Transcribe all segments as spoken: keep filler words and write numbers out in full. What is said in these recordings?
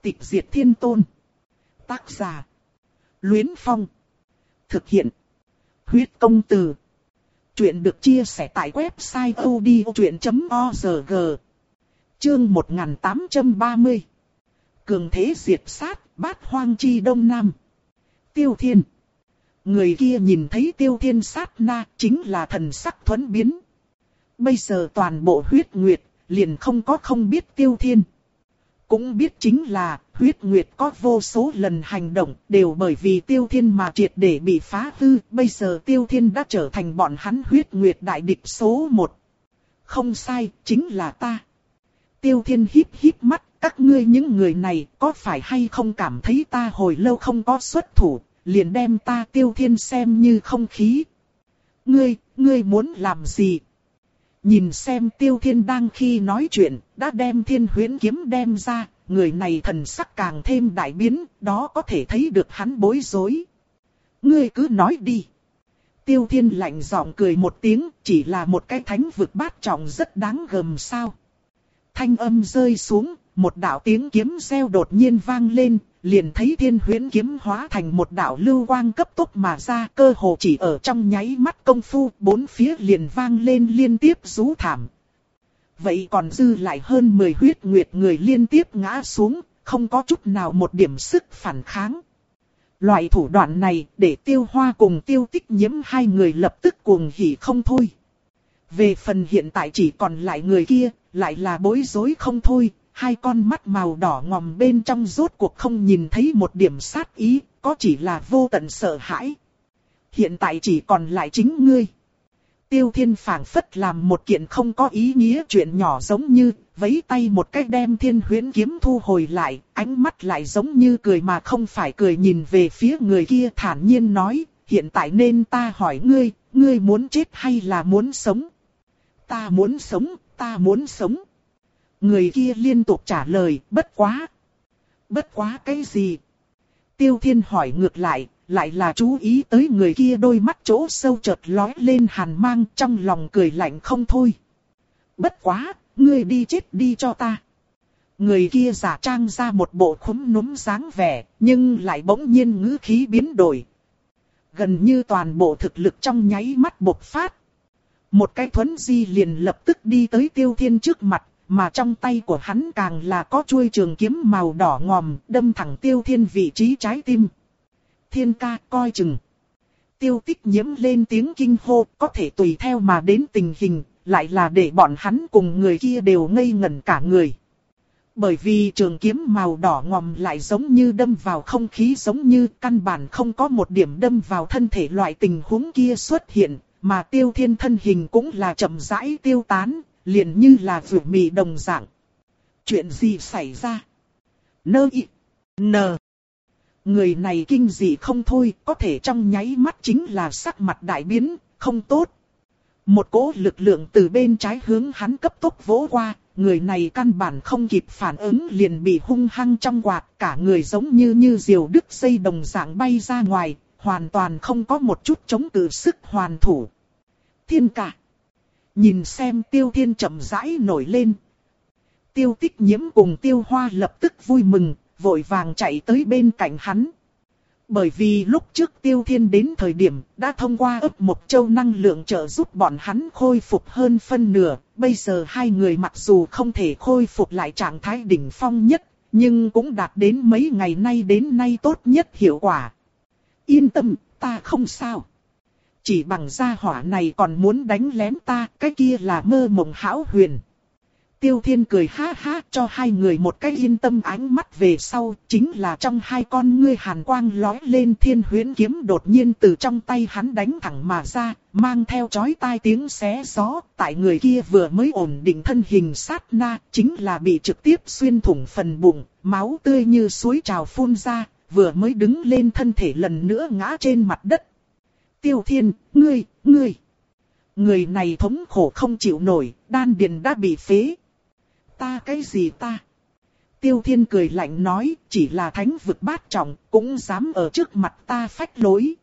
Tịch diệt thiên tôn. Tác giả. Luyến Phong. Thực hiện. Huyết công từ. Chuyện được chia sẻ tại website odchuyện chấm org. Chương một nghìn tám trăm ba mươi. Cường thế diệt sát, bát hoang chi đông nam. Tiêu Thiên. Người kia nhìn thấy Tiêu Thiên sát na, chính là thần sắc thuẫn biến. Bây giờ toàn bộ huyết nguyệt, liền không có không biết Tiêu Thiên. Cũng biết chính là, huyết nguyệt có vô số lần hành động, đều bởi vì Tiêu Thiên mà triệt để bị phá hư. Bây giờ Tiêu Thiên đã trở thành bọn hắn huyết nguyệt đại địch số một. Không sai, chính là ta. Tiêu Thiên híp híp mắt, các ngươi những người này có phải hay không cảm thấy ta hồi lâu không có xuất thủ, liền đem ta Tiêu Thiên xem như không khí. Ngươi, ngươi muốn làm gì? Nhìn xem Tiêu Thiên đang khi nói chuyện, đã đem Thiên Huyễn kiếm đem ra, người này thần sắc càng thêm đại biến, đó có thể thấy được hắn bối rối. Ngươi cứ nói đi. Tiêu Thiên lạnh giọng cười một tiếng, chỉ là một cái thánh vực bát trọng rất đáng gờm sao. Thanh âm rơi xuống, một đạo tiếng kiếm reo đột nhiên vang lên, liền thấy Thiên Huyễn kiếm hóa thành một đạo lưu quang cấp tốc mà ra, cơ hồ chỉ ở trong nháy mắt công phu, bốn phía liền vang lên liên tiếp rú thảm. Vậy còn dư lại hơn mười huyết nguyệt người liên tiếp ngã xuống, không có chút nào một điểm sức phản kháng. Loại thủ đoạn này để Tiêu Hoa cùng Tiêu Tích Nhiễm hai người lập tức cuồng hỉ không thôi. Về phần hiện tại chỉ còn lại người kia, lại là bối rối không thôi. Hai con mắt màu đỏ ngòm bên trong rốt cuộc không nhìn thấy một điểm sát ý, có chỉ là vô tận sợ hãi. Hiện tại chỉ còn lại chính ngươi. Tiêu Thiên phảng phất làm một kiện không có ý nghĩa chuyện nhỏ, giống như vẫy tay một cách đem Thiên Huyễn kiếm thu hồi lại, ánh mắt lại giống như cười mà không phải cười, nhìn về phía người kia thản nhiên nói, hiện tại nên ta hỏi ngươi, ngươi muốn chết hay là muốn sống? Ta muốn sống, ta muốn sống. Người kia liên tục trả lời, bất quá. Bất quá cái gì? Tiêu Thiên hỏi ngược lại, lại là chú ý tới người kia đôi mắt chỗ sâu chợt lóe lên hàn mang, trong lòng cười lạnh không thôi. Bất quá, ngươi đi chết đi cho ta. Người kia giả trang ra một bộ khúm núm dáng vẻ, nhưng lại bỗng nhiên ngữ khí biến đổi. Gần như toàn bộ thực lực trong nháy mắt bộc phát. Một cái thuấn di liền lập tức đi tới Tiêu Thiên trước mặt. Mà trong tay của hắn càng là có chuôi trường kiếm màu đỏ ngòm, đâm thẳng Tiêu Thiên vị trí trái tim. Thiên ca, coi chừng. Tiêu Tích Nhiễm lên tiếng kinh hô, có thể tùy theo mà đến tình hình, lại là để bọn hắn cùng người kia đều ngây ngẩn cả người. Bởi vì trường kiếm màu đỏ ngòm lại giống như đâm vào không khí, giống như căn bản không có một điểm đâm vào thân thể loại tình huống kia xuất hiện, mà Tiêu Thiên thân hình cũng là chậm rãi tiêu tán. Liền như là vượt mì đồng dạng. Chuyện gì xảy ra? Nơ y. Nờ. Người này kinh dị không thôi, có thể trong nháy mắt chính là sắc mặt đại biến, không tốt. Một cỗ lực lượng từ bên trái hướng hắn cấp tốc vỗ qua, người này căn bản không kịp phản ứng liền bị hung hăng trong quạt, cả người giống như như diều đứt dây đồng dạng bay ra ngoài, hoàn toàn không có một chút chống cự sức hoàn thủ. Thiên ca. Nhìn xem Tiêu Thiên chậm rãi nổi lên. Tiêu Tích Nhiễm cùng Tiêu Hoa lập tức vui mừng, vội vàng chạy tới bên cạnh hắn. Bởi vì lúc trước Tiêu Thiên đến thời điểm đã thông qua ấp một châu năng lượng trợ giúp bọn hắn khôi phục hơn phân nửa. Bây giờ hai người mặc dù không thể khôi phục lại trạng thái đỉnh phong nhất, nhưng cũng đạt đến mấy ngày nay đến nay tốt nhất hiệu quả. Yên tâm, ta không sao. Chỉ bằng gia hỏa này còn muốn đánh lén ta, cái kia là mơ mộng hão huyền. Tiêu Thiên cười ha ha cho hai người một cái yên tâm, ánh mắt về sau, chính là trong hai con ngươi hàn quang lóe lên, Thiên Huyễn kiếm đột nhiên từ trong tay hắn đánh thẳng mà ra, mang theo chói tai tiếng xé gió, tại người kia vừa mới ổn định thân hình sát na, chính là bị trực tiếp xuyên thủng phần bụng, máu tươi như suối trào phun ra, vừa mới đứng lên thân thể lần nữa ngã trên mặt đất. Tiêu Thiên, ngươi, ngươi. Người này thống khổ không chịu nổi, đan điền đã bị phế. Ta cái gì ta? Tiêu Thiên cười lạnh nói, chỉ là thánh vực bát trọng, cũng dám ở trước mặt ta phách lối.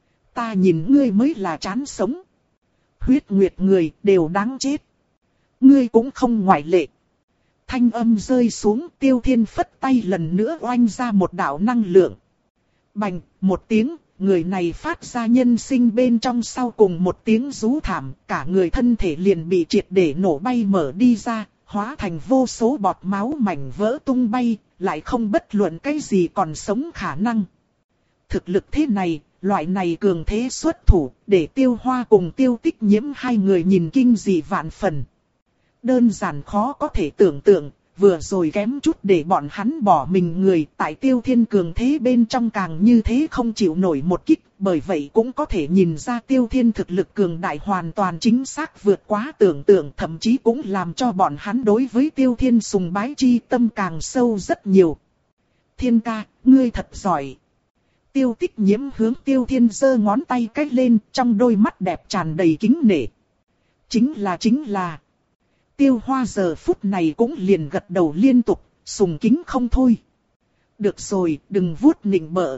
Ta nhìn ngươi mới là chán sống. Huyết nguyệt người đều đáng chết. Ngươi cũng không ngoại lệ. thanh âm rơi xuống, Tiêu Thiên phất tay lần nữa oanh ra một đạo năng lượng. Bành, một tiếng, người này phát ra nhân sinh bên trong sau cùng một tiếng rú thảm, cả người thân thể liền bị triệt để nổ bay mở đi ra, hóa thành vô số bọt máu mảnh vỡ tung bay, lại không bất luận cái gì còn sống khả năng. Thực lực thế này, loại này cường thế xuất thủ, để Tiêu Hoa cùng Tiêu Tích Nhiễm hai người nhìn kinh dị vạn phần. Đơn giản khó có thể tưởng tượng, vừa rồi kém chút để bọn hắn bỏ mình người, tại Tiêu Thiên cường thế bên trong càng như thế không chịu nổi một kích, bởi vậy cũng có thể nhìn ra Tiêu Thiên thực lực cường đại hoàn toàn chính xác vượt quá tưởng tượng, thậm chí cũng làm cho bọn hắn đối với Tiêu Thiên sùng bái chi tâm càng sâu rất nhiều. Thiên ca, ngươi thật giỏi. Tiêu Tích Nhiễm hướng Tiêu Thiên giơ ngón tay cách lên, trong đôi mắt đẹp tràn đầy kính nể. Chính là chính là. Tiêu Hoa giờ phút này cũng liền gật đầu liên tục, sùng kính không thôi. Được rồi, đừng vuốt nịnh bợ.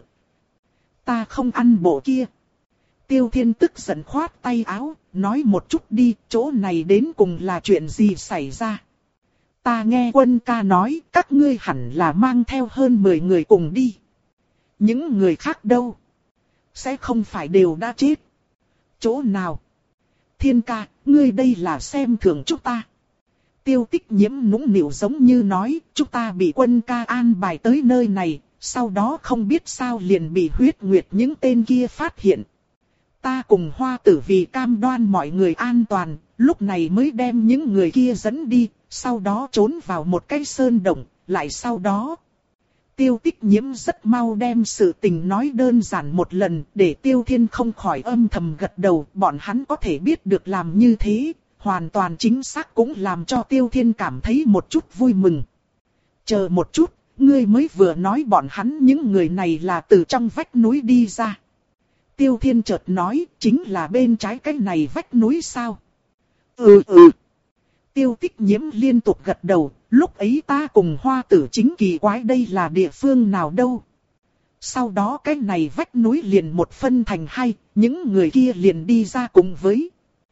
Ta không ăn bộ kia. Tiêu Thiên tức giận khoát tay áo, nói một chút đi, chỗ này đến cùng là chuyện gì xảy ra. Ta nghe Quân ca nói, các ngươi hẳn là mang theo hơn mười người cùng đi. Những người khác đâu? Sẽ không phải đều đã chết. Chỗ nào? Thiên ca, ngươi đây là xem thường chúng ta. Tiêu Tích Nhiễm nũng nịu giống như nói, chúng ta bị Quân ca an bài tới nơi này, sau đó không biết sao liền bị Huyết Nguyệt những tên kia phát hiện. Ta cùng Hoa Tử vì cam đoan mọi người an toàn, lúc này mới đem những người kia dẫn đi, sau đó trốn vào một cái sơn động, lại sau đó. Tiêu Tích Nhiễm rất mau đem sự tình nói đơn giản một lần, để Tiêu Thiên không khỏi âm thầm gật đầu, bọn hắn có thể biết được làm như thế, hoàn toàn chính xác cũng làm cho Tiêu Thiên cảm thấy một chút vui mừng. Chờ một chút, ngươi mới vừa nói bọn hắn những người này là từ trong vách núi đi ra. Tiêu Thiên chợt nói, chính là bên trái cái này vách núi sao? Ừ ừ. Tiêu Tích Nhiễm liên tục gật đầu, lúc ấy ta cùng Hoa Tử chính kỳ quái đây là địa phương nào đâu. Sau đó cái này vách núi liền một phân thành hai, những người kia liền đi ra cùng với.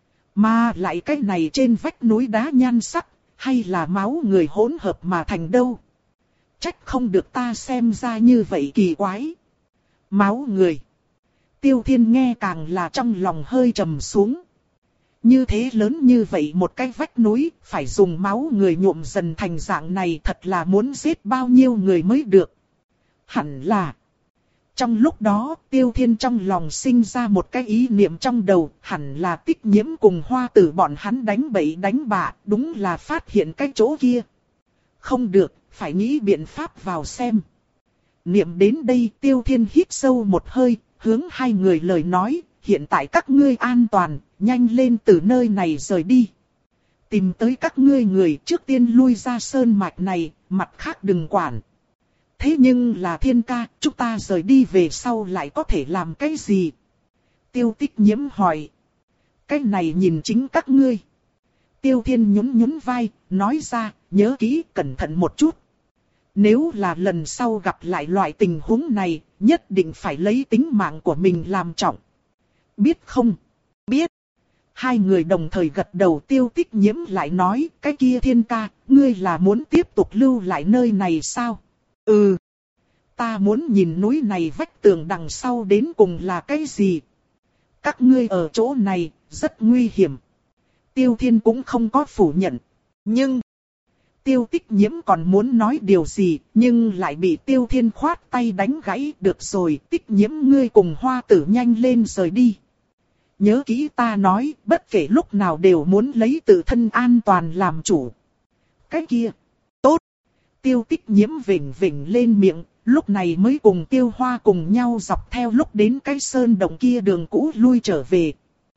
Mà lại cái này trên vách núi đá nhan sắc, hay là máu người hỗn hợp mà thành đâu. Trách không được ta xem ra như vậy kỳ quái. Máu người. Tiêu Thiên nghe càng là trong lòng hơi trầm xuống. Như thế lớn như vậy một cái vách núi, phải dùng máu người nhuộm dần thành dạng này thật là muốn giết bao nhiêu người mới được. Hẳn là. Trong lúc đó, Tiêu Thiên trong lòng sinh ra một cái ý niệm trong đầu, hẳn là Tích Nhiễm cùng Hoa Tử bọn hắn đánh bậy đánh bạ, đúng là phát hiện cái chỗ kia. Không được, phải nghĩ biện pháp vào xem. Niệm đến đây, Tiêu Thiên hít sâu một hơi, hướng hai người lời nói, hiện tại các ngươi an toàn, nhanh lên từ nơi này rời đi. Tìm tới các ngươi người trước tiên lui ra sơn mạch này, mặt khác đừng quản. Thế nhưng là Thiên ca, chúng ta rời đi về sau lại có thể làm cái gì? Tiêu Tích Nhiễm hỏi. Cái này nhìn chính các ngươi. Tiêu Thiên nhún nhún vai, nói ra, nhớ kỹ, cẩn thận một chút. Nếu là lần sau gặp lại loại tình huống này, nhất định phải lấy tính mạng của mình làm trọng. Biết không? Biết. Hai người đồng thời gật đầu. Tiêu Tích Nhiễm lại nói, cái kia Thiên ca, ngươi là muốn tiếp tục lưu lại nơi này sao? Ừ. Ta muốn nhìn núi này vách tường đằng sau đến cùng là cái gì? Các ngươi ở chỗ này, rất nguy hiểm. Tiêu Thiên cũng không có phủ nhận. Nhưng, Tiêu Tích Nhiễm còn muốn nói điều gì, nhưng lại bị Tiêu Thiên khoát tay đánh gãy. Được rồi, Tích Nhiễm ngươi cùng Hoa Tử nhanh lên rời đi. Nhớ kỹ ta nói, bất kể lúc nào đều muốn lấy tự thân an toàn làm chủ. Cái kia, tốt. Tiêu Tích Nhiễm vểnh vểnh lên miệng, lúc này mới cùng Tiêu Hoa cùng nhau dọc theo lúc đến cái sơn động kia đường cũ lui trở về.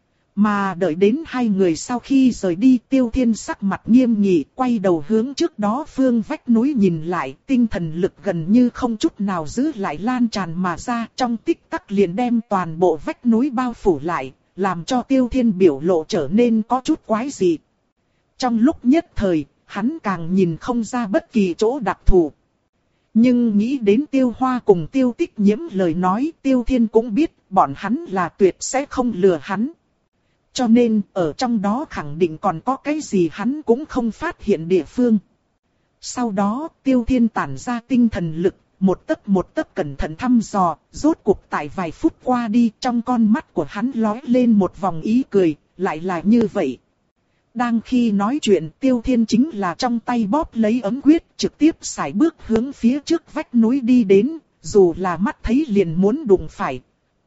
Mà đợi đến hai người sau khi rời đi, Tiêu Thiên sắc mặt nghiêm nghị, quay đầu hướng trước đó phương vách núi nhìn lại, tinh thần lực gần như không chút nào giữ lại lan tràn mà ra, trong tích tắc liền đem toàn bộ vách núi bao phủ lại, làm cho Tiêu Thiên biểu lộ trở nên có chút quái dị. Trong lúc nhất thời, hắn càng nhìn không ra bất kỳ chỗ đặc thù. Nhưng nghĩ đến Tiêu Hoa cùng Tiêu Tích Nhiễm lời nói, Tiêu Thiên cũng biết bọn hắn là tuyệt sẽ không lừa hắn. Cho nên ở trong đó khẳng định còn có cái gì hắn cũng không phát hiện địa phương. Sau đó Tiêu Thiên tản ra tinh thần lực, một tấc một tấc cẩn thận thăm dò, rốt cuộc tại vài phút qua đi trong con mắt của hắn lóe lên một vòng ý cười, lại là như vậy. Đang khi nói chuyện Tiêu Thiên chính là trong tay bóp lấy ấm quyết trực tiếp sải bước hướng phía trước vách núi đi đến, dù là mắt thấy liền muốn đụng phải.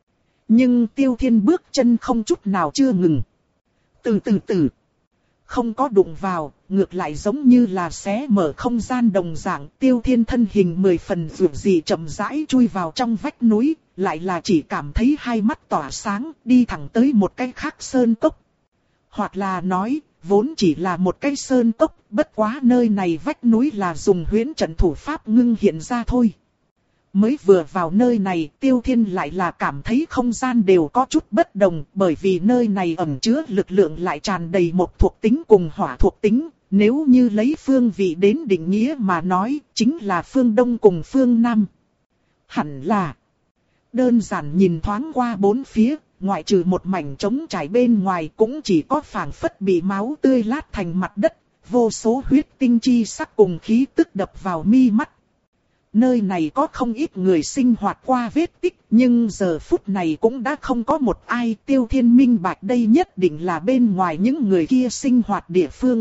Nhưng Tiêu Thiên bước chân không chút nào chưa ngừng. Từ từ từ, không có đụng vào, ngược lại giống như là xé mở không gian đồng dạng. Tiêu Thiên thân hình mười phần vượt dị chậm rãi chui vào trong vách núi, lại là chỉ cảm thấy hai mắt tỏa sáng, đi thẳng tới một cái khác sơn cốc. Hoặc là nói, vốn chỉ là một cái sơn cốc, bất quá nơi này vách núi là dùng huyễn trận thủ pháp ngưng hiện ra thôi. Mới vừa vào nơi này, Tiêu Thiên lại là cảm thấy không gian đều có chút bất đồng, bởi vì nơi này ẩn chứa lực lượng lại tràn đầy một thuộc tính cùng hỏa thuộc tính. Nếu như lấy phương vị đến định nghĩa mà nói, chính là phương Đông cùng phương Nam. Hẳn là, đơn giản nhìn thoáng qua bốn phía, ngoại trừ một mảnh trống trải bên ngoài cũng chỉ có phảng phất bị máu tươi lát thành mặt đất, vô số huyết tinh chi sắc cùng khí tức đập vào mi mắt. Nơi này có không ít người sinh hoạt qua vết tích, nhưng giờ phút này cũng đã không có một ai. Tiêu Thiên minh bạch đây nhất định là bên ngoài những người kia sinh hoạt địa phương.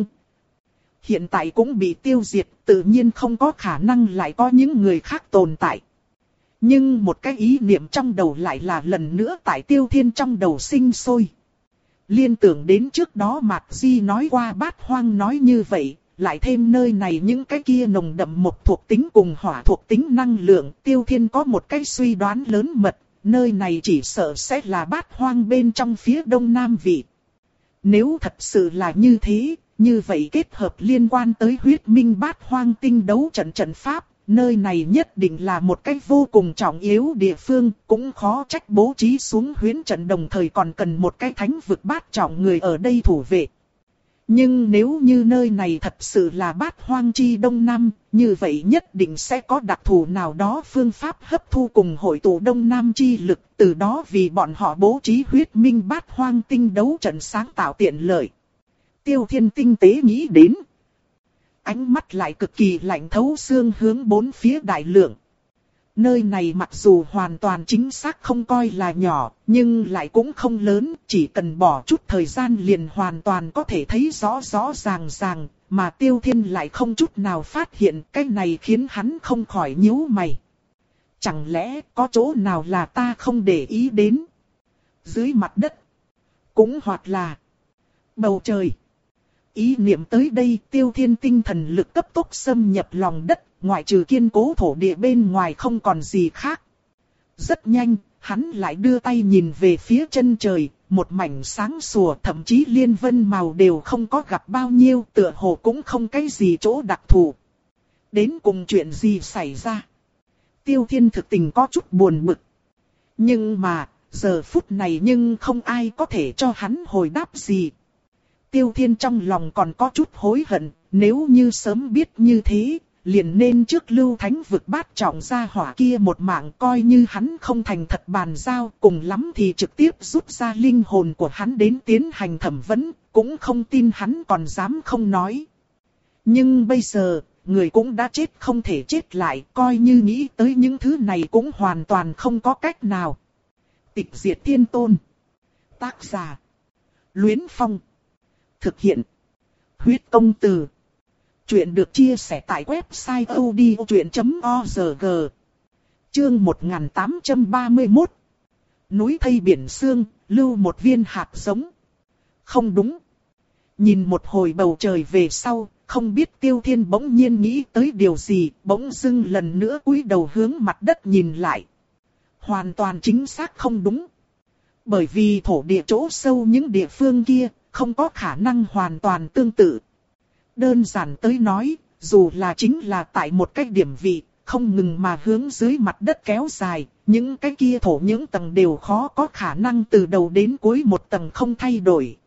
Hiện tại cũng bị tiêu diệt, tự nhiên không có khả năng lại có những người khác tồn tại. Nhưng một cái ý niệm trong đầu lại là lần nữa tại Tiêu Thiên trong đầu sinh sôi. Liên tưởng đến trước đó Mạc Di nói qua Bát Hoang nói như vậy. Lại thêm nơi này những cái kia nồng đậm một thuộc tính cùng hỏa thuộc tính năng lượng, Tiêu Thiên có một cái suy đoán lớn mật, nơi này chỉ sợ sẽ là Bát Hoang bên trong phía đông nam vị. Nếu thật sự là như thế, như vậy kết hợp liên quan tới huyết minh Bát Hoang tinh đấu trận trận pháp, nơi này nhất định là một cái vô cùng trọng yếu địa phương, cũng khó trách bố trí xuống huyễn trận đồng thời còn cần một cái thánh vực bát trọng người ở đây thủ vệ. Nhưng nếu như nơi này thật sự là Bát Hoang chi Đông Nam, như vậy nhất định sẽ có đặc thù nào đó phương pháp hấp thu cùng hội tụ Đông Nam chi lực, từ đó vì bọn họ bố trí huyết minh Bát Hoang tinh đấu trận sáng tạo tiện lợi. Tiêu Thiên tinh tế nghĩ đến. Ánh mắt lại cực kỳ lạnh thấu xương hướng bốn phía đại lượng. Nơi này mặc dù hoàn toàn chính xác không coi là nhỏ, nhưng lại cũng không lớn, chỉ cần bỏ chút thời gian liền hoàn toàn có thể thấy rõ rõ ràng ràng, mà Tiêu Thiên lại không chút nào phát hiện, cái này khiến hắn không khỏi nhíu mày. Chẳng lẽ có chỗ nào là ta không để ý đến? Dưới mặt đất, cũng hoặc là bầu trời. Ý niệm tới đây, Tiêu Thiên tinh thần lực cấp tốc xâm nhập lòng đất, ngoại trừ kiên cố thổ địa bên ngoài không còn gì khác. Rất nhanh, hắn lại đưa tay nhìn về phía chân trời, một mảnh sáng sủa, thậm chí liên vân màu đều không có gặp bao nhiêu, tựa hồ cũng không cái gì chỗ đặc thù. Đến cùng chuyện gì xảy ra? Tiêu Thiên thực tình có chút buồn bực. Nhưng mà, giờ phút này nhưng không ai có thể cho hắn hồi đáp gì. Tiêu Thiên trong lòng còn có chút hối hận, nếu như sớm biết như thế, liền nên trước lưu thánh vực bát trọng ra hỏa kia một mạng, coi như hắn không thành thật bàn giao, cùng lắm thì trực tiếp rút ra linh hồn của hắn đến tiến hành thẩm vấn, cũng không tin hắn còn dám không nói. Nhưng bây giờ, người cũng đã chết không thể chết lại, coi như nghĩ tới những thứ này cũng hoàn toàn không có cách nào. Tịch diệt thiên tôn. Tác giả: Luyến Phong. Thực hiện: Huyết Công Từ. Chuyện được chia sẻ tại website odchuyện chấm org. Chương một nghìn tám trăm ba mươi mốt. Núi thây biển sương, lưu một viên hạt giống. Không đúng. Nhìn một hồi bầu trời về sau, không biết Tiêu Thiên bỗng nhiên nghĩ tới điều gì, bỗng dưng lần nữa cúi đầu hướng mặt đất nhìn lại. Hoàn toàn chính xác không đúng. Bởi vì thổ địa chỗ sâu những địa phương kia, không có khả năng hoàn toàn tương tự. Đơn giản tới nói, dù là chính là tại một cái điểm vị, không ngừng mà hướng dưới mặt đất kéo dài, những cái kia thổ những tầng đều khó có khả năng từ đầu đến cuối một tầng không thay đổi.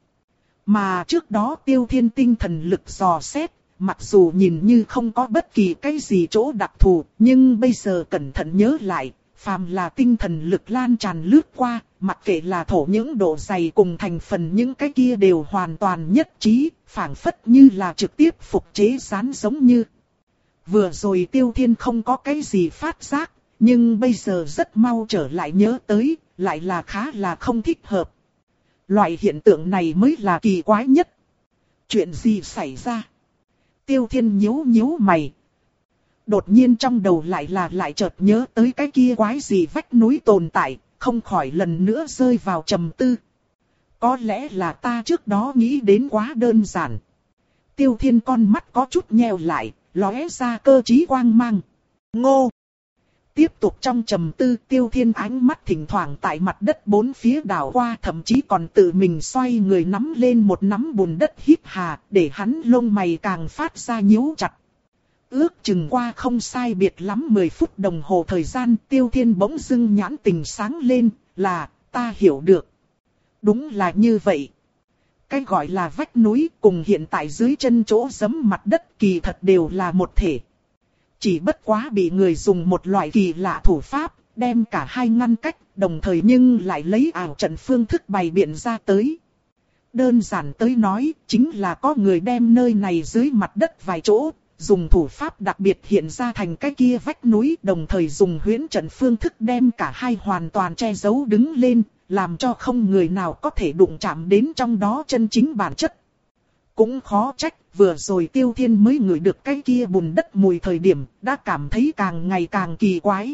Mà trước đó Tiêu Thiên tinh thần lực dò xét, mặc dù nhìn như không có bất kỳ cái gì chỗ đặc thù, nhưng bây giờ cẩn thận nhớ lại, phàm là tinh thần lực lan tràn lướt qua, mặc kệ là thổ những độ dày cùng thành phần những cái kia đều hoàn toàn nhất trí, phảng phất như là trực tiếp phục chế rán giống như. Vừa rồi Tiêu Thiên không có cái gì phát giác, nhưng bây giờ rất mau trở lại nhớ tới, lại là khá là không thích hợp. Loại hiện tượng này mới là kỳ quái nhất. Chuyện gì xảy ra? Tiêu Thiên nhíu nhíu mày. Đột nhiên trong đầu lại là lại chợt nhớ tới cái kia quái gì vách núi tồn tại, không khỏi lần nữa rơi vào trầm tư. Có lẽ là ta trước đó nghĩ đến quá đơn giản. Tiêu Thiên con mắt có chút nheo lại, lóe ra cơ trí quang mang. Ngô! Tiếp tục trong trầm tư, Tiêu Thiên ánh mắt thỉnh thoảng tại mặt đất bốn phía đảo qua, thậm chí còn tự mình xoay người nắm lên một nắm bùn đất hít hà, để hắn lông mày càng phát ra nhíu chặt. Ước chừng qua không sai biệt lắm mười phút đồng hồ thời gian, Tiêu Thiên bỗng dưng nhãn tình sáng lên, là, ta hiểu được. Đúng là như vậy. Cái gọi là vách núi cùng hiện tại dưới chân chỗ giẫm mặt đất kỳ thật đều là một thể. Chỉ bất quá bị người dùng một loại kỳ lạ thủ pháp, đem cả hai ngăn cách, đồng thời nhưng lại lấy ảo trận phương thức bày biện ra tới. Đơn giản tới nói, chính là có người đem nơi này dưới mặt đất vài chỗ, dùng thủ pháp đặc biệt hiện ra thành cái kia vách núi, đồng thời dùng huyễn trận phương thức đem cả hai hoàn toàn che giấu đứng lên, làm cho không người nào có thể đụng chạm đến trong đó chân chính bản chất. Cũng khó trách, vừa rồi Tiêu Thiên mới ngửi được cái kia bùn đất mùi thời điểm, đã cảm thấy càng ngày càng kỳ quái.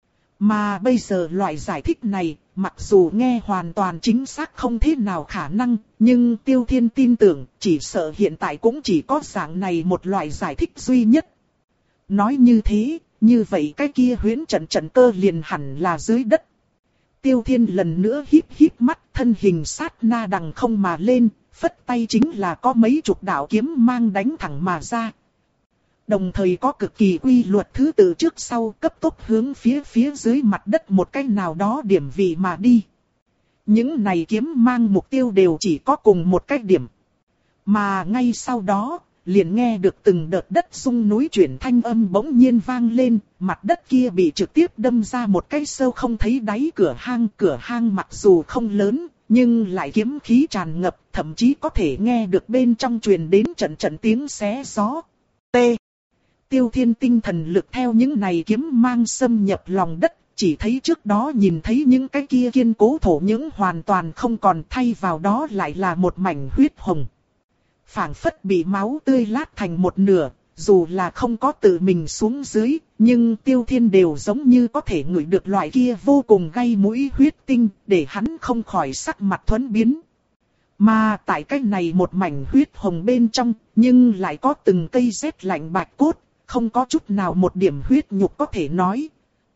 Mà bây giờ loại giải thích này, mặc dù nghe hoàn toàn chính xác không thế nào khả năng, nhưng Tiêu Thiên tin tưởng, chỉ sợ hiện tại cũng chỉ có dạng này một loại giải thích duy nhất. Nói như thế, như vậy cái kia huyễn trận trận cơ liền hẳn là dưới đất. Tiêu Thiên lần nữa híp híp mắt, thân hình sát na đằng không mà lên, phất tay chính là có mấy chục đạo kiếm mang đánh thẳng mà ra. Đồng thời có cực kỳ quy luật thứ tự trước sau cấp tốc hướng phía phía dưới mặt đất một cách nào đó điểm vị mà đi. Những này kiếm mang mục tiêu đều chỉ có cùng một cái điểm. Mà ngay sau đó, liền nghe được từng đợt đất rung núi chuyển thanh âm bỗng nhiên vang lên, mặt đất kia bị trực tiếp đâm ra một cái sâu không thấy đáy cửa hang. Cửa hang mặc dù không lớn, nhưng lại kiếm khí tràn ngập, thậm chí có thể nghe được bên trong truyền đến trận trận tiếng xé gió. T. Tiêu Thiên tinh thần lực theo những này kiếm mang xâm nhập lòng đất, chỉ thấy trước đó nhìn thấy những cái kia kiên cố thổ những hoàn toàn không còn, thay vào đó lại là một mảnh huyết hồng. Phảng phất bị máu tươi lát thành một nửa, dù là không có tự mình xuống dưới, nhưng Tiêu Thiên đều giống như có thể ngửi được loại kia vô cùng gây mũi huyết tinh, để hắn không khỏi sắc mặt thuẫn biến. Mà tại cái này một mảnh huyết hồng bên trong, nhưng lại có từng cây rét lạnh bạch cốt, không có chút nào một điểm huyết nhục có thể nói.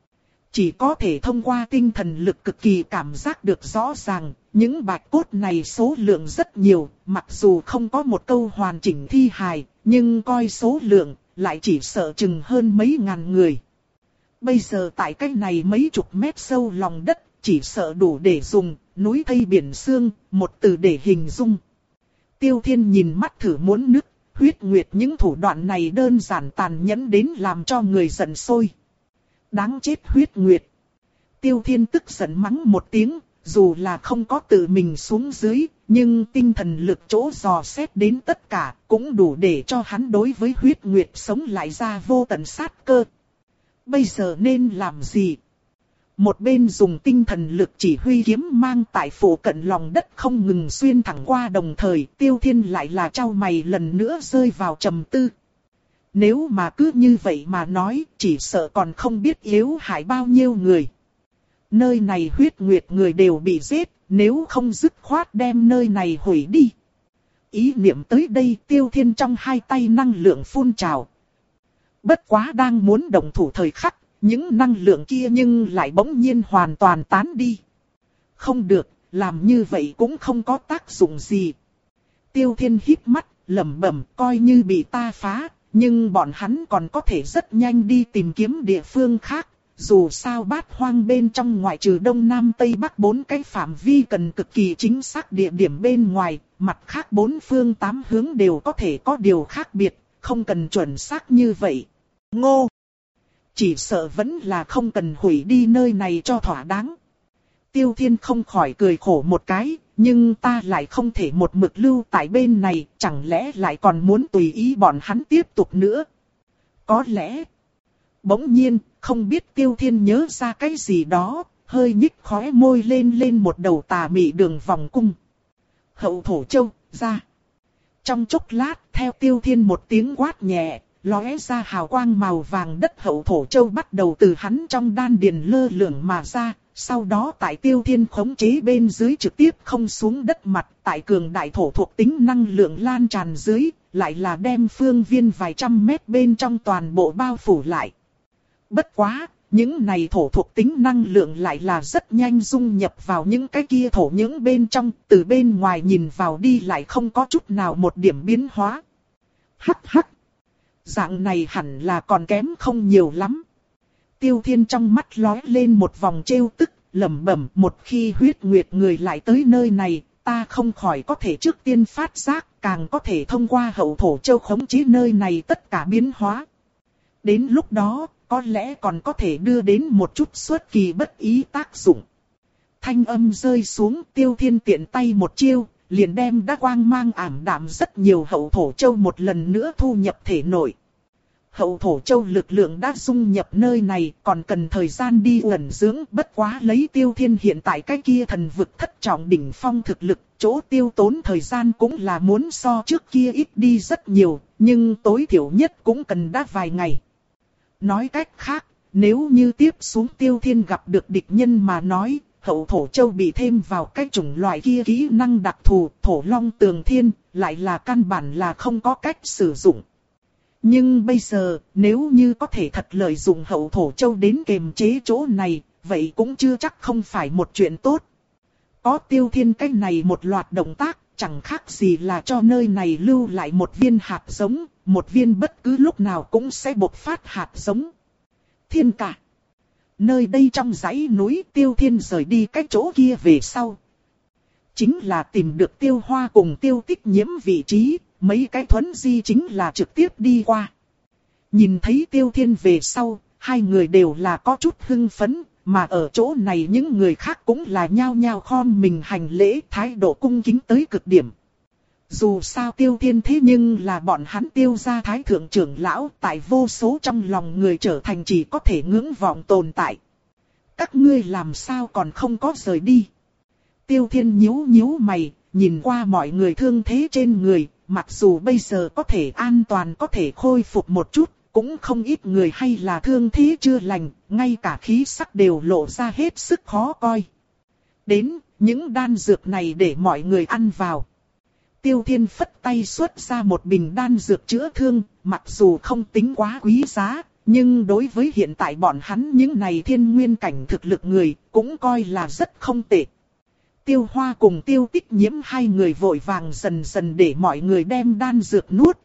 Chỉ có thể thông qua tinh thần lực cực kỳ cảm giác được rõ ràng, những bạch cốt này số lượng rất nhiều, mặc dù không có một câu hoàn chỉnh thi hài, nhưng coi số lượng, lại chỉ sợ chừng hơn mấy ngàn người. Bây giờ tại cái này mấy chục mét sâu lòng đất, chỉ sợ đủ để dùng, núi thây biển xương, một từ để hình dung. Tiêu Thiên nhìn mắt thử muốn nứt, huyết nguyệt những thủ đoạn này đơn giản tàn nhẫn đến làm cho người giận sôi. Đáng chết huyết nguyệt. Tiêu Thiên tức giận mắng một tiếng, dù là không có tự mình xuống dưới, nhưng tinh thần lực chỗ dò xét đến tất cả, cũng đủ để cho hắn đối với huyết nguyệt sống lại ra vô tận sát cơ. Bây giờ nên làm gì? Một bên dùng tinh thần lực chỉ huy kiếm mang tại phủ cận lòng đất không ngừng xuyên thẳng qua, đồng thời Tiêu Thiên lại là trao mày lần nữa rơi vào trầm tư. Nếu mà cứ như vậy mà nói, chỉ sợ còn không biết yếu hại bao nhiêu người. Nơi này huyết nguyệt người đều bị giết, nếu không dứt khoát đem nơi này hủy đi. Ý niệm tới đây, Tiêu Thiên trong hai tay năng lượng phun trào. Bất quá đang muốn động thủ thời khắc, những năng lượng kia nhưng lại bỗng nhiên hoàn toàn tán đi. Không được, làm như vậy cũng không có tác dụng gì. Tiêu Thiên híp mắt, lẩm bẩm, coi như bị ta phá, nhưng bọn hắn còn có thể rất nhanh đi tìm kiếm địa phương khác. Dù sao bát hoang bên trong ngoại trừ đông nam tây bắc bốn cái phạm vi cần cực kỳ chính xác địa điểm bên ngoài, mặt khác bốn phương tám hướng đều có thể có điều khác biệt, không cần chuẩn xác như vậy. Ngô! Chỉ sợ vẫn là không cần hủy đi nơi này cho thỏa đáng. Tiêu Thiên không khỏi cười khổ một cái, nhưng ta lại không thể một mực lưu tại bên này, chẳng lẽ lại còn muốn tùy ý bọn hắn tiếp tục nữa. Có lẽ. Bỗng nhiên, không biết Tiêu Thiên nhớ ra cái gì đó, hơi nhích khóe môi lên lên một đầu tà mị đường vòng cung. Hậu thổ châu, ra. Trong chốc lát, theo Tiêu Thiên một tiếng quát nhẹ, lóe ra hào quang màu vàng đất hậu thổ châu bắt đầu từ hắn trong đan điền lơ lửng mà ra. Sau đó tại Tiêu Thiên khống chế bên dưới trực tiếp không xuống đất mặt, tại cường đại thổ thuộc tính năng lượng lan tràn dưới, lại là đem phương viên vài trăm mét bên trong toàn bộ bao phủ lại. Bất quá, những này thổ thuộc tính năng lượng lại là rất nhanh dung nhập vào những cái kia thổ những bên trong, từ bên ngoài nhìn vào đi lại không có chút nào một điểm biến hóa. Hắc hắc! Dạng này hẳn là còn kém không nhiều lắm. Tiêu Thiên trong mắt lóe lên một vòng trêu tức, lẩm bẩm, một khi huyết nguyệt người lại tới nơi này, ta không khỏi có thể trước tiên phát giác, càng có thể thông qua hậu thổ châu khống chế nơi này tất cả biến hóa. Đến lúc đó, có lẽ còn có thể đưa đến một chút xuất kỳ bất ý tác dụng. Thanh âm rơi xuống, Tiêu Thiên tiện tay một chiêu, liền đem đã quang mang ảm đạm rất nhiều hậu thổ châu một lần nữa thu nhập thể nội. Hậu thổ châu lực lượng đã dung nhập nơi này, còn cần thời gian đi ẩn dưỡng, bất quá lấy Tiêu Thiên hiện tại cái kia thần vực thất trọng đỉnh phong thực lực, chỗ tiêu tốn thời gian cũng là muốn so trước kia ít đi rất nhiều, nhưng tối thiểu nhất cũng cần đã vài ngày. Nói cách khác, nếu như tiếp xuống Tiêu Thiên gặp được địch nhân mà nói, hậu thổ châu bị thêm vào cái chủng loại kia kỹ năng đặc thù, thổ long tường thiên, lại là căn bản là không có cách sử dụng. Nhưng bây giờ, nếu như có thể thật lợi dụng hậu thổ châu đến kiềm chế chỗ này, vậy cũng chưa chắc không phải một chuyện tốt. Có Tiêu Thiên cái này một loạt động tác, chẳng khác gì là cho nơi này lưu lại một viên hạt giống, một viên bất cứ lúc nào cũng sẽ bộc phát hạt giống. Thiên cả. Nơi đây trong dãy núi Tiêu Thiên rời đi cái chỗ kia về sau. Chính là tìm được Tiêu Hoa cùng Tiêu Tích Nhiễm vị trí, mấy cái thuấn di chính là trực tiếp đi qua. Nhìn thấy Tiêu Thiên về sau, hai người đều là có chút hưng phấn, mà ở chỗ này những người khác cũng là nhao nhao khom mình hành lễ, thái độ cung kính tới cực điểm. Dù sao Tiêu Thiên thế nhưng là bọn hắn Tiêu gia thái thượng trưởng lão, tại vô số trong lòng người trở thành chỉ có thể ngưỡng vọng tồn tại. Các ngươi làm sao còn không có rời đi? Tiêu Thiên nhíu nhíu mày, nhìn qua mọi người thương thế trên người, mặc dù bây giờ có thể an toàn có thể khôi phục một chút, cũng không ít người hay là thương thế chưa lành, ngay cả khí sắc đều lộ ra hết sức khó coi. Đến, những đan dược này để mọi người ăn vào. Tiêu Thiên phất tay xuất ra một bình đan dược chữa thương, mặc dù không tính quá quý giá, nhưng đối với hiện tại bọn hắn những này thiên nguyên cảnh thực lực người, cũng coi là rất không tệ. Tiêu Hoa cùng Tiêu Tích Nhiễm hai người vội vàng dần dần để mọi người đem đan dược nuốt.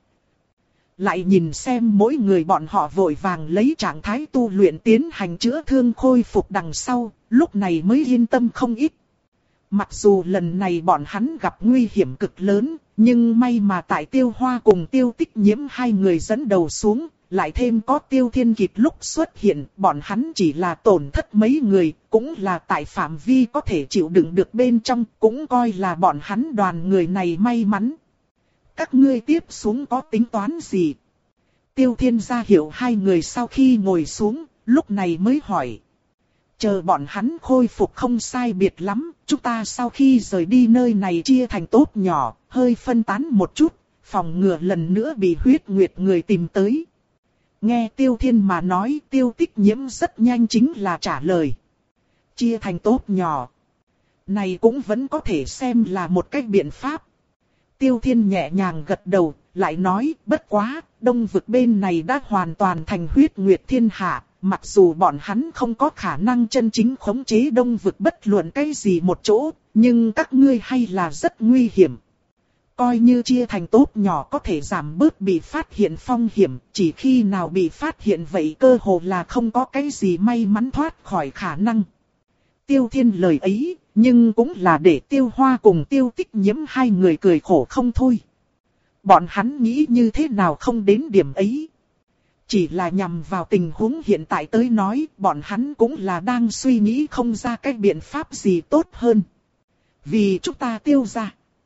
Lại nhìn xem mỗi người bọn họ vội vàng lấy trạng thái tu luyện tiến hành chữa thương khôi phục đằng sau, lúc này mới yên tâm không ít. Mặc dù lần này bọn hắn gặp nguy hiểm cực lớn, nhưng may mà tại Tiêu Hoa cùng Tiêu Tích Nhiễm hai người dẫn đầu xuống, lại thêm có Tiêu Thiên kịp lúc xuất hiện, bọn hắn chỉ là tổn thất mấy người, cũng là tại phạm vi có thể chịu đựng được bên trong, cũng coi là bọn hắn đoàn người này may mắn. Các ngươi tiếp xuống có tính toán gì? Tiêu Thiên ra hiệu hai người sau khi ngồi xuống, lúc này mới hỏi. Chờ bọn hắn khôi phục không sai biệt lắm, chúng ta sau khi rời đi nơi này chia thành tốt nhỏ, hơi phân tán một chút, phòng ngừa lần nữa bị huyết nguyệt người tìm tới. Nghe Tiêu Thiên mà nói, Tiêu Tích Nhiễm rất nhanh chính là trả lời. Chia thành tốt nhỏ. Này cũng vẫn có thể xem là một cách biện pháp. Tiêu Thiên nhẹ nhàng gật đầu, lại nói, bất quá, đông vực bên này đã hoàn toàn thành huyết nguyệt thiên hạ. Mặc dù bọn hắn không có khả năng chân chính khống chế đông vực bất luận cái gì một chỗ, nhưng các ngươi hay là rất nguy hiểm. Coi như chia thành tốt nhỏ có thể giảm bớt bị phát hiện phong hiểm, chỉ khi nào bị phát hiện vậy cơ hồ là không có cái gì may mắn thoát khỏi khả năng. Tiêu Thiên lời ấy, nhưng cũng là để Tiêu Hoa cùng Tiêu Tích Nhiễm hai người cười khổ không thôi. Bọn hắn nghĩ như thế nào không đến điểm ấy. Chỉ là nhằm vào tình huống hiện tại tới nói, bọn hắn cũng là đang suy nghĩ không ra cái biện pháp gì tốt hơn. Vì chúng ta Tiêu gia.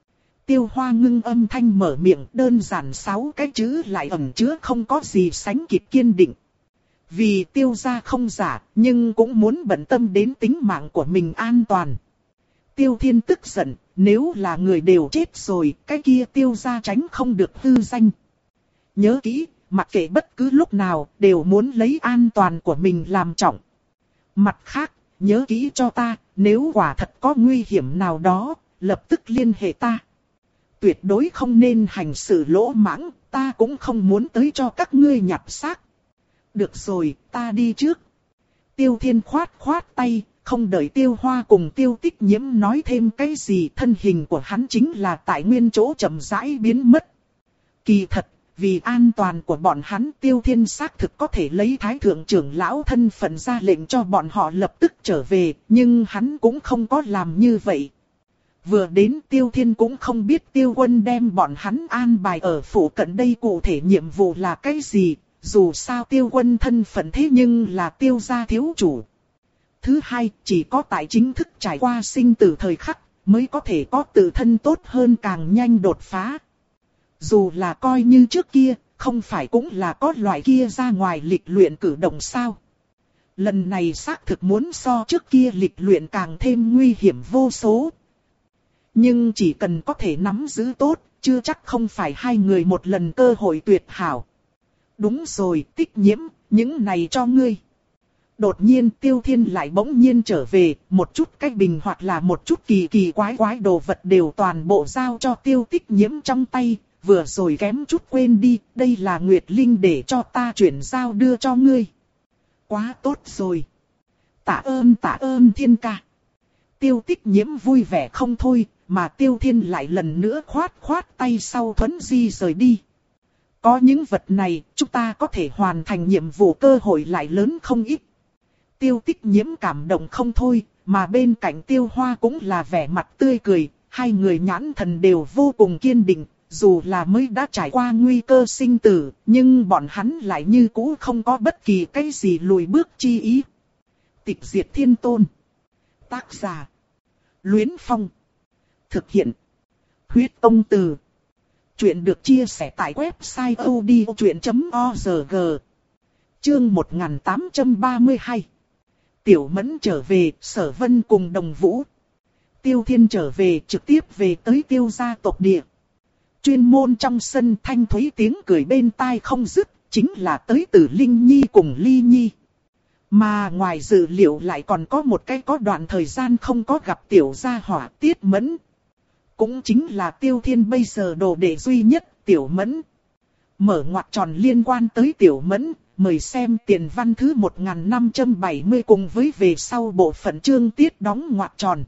Tiêu Hoa ngưng âm thanh mở miệng, đơn giản sáu cái chữ lại ẩn chứa không có gì sánh kịp kiên định. Vì Tiêu gia không giả, nhưng cũng muốn bận tâm đến tính mạng của mình an toàn. Tiêu Thiên tức giận, nếu là người đều chết rồi, cái kia Tiêu gia tránh không được hư danh. Nhớ kỹ, mặc kệ bất cứ lúc nào, đều muốn lấy an toàn của mình làm trọng. Mặt khác, nhớ kỹ cho ta, nếu quả thật có nguy hiểm nào đó, lập tức liên hệ ta. Tuyệt đối không nên hành sự lỗ mãng, ta cũng không muốn tới cho các ngươi nhặt xác. Được rồi, ta đi trước. Tiêu Thiên khoát khoát tay, không đợi Tiêu Hoa cùng Tiêu Tích Nhiễm nói thêm cái gì, thân hình của hắn chính là tại nguyên chỗ chậm rãi biến mất. Kỳ thật, vì an toàn của bọn hắn, Tiêu Thiên xác thực có thể lấy Thái Thượng trưởng lão thân phận ra lệnh cho bọn họ lập tức trở về, nhưng hắn cũng không có làm như vậy. Vừa đến Tiêu Thiên cũng không biết Tiêu Quân đem bọn hắn an bài ở phủ cận đây cụ thể nhiệm vụ là cái gì, dù sao Tiêu Quân thân phận thế nhưng là Tiêu gia thiếu chủ. Thứ hai, chỉ có tại chính thức trải qua sinh tử thời khắc, mới có thể có tự thân tốt hơn càng nhanh đột phá. Dù là coi như trước kia, không phải cũng là có loại kia ra ngoài lịch luyện cử động sao. Lần này xác thực muốn so trước kia lịch luyện càng thêm nguy hiểm vô số. Nhưng chỉ cần có thể nắm giữ tốt, chưa chắc không phải hai người một lần cơ hội tuyệt hảo. Đúng rồi, Tích Nhiễm, những này cho ngươi. Đột nhiên Tiêu Thiên lại bỗng nhiên trở về, một chút cái bình hoặc là một chút kỳ kỳ quái quái đồ vật đều toàn bộ giao cho Tiêu Tích Nhiễm trong tay, vừa rồi kém chút quên đi, đây là Nguyệt Linh để cho ta chuyển giao đưa cho ngươi. Quá tốt rồi. Tạ ơn tạ ơn Thiên ca. Tiêu Tích Nhiễm vui vẻ không thôi, mà Tiêu Thiên lại lần nữa khoát khoát tay sau thuấn di rời đi. Có những vật này, chúng ta có thể hoàn thành nhiệm vụ cơ hội lại lớn không ít. Tiêu Tích Nhiễm cảm động không thôi, mà bên cạnh Tiêu Hoa cũng là vẻ mặt tươi cười, hai người nhãn thần đều vô cùng kiên định, dù là mới đã trải qua nguy cơ sinh tử, nhưng bọn hắn lại như cũ không có bất kỳ cái gì lùi bước chi ý. Tịch Diệt Thiên Tôn. Tác giả: Luyến Phong. Thực hiện: Huyết Tông Từ. Chuyện được chia sẻ tại website odchuyện chấm org. Chương một nghìn tám trăm ba mươi hai. Tiểu Mẫn trở về, Sở Vân cùng Đồng Vũ. Tiêu Thiên trở về, trực tiếp về tới Tiêu gia tộc địa. Chuyên môn trong sân thanh thúy tiếng cười bên tai không dứt, chính là tới từ Linh Nhi cùng Ly Nhi. Mà ngoài dự liệu lại còn có một cái có đoạn thời gian không có gặp tiểu gia hỏa Tiết Mẫn. Cũng chính là Tiêu Thiên bây giờ đồ đệ duy nhất, Tiểu Mẫn. Mở ngoặc tròn liên quan tới Tiểu Mẫn, mời xem tiền văn thứ một nghìn năm trăm bảy mươi cùng với về sau bộ phận chương tiết đóng ngoặc tròn.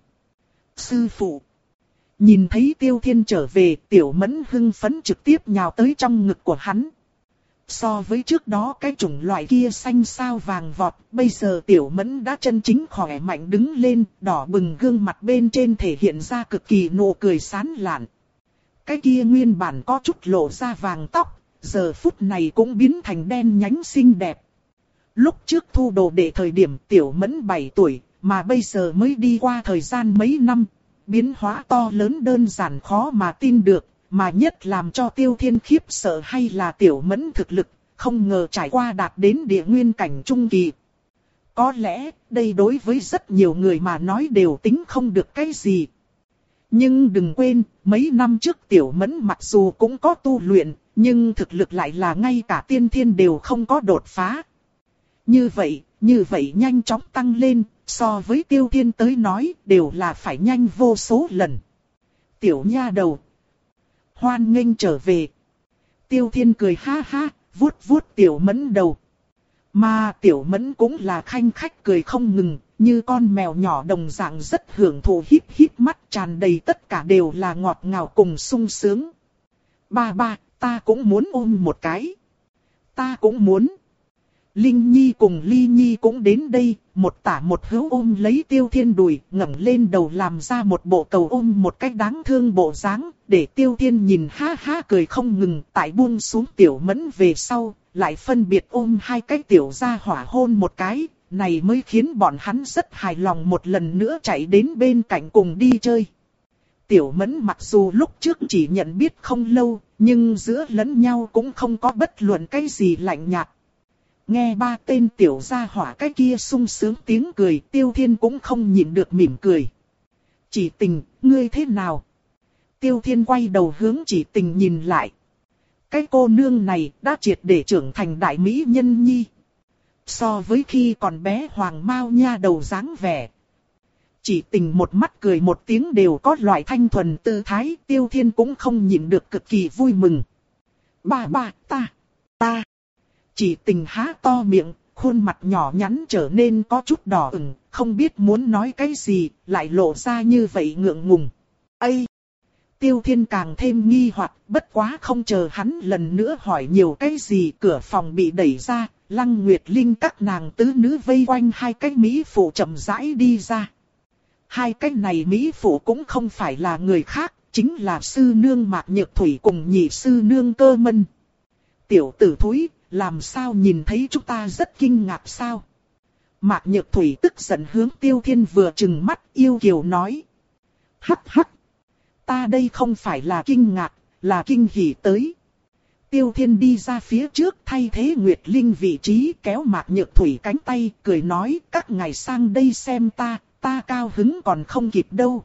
Sư phụ. Nhìn thấy Tiêu Thiên trở về, Tiểu Mẫn hưng phấn trực tiếp nhào tới trong ngực của hắn. So với trước đó cái chủng loại kia xanh sao vàng vọt, bây giờ Tiểu Mẫn đã chân chính khỏe mạnh đứng lên, đỏ bừng gương mặt bên trên thể hiện ra cực kỳ nụ cười sán lạn. Cái kia nguyên bản có chút lộ ra vàng tóc, giờ phút này cũng biến thành đen nhánh xinh đẹp. Lúc trước thu đồ đệ thời điểm Tiểu Mẫn bảy tuổi, mà bây giờ mới đi qua thời gian mấy năm, biến hóa to lớn đơn giản khó mà tin được. Mà nhất làm cho Tiêu Thiên khiếp sợ hay là Tiểu Mẫn thực lực, không ngờ trải qua đạt đến địa nguyên cảnh trung kỳ. Có lẽ, đây đối với rất nhiều người mà nói đều tính không được cái gì. Nhưng đừng quên, mấy năm trước Tiểu Mẫn mặc dù cũng có tu luyện, nhưng thực lực lại là ngay cả tiên thiên đều không có đột phá. Như vậy, như vậy nhanh chóng tăng lên, so với Tiêu Thiên tới nói, đều là phải nhanh vô số lần. Tiểu nha đầu. Hoan nghênh trở về. Tiêu Thiên cười ha ha, vuốt vuốt Tiểu Mẫn đầu. Mà Tiểu Mẫn cũng là khanh khách cười không ngừng, như con mèo nhỏ đồng dạng rất hưởng thụ, híp híp mắt, tràn đầy tất cả đều là ngọt ngào cùng sung sướng. Ba ba, ta cũng muốn ôm một cái. Ta cũng muốn. Linh Nhi cùng Ly Nhi cũng đến đây, một tả một hữu ôm lấy Tiêu Thiên đùi, ngẩng lên đầu làm ra một bộ cầu ôm một cách đáng thương bộ dáng, để Tiêu Thiên nhìn ha ha cười không ngừng, tại buông xuống Tiểu Mẫn về sau, lại phân biệt ôm hai cái tiểu gia hỏa hôn một cái, này mới khiến bọn hắn rất hài lòng một lần nữa chạy đến bên cạnh cùng đi chơi. Tiểu Mẫn mặc dù lúc trước chỉ nhận biết không lâu, nhưng giữa lẫn nhau cũng không có bất luận cái gì lạnh nhạt. Nghe ba tên tiểu gia hỏa cái kia sung sướng tiếng cười, Tiêu Thiên cũng không nhịn được mỉm cười. Chỉ Tình, ngươi thế nào? Tiêu Thiên quay đầu hướng Chỉ Tình nhìn lại. Cái cô nương này đã triệt để trưởng thành đại mỹ nhân nhi. So với khi còn bé hoàng mao nha đầu dáng vẻ. Chỉ Tình một mắt cười một tiếng đều có loại thanh thuần tư thái, Tiêu Thiên cũng không nhịn được cực kỳ vui mừng. Ba ba, ta, ta. Chỉ Tình há to miệng, khuôn mặt nhỏ nhắn trở nên có chút đỏ ửng, không biết muốn nói cái gì, lại lộ ra như vậy ngượng ngùng. Ây! Tiêu Thiên càng thêm nghi hoặc, bất quá không chờ hắn lần nữa hỏi nhiều cái gì, cửa phòng bị đẩy ra, Lăng Nguyệt Linh các nàng tứ nữ vây quanh hai cái mỹ phụ chậm rãi đi ra. Hai cái này mỹ phụ cũng không phải là người khác, chính là sư nương Mạc Nhược Thủy cùng nhị sư nương Cơ Mân. Tiểu tử thúi, làm sao nhìn thấy chúng ta rất kinh ngạc sao? Mạc Nhược Thủy tức giận hướng Tiêu Thiên vừa trừng mắt yêu kiều nói. Hắc hắc! Ta đây không phải là kinh ngạc, là kinh hỉ tới. Tiêu Thiên đi ra phía trước thay thế Nguyệt Linh vị trí kéo Mạc Nhược Thủy cánh tay, cười nói các ngài sang đây xem ta, ta cao hứng còn không kịp đâu.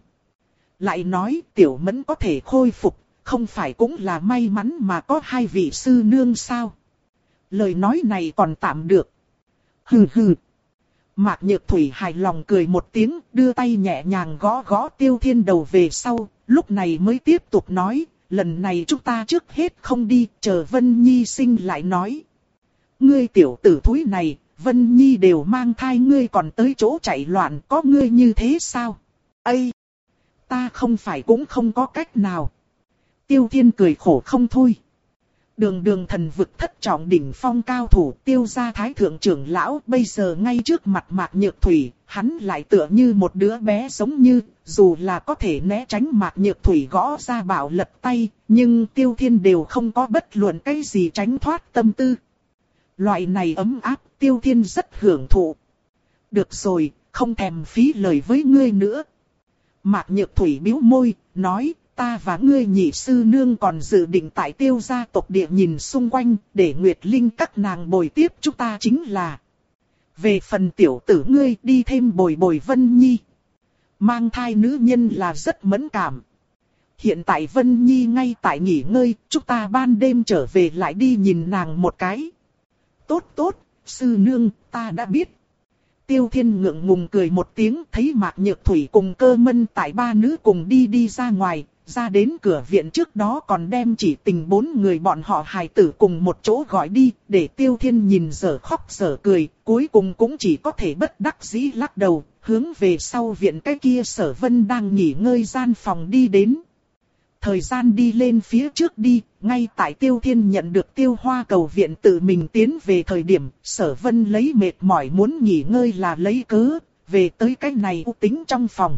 Lại nói Tiểu Mẫn có thể khôi phục, không phải cũng là may mắn mà có hai vị sư nương sao? Lời nói này còn tạm được. Hừ hừ. Mạc Nhược Thủy hài lòng cười một tiếng, đưa tay nhẹ nhàng gõ gõ Tiêu Thiên đầu về sau, lúc này mới tiếp tục nói, lần này chúng ta trước hết không đi, chờ Vân Nhi sinh lại nói. Ngươi tiểu tử thúi này, Vân Nhi đều mang thai ngươi còn tới chỗ chạy loạn, có ngươi như thế sao? Ây! Ta không phải cũng không có cách nào. Tiêu Thiên cười khổ không thôi. Đường đường thần vực thất trọng đỉnh phong cao thủ Tiêu gia thái thượng trưởng lão bây giờ ngay trước mặt Mạc Nhược Thủy, hắn lại tựa như một đứa bé giống như, dù là có thể né tránh Mạc Nhược Thủy gõ ra bảo lật tay, nhưng Tiêu Thiên đều không có bất luận cái gì tránh thoát tâm tư. Loại này ấm áp Tiêu Thiên rất hưởng thụ. Được rồi, không thèm phí lời với ngươi nữa. Mạc Nhược Thủy bĩu môi, nói, ta và ngươi nhị sư nương còn dự định tại Tiêu gia tộc địa nhìn xung quanh, để Nguyệt Linh các nàng bồi tiếp chúng ta chính là. Về phần tiểu tử ngươi đi thêm bồi bồi Vân Nhi. Mang thai nữ nhân là rất mẫn cảm. Hiện tại Vân Nhi ngay tại nghỉ ngơi, chúng ta ban đêm trở về lại đi nhìn nàng một cái. Tốt tốt, sư nương, ta đã biết. Tiêu Thiên ngượng ngùng cười một tiếng, thấy Mạc Nhược Thủy cùng Cơ Mân tại ba nữ cùng đi đi ra ngoài, ra đến cửa viện trước đó còn đem Chỉ Tình bốn người bọn họ hài tử cùng một chỗ gọi đi, để Tiêu Thiên nhìn dở khóc dở cười, cuối cùng cũng chỉ có thể bất đắc dĩ lắc đầu, hướng về sau viện cái kia Sở Vân đang nghỉ ngơi gian phòng đi đến. Thời gian đi lên phía trước đi, ngay tại Tiêu Thiên nhận được Tiêu Hoa cầu viện tự mình tiến về thời điểm, Sở Vân lấy mệt mỏi muốn nghỉ ngơi là lấy cớ, về tới cái này u tính trong phòng.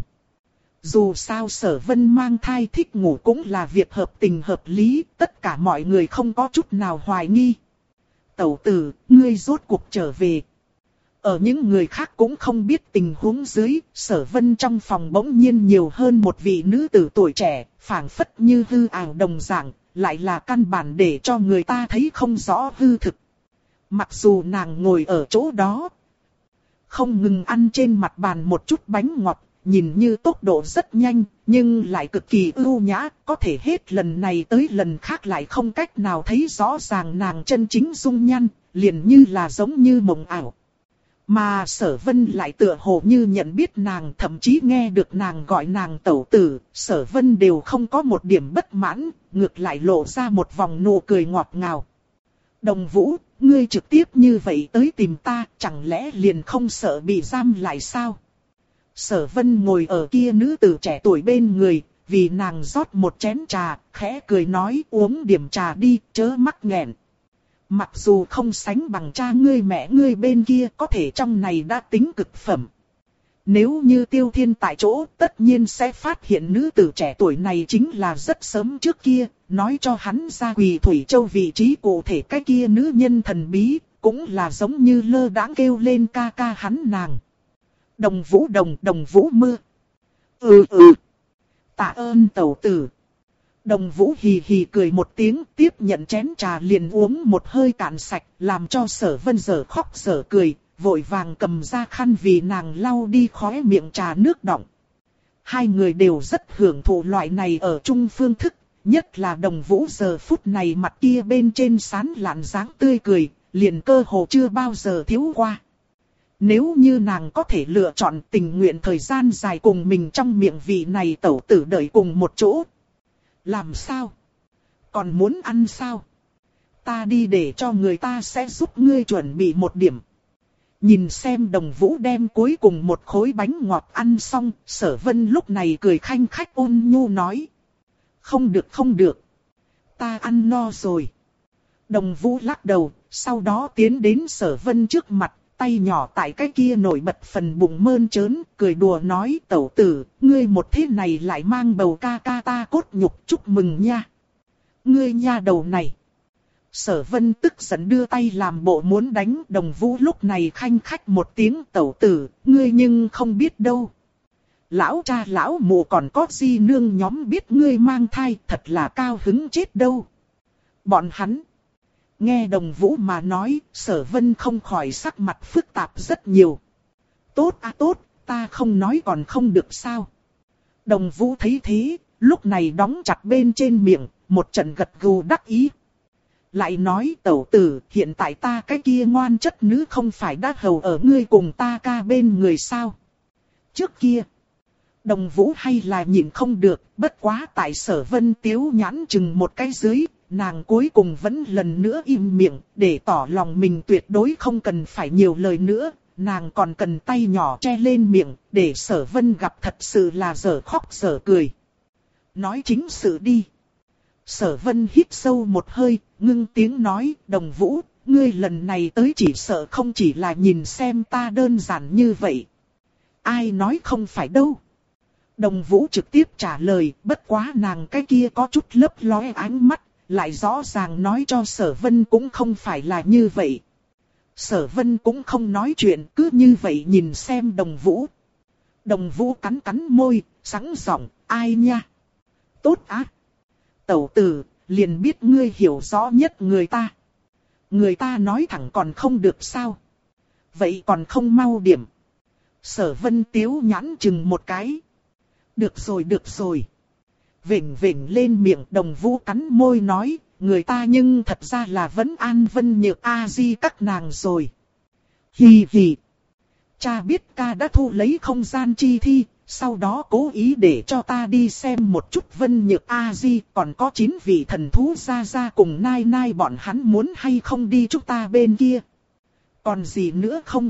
Dù sao Sở Vân mang thai thích ngủ cũng là việc hợp tình hợp lý, tất cả mọi người không có chút nào hoài nghi. Tẩu tử, ngươi rốt cuộc trở về. Ở những người khác cũng không biết tình huống dưới, Sở Vân trong phòng bỗng nhiên nhiều hơn một vị nữ tử tuổi trẻ, phảng phất như hư ảo đồng dạng, lại là căn bản để cho người ta thấy không rõ hư thực. Mặc dù nàng ngồi ở chỗ đó, không ngừng ăn trên mặt bàn một chút bánh ngọt, nhìn như tốc độ rất nhanh, nhưng lại cực kỳ ưu nhã, có thể hết lần này tới lần khác lại không cách nào thấy rõ ràng nàng chân chính dung nhan, liền như là giống như mộng ảo. Mà Sở Vân lại tựa hồ như nhận biết nàng, thậm chí nghe được nàng gọi nàng tẩu tử, Sở Vân đều không có một điểm bất mãn, ngược lại lộ ra một vòng nụ cười ngọt ngào. Đồng Vũ, ngươi trực tiếp như vậy tới tìm ta, chẳng lẽ liền không sợ bị giam lại sao? Sở Vân ngồi ở kia nữ tử trẻ tuổi bên người, vì nàng rót một chén trà, khẽ cười nói uống điểm trà đi, chớ mắc nghẹn. Mặc dù không sánh bằng cha ngươi mẹ ngươi bên kia, có thể trong này đã tính cực phẩm. Nếu như Tiêu Thiên tại chỗ, tất nhiên sẽ phát hiện nữ tử trẻ tuổi này chính là rất sớm trước kia, nói cho hắn ra Quỳ Thủy Châu vị trí cụ thể cái kia nữ nhân thần bí, cũng là giống như lơ đãng kêu lên ca ca hắn nàng. Đồng Vũ đồng đồng Vũ mưa. Ừ ừ. Tạ ơn tẩu tử. Đồng Vũ hì hì cười một tiếng, tiếp nhận chén trà liền uống một hơi cạn sạch, làm cho Sở Vân dở khóc dở cười, vội vàng cầm ra khăn vì nàng lau đi khóe miệng trà nước đọng. Hai người đều rất hưởng thụ loại này ở chung phương thức, nhất là Đồng Vũ giờ phút này mặt kia bên trên sán lạn dáng tươi cười, liền cơ hồ chưa bao giờ thiếu qua. Nếu như nàng có thể lựa chọn tình nguyện thời gian dài cùng mình trong miệng vị này tẩu tử đợi cùng một chỗ. Làm sao? Còn muốn ăn sao? Ta đi để cho người ta sẽ giúp ngươi chuẩn bị một điểm. Nhìn xem Đồng Vũ đem cuối cùng một khối bánh ngọt ăn xong, Sở Vân lúc này cười khanh khách ôn nhu nói. Không được không được. Ta ăn no rồi. Đồng Vũ lắc đầu, sau đó tiến đến Sở Vân trước mặt, tay nhỏ tại cái kia nổi bật phần bụng mơn trớn, cười đùa nói tẩu tử, ngươi một thế này lại mang bầu ca ca ta cốt nhục chúc mừng nha. Ngươi nha đầu này. Sở Vân tức giận đưa tay làm bộ muốn đánh. Đồng Vũ lúc này khanh khách một tiếng tẩu tử, ngươi nhưng không biết đâu. Lão cha lão mụ còn có di nương nhóm biết ngươi mang thai, thật là cao hứng chết đâu. Bọn hắn. Nghe Đồng Vũ mà nói, Sở Vân không khỏi sắc mặt phức tạp rất nhiều. Tốt à tốt, ta không nói còn không được sao. Đồng Vũ thấy thế, lúc này đóng chặt bên trên miệng, một trận gật gù đắc ý. Lại nói tẩu tử, hiện tại ta cái kia ngoan chất nữ không phải đã hầu ở ngươi cùng ta ca bên người sao. Trước kia, Đồng Vũ hay là nhịn không được, bất quá tại Sở Vân tiếu nhãn chừng một cái dưới, nàng cuối cùng vẫn lần nữa im miệng, để tỏ lòng mình tuyệt đối không cần phải nhiều lời nữa, nàng còn cần tay nhỏ che lên miệng, để Sở Vân gặp thật sự là dở khóc dở cười. Nói chính sự đi. Sở Vân hít sâu một hơi, ngưng tiếng nói, Đồng Vũ, ngươi lần này tới chỉ sợ không chỉ là nhìn xem ta đơn giản như vậy. Ai nói không phải đâu. Đồng Vũ trực tiếp trả lời, bất quá nàng cái kia có chút lấp lóe ánh mắt, lại rõ ràng nói cho Sở Vân cũng không phải là như vậy. Sở Vân cũng không nói chuyện, cứ như vậy nhìn xem Đồng Vũ. Đồng Vũ cắn cắn môi, sẵn giọng, ai nha? Tốt á. Tẩu tử, liền biết ngươi hiểu rõ nhất người ta. Người ta nói thẳng còn không được sao? Vậy còn không mau điểm. Sở Vân tiếu nhãn chừng một cái. Được rồi được rồi. Vểnh vểnh lên miệng Đồng Vũ cắn môi nói, người ta nhưng thật ra là vẫn An Vân Nhược A Di các nàng rồi. Hì hì. Cha biết ca đã thu lấy không gian chi thi, sau đó cố ý để cho ta đi xem một chút Vân Nhược A Di, còn có chín vị thần thú ra ra cùng nai nai bọn hắn muốn hay không đi chúng ta bên kia. Còn gì nữa không?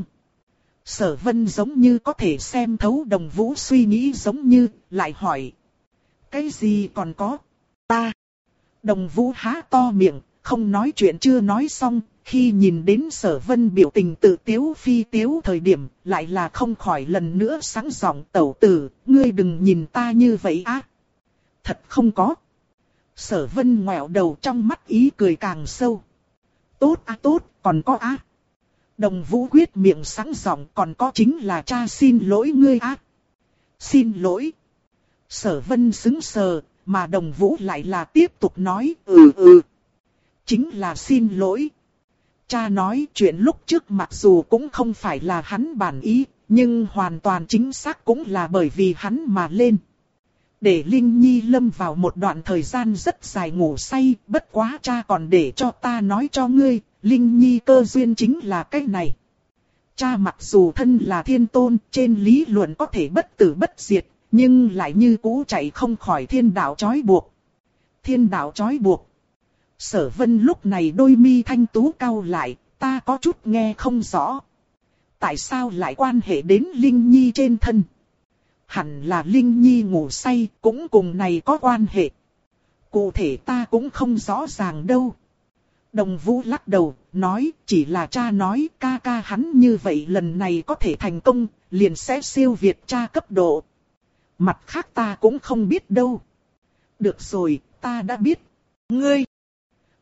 Sở Vân giống như có thể xem thấu Đồng Vũ suy nghĩ giống như, lại hỏi. Cái gì còn có? Ta. Đồng Vũ há to miệng, không nói chuyện chưa nói xong, khi nhìn đến Sở Vân biểu tình tự tiếu phi tiếu thời điểm, lại là không khỏi lần nữa sáng giọng tẩu tử, ngươi đừng nhìn ta như vậy á. Thật không có. Sở Vân ngoẹo đầu trong mắt ý cười càng sâu. Tốt á tốt, còn có á. Đồng Vũ quyết miệng sáng giọng còn có chính là cha xin lỗi ngươi á. Xin lỗi. Sở Vân sững sờ, mà Đồng Vũ lại là tiếp tục nói ừ ừ. Chính là xin lỗi. Cha nói chuyện lúc trước mặc dù cũng không phải là hắn bản ý, nhưng hoàn toàn chính xác cũng là bởi vì hắn mà lên. Để Linh Nhi lâm vào một đoạn thời gian rất dài ngủ say, bất quá cha còn để cho ta nói cho ngươi, Linh Nhi cơ duyên chính là cái này. Cha mặc dù thân là thiên tôn, trên lý luận có thể bất tử bất diệt, nhưng lại như cũ chạy không khỏi thiên đạo trói buộc. Thiên đạo trói buộc. Sở Vân lúc này đôi mi thanh tú cau lại, ta có chút nghe không rõ. Tại sao lại quan hệ đến Linh Nhi trên thân? Hẳn là Linh Nhi ngủ say, cũng cùng này có quan hệ. Cụ thể ta cũng không rõ ràng đâu. Đồng Vũ lắc đầu, nói, chỉ là cha nói ca ca hắn như vậy lần này có thể thành công, liền sẽ siêu việt cha cấp độ. Mặt khác ta cũng không biết đâu. Được rồi, ta đã biết. Ngươi.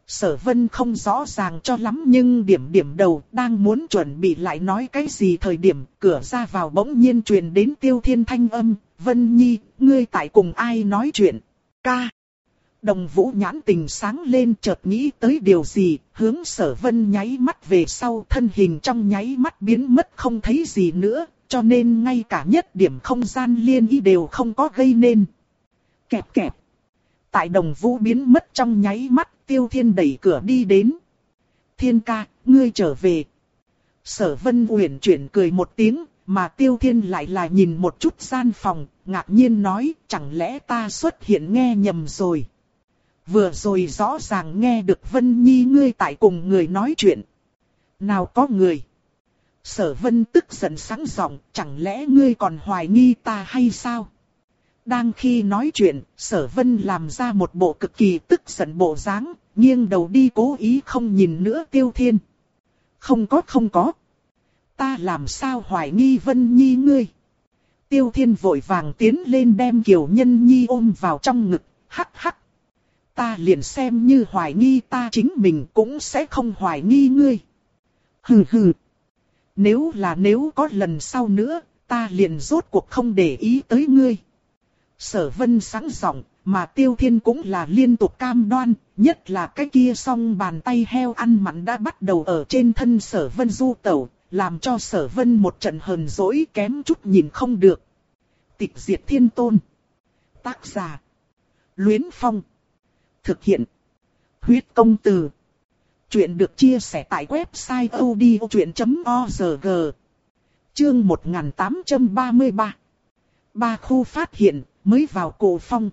Sở Vân không rõ ràng cho lắm nhưng điểm điểm đầu đang muốn chuẩn bị lại nói cái gì thời điểm cửa ra vào bỗng nhiên truyền đến Tiêu Thiên thanh âm, Vân Nhi, ngươi tại cùng ai nói chuyện? Ca. Đồng Vũ nhãn tình sáng lên chợt nghĩ tới điều gì, hướng Sở Vân nháy mắt về sau thân hình trong nháy mắt biến mất không thấy gì nữa, cho nên ngay cả nhất điểm không gian liên y đều không có gây nên. Kẹp kẹp. Tại Đồng Vũ biến mất trong nháy mắt, Tiêu Thiên đẩy cửa đi đến. Thiên ca, ngươi trở về. Sở Vân uyển chuyển cười một tiếng, mà Tiêu Thiên lại là nhìn một chút gian phòng, ngạc nhiên nói, chẳng lẽ ta xuất hiện nghe nhầm rồi. Vừa rồi rõ ràng nghe được Vân Nhi ngươi tại cùng người nói chuyện. Nào có người. Sở Vân tức giận sẵn giọng, chẳng lẽ ngươi còn hoài nghi ta hay sao? Đang khi nói chuyện, Sở Vân làm ra một bộ cực kỳ tức giận bộ dáng, nghiêng đầu đi cố ý không nhìn nữa Tiêu Thiên. Không có không có. Ta làm sao hoài nghi Vân Nhi ngươi? Tiêu Thiên vội vàng tiến lên đem Kiều Nhân Nhi ôm vào trong ngực, hắc hắc. Ta liền xem như hoài nghi ta chính mình cũng sẽ không hoài nghi ngươi. Hừ hừ. Nếu là nếu có lần sau nữa, ta liền rốt cuộc không để ý tới ngươi. Sở Vân sẵn giọng, mà Tiêu Thiên cũng là liên tục cam đoan, nhất là cái kia song bàn tay heo ăn mặn đã bắt đầu ở trên thân Sở Vân du tẩu, làm cho Sở Vân một trận hờn dỗi kém chút nhìn không được. Tịch diệt thiên tôn. Tác giả. Luyến Phong. Thực hiện. Huyết công từ. Chuyện được chia sẻ tại website odchuyện chấm org. Chương một nghìn tám trăm ba mươi ba. Ba khu phát hiện, mới vào cổ phong.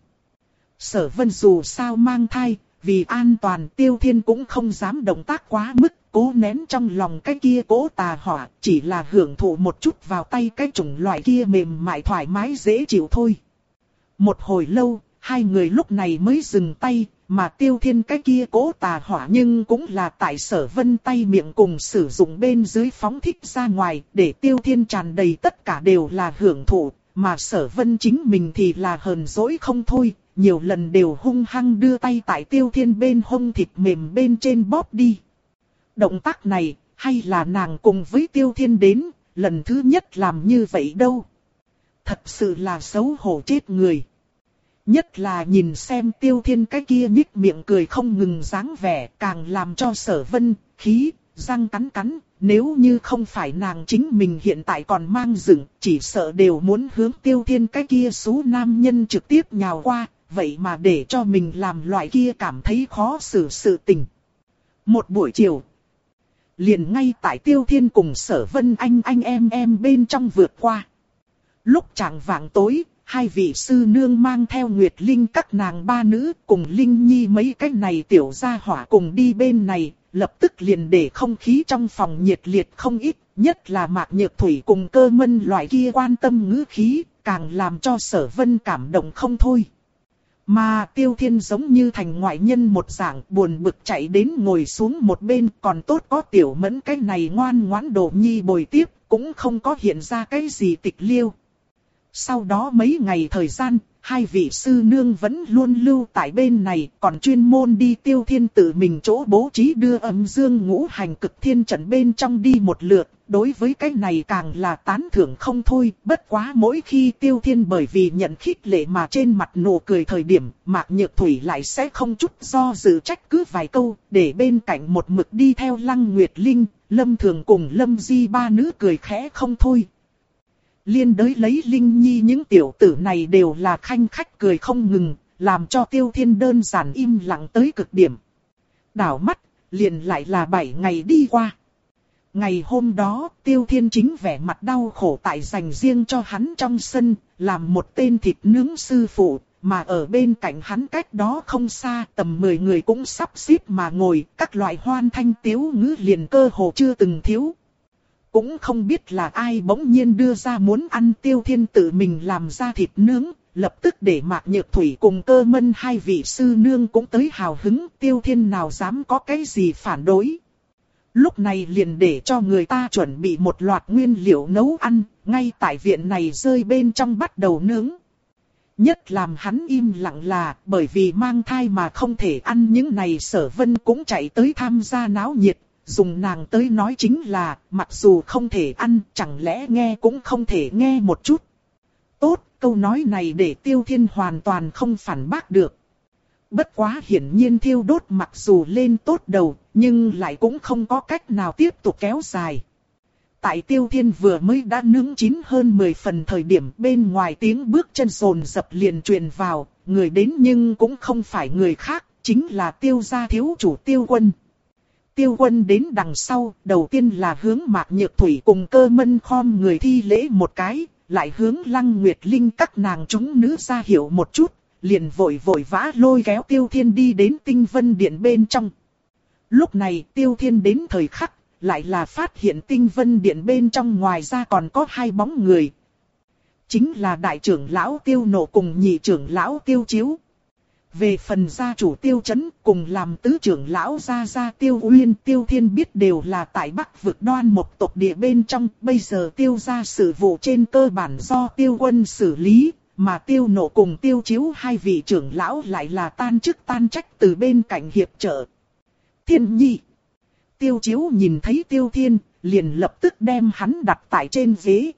Sở Vân dù sao mang thai, vì an toàn Tiêu Thiên cũng không dám động tác quá mức, cố nén trong lòng cái kia cố tà hỏa, chỉ là hưởng thụ một chút vào tay cái chủng loại kia mềm mại thoải mái dễ chịu thôi. Một hồi lâu, hai người lúc này mới dừng tay, mà Tiêu Thiên cái kia cố tà hỏa nhưng cũng là tại Sở Vân tay miệng cùng sử dụng bên dưới phóng thích ra ngoài, để Tiêu Thiên tràn đầy tất cả đều là hưởng thụ, mà Sở Vân chính mình thì là hờn dỗi không thôi, nhiều lần đều hung hăng đưa tay tại Tiêu Thiên bên hông thịt mềm bên trên bóp đi. Động tác này, hay là nàng cùng với Tiêu Thiên đến, lần thứ nhất làm như vậy đâu. Thật sự là xấu hổ chết người. Nhất là nhìn xem Tiêu Thiên cái kia nhích miệng cười không ngừng dáng vẻ, càng làm cho Sở Vân khí, răng cắn cắn, nếu như không phải nàng chính mình hiện tại còn mang dựng, chỉ sợ đều muốn hướng Tiêu Thiên cái kia xú nam nhân trực tiếp nhào qua, vậy mà để cho mình làm loại kia cảm thấy khó xử sự tình. Một buổi chiều, liền ngay tại Tiêu Thiên cùng Sở Vân anh anh em em bên trong vượt qua. Lúc chạng vạng tối, hai vị sư nương mang theo Nguyệt Linh các nàng ba nữ cùng Linh Nhi mấy cái này tiểu gia hỏa cùng đi bên này, lập tức liền để không khí trong phòng nhiệt liệt không ít, nhất là Mạc Nhược Thủy cùng Cơ Mân loại kia quan tâm ngữ khí, càng làm cho Sở Vân cảm động không thôi. Mà Tiêu Thiên giống như thành ngoại nhân một dạng buồn bực chạy đến ngồi xuống một bên, còn tốt có Tiểu Mẫn cái này ngoan ngoãn đồ nhi bồi tiếp, cũng không có hiện ra cái gì tịch liêu. Sau đó mấy ngày thời gian, hai vị sư nương vẫn luôn lưu tại bên này, còn chuyên môn đi Tiêu Thiên tự mình chỗ bố trí đưa âm dương ngũ hành cực thiên trận bên trong đi một lượt. Đối với cái này càng là tán thưởng không thôi, bất quá mỗi khi Tiêu Thiên bởi vì nhận khích lệ mà trên mặt nụ cười thời điểm, Mạc Nhược Thủy lại sẽ không chút do dự trách cứ vài câu, để bên cạnh một mực đi theo Lăng Nguyệt Linh, Lâm Thường cùng Lâm Di ba nữ cười khẽ không thôi. Liên đới lấy Linh Nhi những tiểu tử này đều là khanh khách cười không ngừng, làm cho Tiêu Thiên đơn giản im lặng tới cực điểm. Đảo mắt, liền lại là bảy ngày đi qua. Ngày hôm đó, Tiêu Thiên chính vẻ mặt đau khổ tại dành riêng cho hắn trong sân, làm một tên thịt nướng sư phụ, mà ở bên cạnh hắn cách đó không xa, tầm mười người cũng sắp xếp mà ngồi, các loại hoan thanh tiếu ngữ liền cơ hồ chưa từng thiếu. Cũng không biết là ai bỗng nhiên đưa ra muốn ăn Tiêu Thiên tự mình làm ra thịt nướng, lập tức để Mạc Nhược Thủy cùng Cơ Mân hai vị sư nương cũng tới hào hứng, Tiêu Thiên nào dám có cái gì phản đối. Lúc này liền để cho người ta chuẩn bị một loạt nguyên liệu nấu ăn, ngay tại viện này rơi bên trong bắt đầu nướng. Nhất làm hắn im lặng là bởi vì mang thai mà không thể ăn những này, Sở Vân cũng chạy tới tham gia náo nhiệt, dùng nàng tới nói chính là mặc dù không thể ăn, chẳng lẽ nghe cũng không thể nghe một chút. Tốt, câu nói này để Tiêu Thiên hoàn toàn không phản bác được. Bất quá hiển nhiên thiêu đốt mặc dù lên tốt đầu, nhưng lại cũng không có cách nào tiếp tục kéo dài. Tại Tiêu Thiên vừa mới đã nướng chín hơn mười phần thời điểm, bên ngoài tiếng bước chân rồn rập liền truyền vào, người đến nhưng cũng không phải người khác, chính là Tiêu gia thiếu chủ Tiêu Quân. Tiêu Quân đến đằng sau, đầu tiên là hướng Mạc Nhược Thủy cùng Cơ Mân khom người thi lễ một cái, lại hướng Lăng Nguyệt Linh các nàng chúng nữ ra hiểu một chút, liền vội vội vã lôi kéo Tiêu Thiên đi đến Tinh Vân Điện bên trong. Lúc này Tiêu Thiên đến thời khắc, lại là phát hiện Tinh Vân Điện bên trong ngoài ra còn có hai bóng người. Chính là đại trưởng lão Tiêu Nộ cùng nhị trưởng lão Tiêu Chiếu. Về phần gia chủ Tiêu Chấn cùng làm tứ trưởng lão gia gia Tiêu Uyên, Tiêu Thiên biết đều là tại Bắc vực Đoan một tộc địa bên trong, bây giờ Tiêu gia sự vụ trên cơ bản do Tiêu Quân xử lý, mà Tiêu Nộ cùng Tiêu Chiếu hai vị trưởng lão lại là tan chức tan trách từ bên cạnh hiệp trợ. Thiên Nhi. Tiêu Chiếu nhìn thấy Tiêu Thiên, liền lập tức đem hắn đặt tại trên ghế.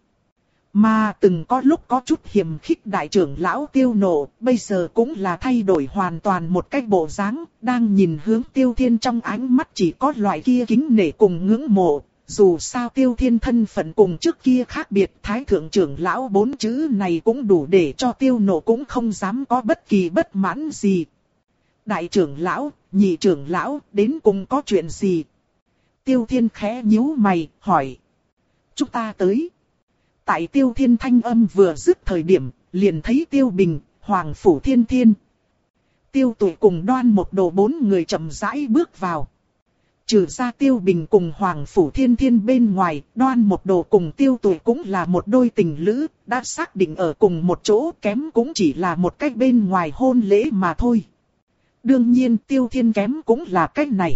Mà từng có lúc có chút hiềm khích đại trưởng lão Tiêu Nộ, bây giờ cũng là thay đổi hoàn toàn một cách bộ dáng, đang nhìn hướng Tiêu Thiên trong ánh mắt chỉ có loại kia kính nể cùng ngưỡng mộ. Dù sao Tiêu Thiên thân phận cùng trước kia khác biệt, thái thượng trưởng lão bốn chữ này cũng đủ để cho Tiêu Nộ cũng không dám có bất kỳ bất mãn gì. Đại trưởng lão, nhị trưởng lão, đến cùng có chuyện gì? Tiêu Thiên khẽ nhíu mày, hỏi. Chúng ta tới. Tại Tiêu Thiên thanh âm vừa dứt thời điểm, liền thấy Tiêu Bình, Hoàng Phủ Thiên Thiên. Tiêu Tuệ cùng Đoan một đồ bốn người chậm rãi bước vào. Trừ ra Tiêu Bình cùng Hoàng Phủ Thiên Thiên bên ngoài, Đoan một đồ cùng Tiêu Tuệ cũng là một đôi tình lữ, đã xác định ở cùng một chỗ, kém cũng chỉ là một cách bên ngoài hôn lễ mà thôi. Đương nhiên Tiêu Thiên kém cũng là cách này.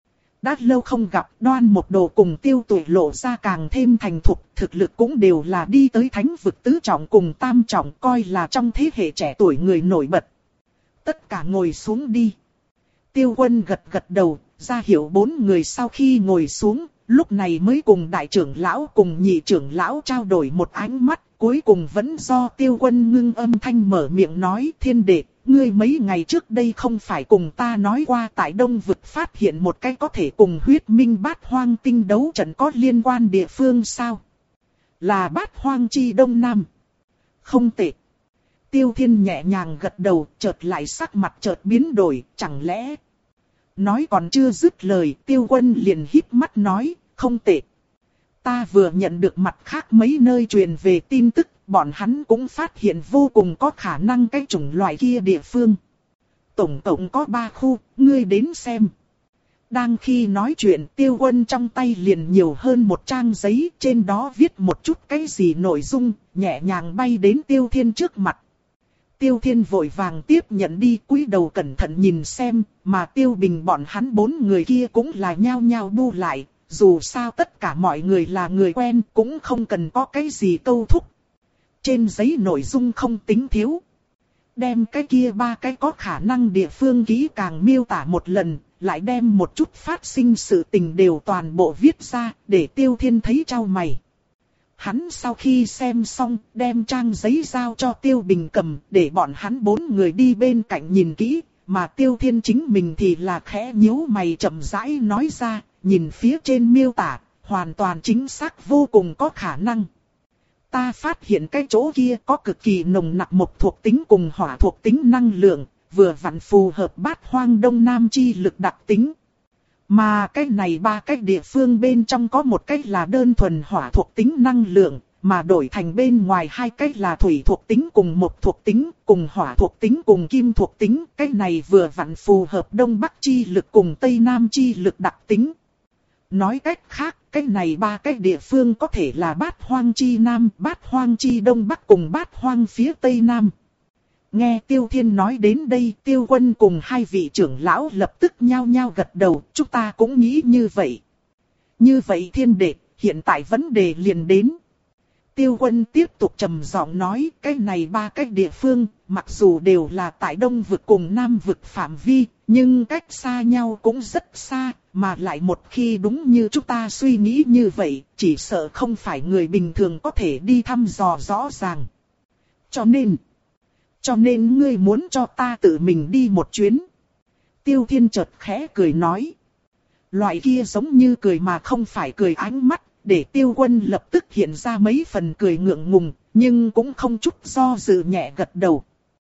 Đã lâu không gặp, Đoan một đồ cùng Tiêu Tuệ lộ ra càng thêm thành thục, thực lực cũng đều là đi tới thánh vực tứ trọng cùng tam trọng, coi là trong thế hệ trẻ tuổi người nổi bật. Tất cả ngồi xuống đi. Tiêu Quân gật gật đầu, ra hiệu bốn người sau khi ngồi xuống, lúc này mới cùng đại trưởng lão cùng nhị trưởng lão trao đổi một ánh mắt, cuối cùng vẫn do Tiêu Quân ngưng âm thanh mở miệng nói: Thiên đệ, ngươi mấy ngày trước đây không phải cùng ta nói qua tại Đông vực phát hiện một cái có thể cùng huyết minh bát hoang tinh đấu trận có liên quan địa phương sao? Là bát hoang chi Đông Nam. Không tệ. Tiêu Thiên nhẹ nhàng gật đầu, chợt lại sắc mặt chợt biến đổi, chẳng lẽ... Nói còn chưa dứt lời, Tiêu Quân liền híp mắt nói, không tệ. Ta vừa nhận được mặt khác mấy nơi truyền về tin tức, bọn hắn cũng phát hiện vô cùng có khả năng cái chủng loại kia địa phương. Tổng cộng có ba khu, ngươi đến xem. Đang khi nói chuyện, Tiêu Quân trong tay liền nhiều hơn một trang giấy, trên đó viết một chút cái gì nội dung, nhẹ nhàng bay đến Tiêu Thiên trước mặt. Tiêu Thiên vội vàng tiếp nhận đi, cúi đầu cẩn thận nhìn xem, mà Tiêu Bình bọn hắn bốn người kia cũng là nhao nhao bu lại, dù sao tất cả mọi người là người quen, cũng không cần có cái gì câu thúc. Trên giấy nội dung không tính thiếu. Đem cái kia ba cái có khả năng địa phương kỹ càng miêu tả một lần, lại đem một chút phát sinh sự tình đều toàn bộ viết ra, để Tiêu Thiên thấy chau mày. Hắn sau khi xem xong, đem trang giấy giao cho Tiêu Bình cầm, để bọn hắn bốn người đi bên cạnh nhìn kỹ, mà Tiêu Thiên chính mình thì là khẽ nhíu mày chậm rãi nói ra, nhìn phía trên miêu tả, hoàn toàn chính xác vô cùng có khả năng. Ta phát hiện cái chỗ kia có cực kỳ nồng nặc mộc thuộc tính cùng hỏa thuộc tính năng lượng, vừa vặn phù hợp bát hoang đông nam chi lực đặc tính. Mà cái này ba cái địa phương bên trong có một cái là đơn thuần hỏa thuộc tính năng lượng, mà đổi thành bên ngoài hai cái là thủy thuộc tính cùng mộc thuộc tính, cùng hỏa thuộc tính cùng kim thuộc tính. Cái này vừa vặn phù hợp đông bắc chi lực cùng tây nam chi lực đặc tính. Nói cách khác, cái này ba cái địa phương có thể là bát hoang chi nam, bát hoang chi đông bắc cùng bát hoang phía tây nam. Nghe Tiêu Thiên nói đến đây, Tiêu Quân cùng hai vị trưởng lão lập tức nhao nhao gật đầu, chúng ta cũng nghĩ như vậy. Như vậy Thiên đệ, hiện tại vấn đề liền đến. Tiêu Quân tiếp tục trầm giọng nói, cái này ba cái địa phương, mặc dù đều là tại Đông vực cùng Nam vực phạm vi, nhưng cách xa nhau cũng rất xa, mà lại một khi đúng như chúng ta suy nghĩ như vậy, chỉ sợ không phải người bình thường có thể đi thăm dò rõ ràng. Cho nên, cho nên ngươi muốn cho ta tự mình đi một chuyến. Tiêu Thiên chợt khẽ cười nói. Loại kia giống như cười mà không phải cười ánh mắt, để Tiêu Quân lập tức hiện ra mấy phần cười ngượng ngùng, nhưng cũng không chút do dự nhẹ gật đầu.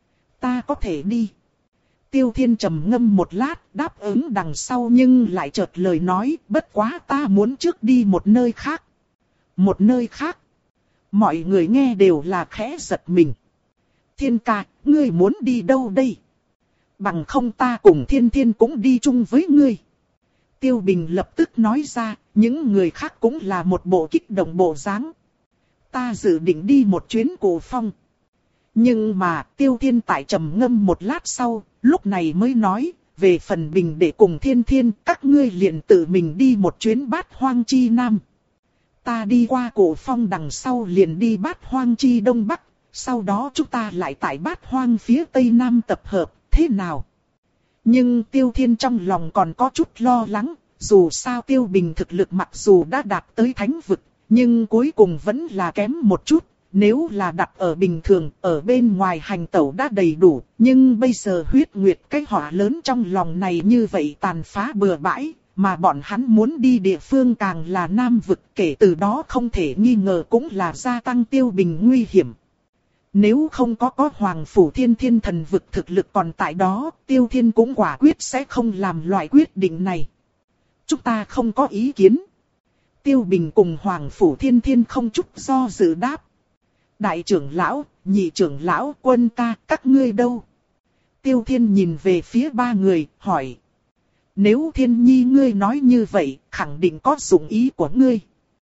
Ta có thể đi. Tiêu Thiên trầm ngâm một lát, đáp ứng đằng sau nhưng lại chợt lời nói, bất quá ta muốn trước đi một nơi khác. Một nơi khác. Mọi người nghe đều là khẽ giật mình. Thiên ca, ngươi muốn đi đâu đây? Bằng không ta cùng Thiên Thiên cũng đi chung với ngươi. Tiêu Bình lập tức nói ra, những người khác cũng là một bộ kích động bộ dáng. Ta dự định đi một chuyến Cổ Phong. Nhưng mà Tiêu Thiên tại trầm ngâm một lát sau, lúc này mới nói, về phần Bình để cùng Thiên Thiên, các ngươi liền tự mình đi một chuyến Bát Hoang Chi Nam. Ta đi qua Cổ Phong đằng sau liền đi Bát Hoang Chi Đông Bắc, sau đó chúng ta lại tại Bát Hoang phía Tây Nam tập hợp, thế nào? Nhưng Tiêu Thiên trong lòng còn có chút lo lắng, dù sao Tiêu Bình thực lực mặc dù đã đạt tới thánh vực, nhưng cuối cùng vẫn là kém một chút. Nếu là đặt ở bình thường, ở bên ngoài hành tẩu đã đầy đủ, nhưng bây giờ huyết nguyệt cái họa lớn trong lòng này như vậy tàn phá bừa bãi, mà bọn hắn muốn đi địa phương càng là Nam vực, kể từ đó không thể nghi ngờ cũng là gia tăng Tiêu Bình nguy hiểm. Nếu không có có Hoàng Phủ Thiên Thiên thần vực thực lực còn tại đó, Tiêu Thiên cũng quả quyết sẽ không làm loại quyết định này. Chúng ta không có ý kiến. Tiêu Bình cùng Hoàng Phủ Thiên Thiên không chút do dự đáp. Đại trưởng lão, nhị trưởng lão, Quân ca, các ngươi đâu? Tiêu Thiên nhìn về phía ba người, hỏi. Nếu Thiên Nhi ngươi nói như vậy, khẳng định có dụng ý của ngươi.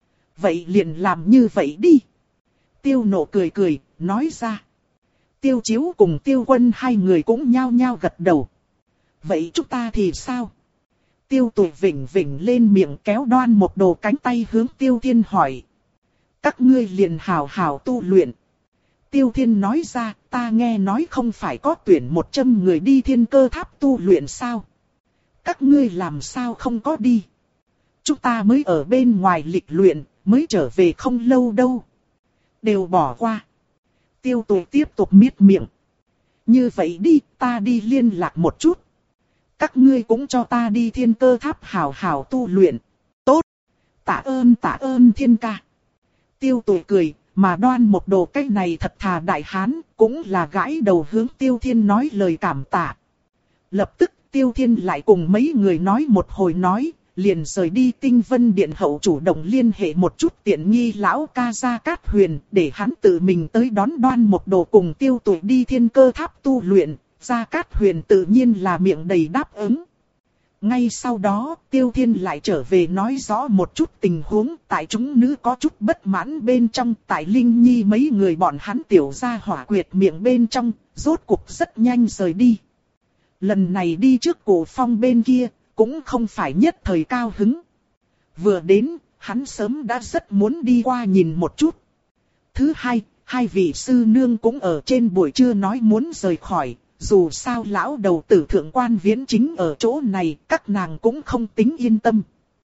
Vậy liền làm như vậy đi. Tiêu Nộ cười cười, nói ra. Tiêu Chiếu cùng Tiêu Quân hai người cũng nhao nhao gật đầu. Vậy chúng ta thì sao? Tiêu Tụi vỉnh vỉnh lên miệng kéo Đoan Mộc Đồ cánh tay hướng Tiêu Thiên hỏi. Các ngươi liền hào hào tu luyện. Tiêu Thiên nói ra, ta nghe nói không phải có tuyển một trăm người đi Thiên Cơ Tháp tu luyện sao? Các ngươi làm sao không có đi? Chúng ta mới ở bên ngoài lịch luyện, mới trở về không lâu đâu. Đều bỏ qua. Tiêu Tụi tiếp tục miết miệng. Như vậy đi, ta đi liên lạc một chút. Các ngươi cũng cho ta đi Thiên Cơ Tháp hào hào tu luyện. Tốt. Tạ ơn tạ ơn Thiên ca. Tiêu Tụi cười, mà Đoan Mộc Đồ cái này thật thà đại hán, cũng là gãi đầu hướng Tiêu Thiên nói lời cảm tạ. Lập tức Tiêu Thiên lại cùng mấy người nói một hồi nói, liền rời đi Tinh Vân Điện hậu chủ động liên hệ một chút tiện nghi lão ca Gia Cát Huyền, để hắn tự mình tới đón Đoan Mộc Đồ cùng Tiêu Tụi đi Thiên Cơ Tháp tu luyện. Gia Cát Huyền tự nhiên là miệng đầy đáp ứng. Ngay sau đó, Tiêu Thiên lại trở về nói rõ một chút tình huống, tại chúng nữ có chút bất mãn bên trong, tại Linh Nhi mấy người bọn hắn tiểu gia hỏa quyệt miệng bên trong, rốt cục rất nhanh rời đi. Lần này đi trước Cổ Phong bên kia, cũng không phải nhất thời cao hứng. Vừa đến, hắn sớm đã rất muốn đi qua nhìn một chút. Thứ hai, hai vị sư nương cũng ở trên buổi trưa nói muốn rời khỏi. Dù sao lão đầu tử Thượng Quan Viễn chính ở chỗ này, các nàng cũng không tính yên tâm.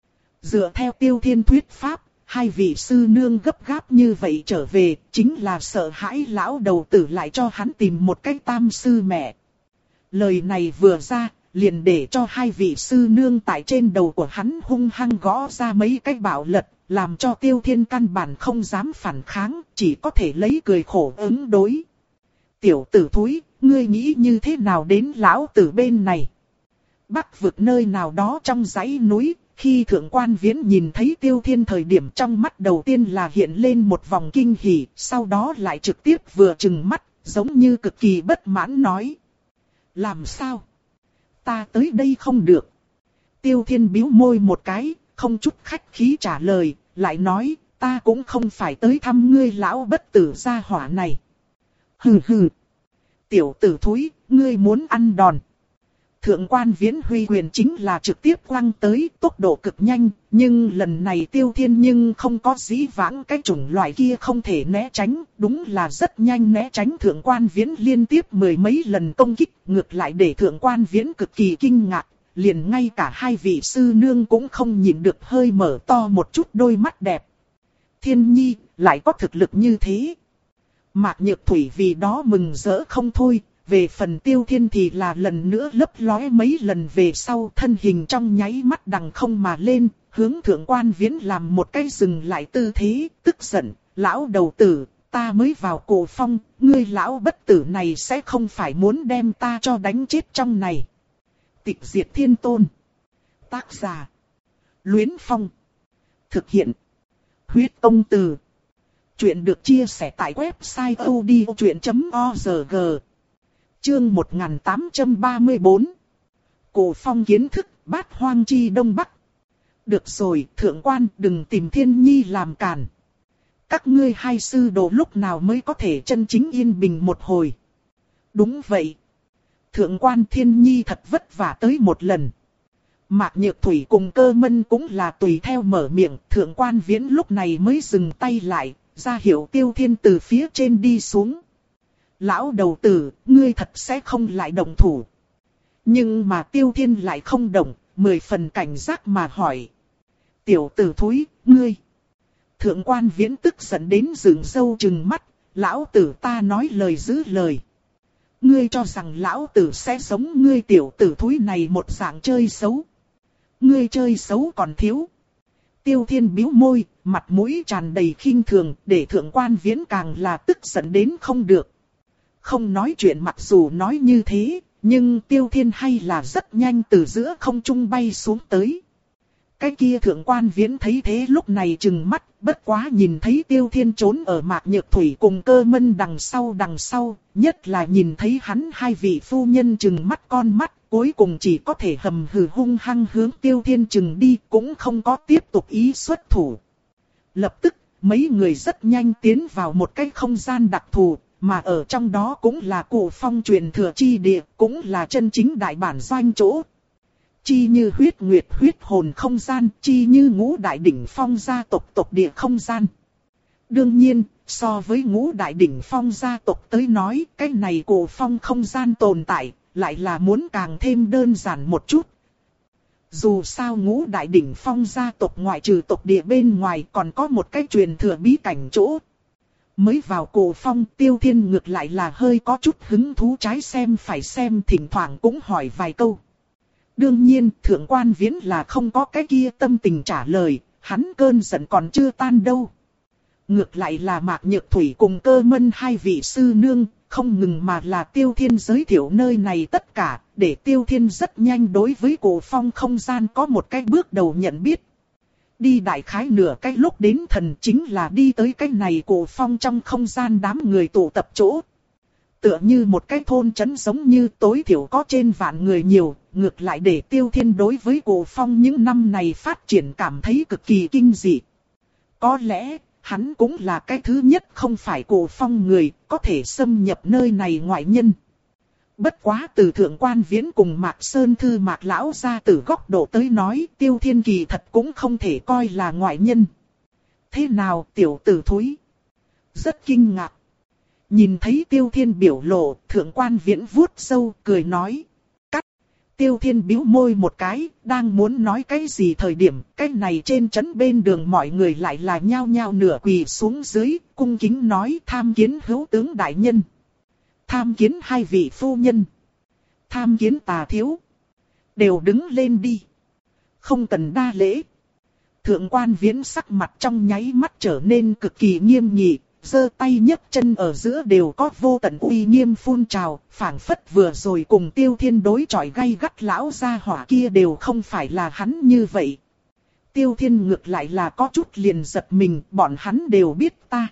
Dựa theo Tiêu Thiên thuyết pháp, hai vị sư nương gấp gáp như vậy trở về, chính là sợ hãi lão đầu tử lại cho hắn tìm một cái tam sư mẹ. Lời này vừa ra, liền để cho hai vị sư nương tại trên đầu của hắn hung hăng gõ ra mấy cái bạo lật, làm cho Tiêu Thiên căn bản không dám phản kháng, chỉ có thể lấy cười khổ ứng đối. Tiểu tử thúi, ngươi nghĩ như thế nào đến lão tử bên này? Bắc vực nơi nào đó trong dãy núi, khi Thượng Quan Viễn nhìn thấy Tiêu Thiên thời điểm trong mắt đầu tiên là hiện lên một vòng kinh hỉ, sau đó lại trực tiếp vừa trừng mắt, giống như cực kỳ bất mãn nói. Làm sao? Ta tới đây không được. Tiêu Thiên bĩu môi một cái, không chút khách khí trả lời, lại nói, ta cũng không phải tới thăm ngươi lão bất tử gia hỏa này. Hừ hừ. Tiểu tử thúi, ngươi muốn ăn đòn. Thượng quan Viễn huy quyền chính là trực tiếp quăng tới, tốc độ cực nhanh, nhưng lần này Tiêu Thiên nhưng không có dĩ vãng cái chủng loại kia không thể né tránh, đúng là rất nhanh né tránh Thượng quan Viễn liên tiếp mười mấy lần công kích, ngược lại để Thượng quan Viễn cực kỳ kinh ngạc, liền ngay cả hai vị sư nương cũng không nhìn được hơi mở to một chút đôi mắt đẹp. Thiên Nhi, lại có thực lực như thế. Mạc Nhược Thủy vì đó mừng rỡ không thôi. Về phần Tiêu Thiên thì là lần nữa lấp lóe mấy lần về sau, thân hình trong nháy mắt đằng không mà lên, hướng Thượng quan Viễn làm một cái dừng lại tư thế, tức giận, lão đầu tử, ta mới vào cổ phong, ngươi lão bất tử này sẽ không phải muốn đem ta cho đánh chết trong này. Tịch Diệt Thiên Tôn. Tác giả: Luyến Phong. Thực hiện: Huyết Công Từ. Chuyện được chia sẻ tại website odchuyện chấm org. Chương một nghìn tám trăm ba mươi tư. Cổ phong kiến thức, bát hoang chi đông bắc. Được rồi, thượng quan, đừng tìm Thiên Nhi làm cản. Các ngươi hai sư đồ lúc nào mới có thể chân chính yên bình một hồi. Đúng vậy. Thượng quan Thiên Nhi thật vất vả tới một lần. Mạc Nhược Thủy cùng Cơ Mân cũng là tùy theo mở miệng. Thượng quan Viễn lúc này mới dừng tay lại, ra hiệu Tiêu Thiên từ phía trên đi xuống. Lão đầu tử, ngươi thật sẽ không lại động thủ. Nhưng mà Tiêu Thiên lại không động, mười phần cảnh giác mà hỏi. Tiểu tử thúi, ngươi. Thượng quan Viễn tức giận đến dựng râu trừng mắt, lão tử ta nói lời giữ lời. Ngươi cho rằng lão tử sẽ giống ngươi tiểu tử thúi này một dạng chơi xấu. Ngươi chơi xấu còn thiếu. Tiêu Thiên bĩu môi, mặt mũi tràn đầy khinh thường, để Thượng quan Viễn càng là tức giận đến không được. Không nói chuyện mặc dù nói như thế, nhưng Tiêu Thiên hay là rất nhanh từ giữa không trung bay xuống tới. Cái kia Thượng quan Viễn thấy thế lúc này trừng mắt, bất quá nhìn thấy Tiêu Thiên trốn ở Mạc Nhược Thủy cùng Cơ Mân đằng sau đằng sau, nhất là nhìn thấy hắn hai vị phu nhân trừng mắt con mắt, cuối cùng chỉ có thể hầm hừ hung hăng hướng Tiêu Thiên trừng đi, cũng không có tiếp tục ý xuất thủ. Lập tức, mấy người rất nhanh tiến vào một cái không gian đặc thù. Mà ở trong đó cũng là cổ phong truyền thừa chi địa, cũng là chân chính đại bản doanh chỗ. Chi như huyết nguyệt huyết hồn không gian, chi như ngũ đại đỉnh phong gia tộc tộc địa không gian. Đương nhiên, so với ngũ đại đỉnh phong gia tộc tới nói, cái này cổ phong không gian tồn tại, lại là muốn càng thêm đơn giản một chút. Dù sao ngũ đại đỉnh phong gia tộc ngoại trừ tộc địa bên ngoài còn có một cái truyền thừa bí cảnh chỗ. Mới vào cổ phong, Tiêu Thiên ngược lại là hơi có chút hứng thú trái xem phải xem, thỉnh thoảng cũng hỏi vài câu. Đương nhiên, Thượng quan Viễn là không có cái kia tâm tình trả lời, hắn cơn giận còn chưa tan đâu. Ngược lại là Mạc Nhược Thủy cùng Cơ Mân hai vị sư nương, không ngừng mà là Tiêu Thiên giới thiệu nơi này tất cả, để Tiêu Thiên rất nhanh đối với cổ phong không gian có một cái bước đầu nhận biết. Đi đại khái nửa cái lúc đến thần chính là đi tới cái này cổ phong trong không gian đám người tụ tập chỗ. Tựa như một cái thôn trấn giống như tối thiểu có trên vạn người nhiều, ngược lại để Tiêu Thiên đối với cổ phong những năm này phát triển cảm thấy cực kỳ kinh dị. Có lẽ, hắn cũng là cái thứ nhất không phải cổ phong người, có thể xâm nhập nơi này ngoại nhân. Bất quá từ Thượng quan Viễn cùng Mạc Sơn Thư Mạc Lão gia từ góc độ tới nói, Tiêu Thiên kỳ thật cũng không thể coi là ngoại nhân. Thế nào tiểu tử thúi? Rất kinh ngạc. Nhìn thấy Tiêu Thiên biểu lộ, Thượng quan Viễn vuốt râu cười nói. Cắt. Tiêu Thiên bĩu môi một cái, đang muốn nói cái gì thời điểm, cái này trên trấn bên đường mọi người lại là nhao nhao nửa quỳ xuống dưới, cung kính nói tham kiến hữu tướng đại nhân. Tham kiến hai vị phu nhân. Tham kiến tà thiếu. Đều đứng lên đi. Không cần đa lễ. Thượng quan Viễn sắc mặt trong nháy mắt trở nên cực kỳ nghiêm nghị, giơ tay nhấc chân ở giữa đều có vô tận uy nghiêm phun trào, phảng phất vừa rồi cùng Tiêu Thiên đối chọi gay gắt lão gia hỏa kia đều không phải là hắn như vậy. Tiêu Thiên ngược lại là có chút liền giật mình, bọn hắn đều biết ta.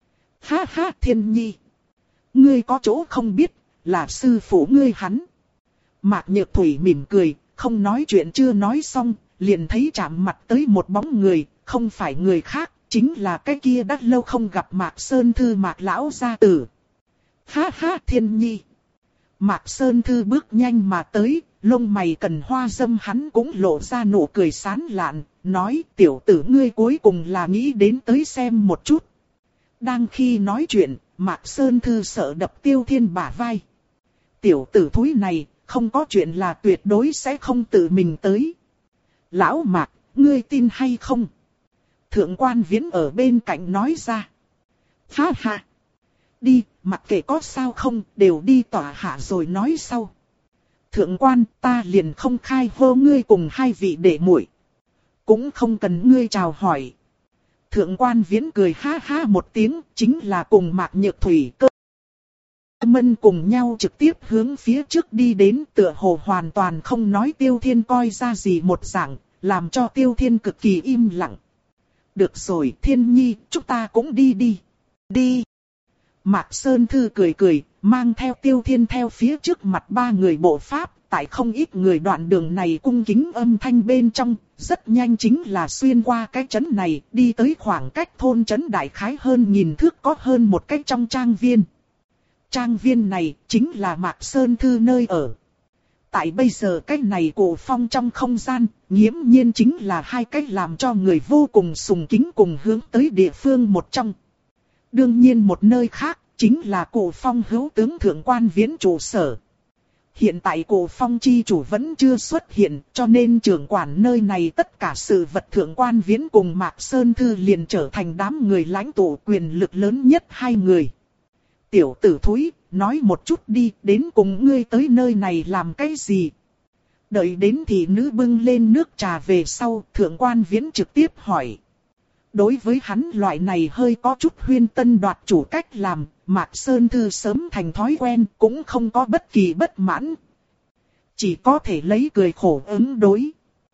Ha ha Thiên Nhi. Ngươi có chỗ không biết, là sư phụ ngươi hắn. Mạc Nhược Thủy mỉm cười, không nói chuyện chưa nói xong, liền thấy chạm mặt tới một bóng người, không phải người khác, chính là cái kia đã lâu không gặp Mạc Sơn Thư Mạc Lão gia tử. Ha ha Thiên Nhi. Mạc Sơn Thư bước nhanh mà tới, lông mày cần hoa dâm hắn cũng lộ ra nụ cười sán lạn, nói tiểu tử ngươi cuối cùng là nghĩ đến tới xem một chút. Đang khi nói chuyện, Mạc Sơn Thư sợ đập Tiêu Thiên bả vai. Tiểu tử thúi này, không có chuyện là tuyệt đối sẽ không tự mình tới. Lão Mạc, ngươi tin hay không? Thượng quan Viễn ở bên cạnh nói ra. Ha ha! Đi, mặc kệ có sao không, đều đi tòa hạ rồi nói sau. Thượng quan, ta liền không khai hô ngươi cùng hai vị đệ muội, cũng không cần ngươi chào hỏi. Thượng quan Viễn cười ha ha một tiếng, chính là cùng Mạc Nhược Thủy Cơ Mân cùng nhau trực tiếp hướng phía trước đi đến, tựa hồ hoàn toàn không nói Tiêu Thiên coi ra gì một dạng, làm cho Tiêu Thiên cực kỳ im lặng. Được rồi Thiên Nhi, chúng ta cũng đi đi. Đi. Mạc Sơn Thư cười cười, mang theo Tiêu Thiên theo phía trước mặt ba người bộ pháp, tại không ít người đoạn đường này cung kính âm thanh bên trong, rất nhanh chính là xuyên qua cái trấn này, đi tới khoảng cách thôn trấn đại khái hơn nghìn thước có hơn một cái trong trang viên. Trang viên này chính là Mạc Sơn Thư nơi ở. Tại bây giờ cái này cổ phong trong không gian, nghiễm nhiên chính là hai cách làm cho người vô cùng sùng kính cùng hướng tới địa phương một trong. Đương nhiên một nơi khác, chính là cổ phong hữu tướng Thượng quan Viễn trụ sở. Hiện tại cổ phong chi chủ vẫn chưa xuất hiện, cho nên trưởng quản nơi này tất cả sự vật Thượng quan Viễn cùng Mạc Sơn Thư liền trở thành đám người lãnh tụ quyền lực lớn nhất hai người. Tiểu tử thúi, nói một chút đi, đến cùng ngươi tới nơi này làm cái gì? Đợi đến thị nữ bưng lên nước trà về sau, Thượng quan Viễn trực tiếp hỏi. Đối với hắn loại này hơi có chút huyên tân đoạt chủ cách làm, Mạc Sơn Thư sớm thành thói quen, cũng không có bất kỳ bất mãn. Chỉ có thể lấy cười khổ ứng đối.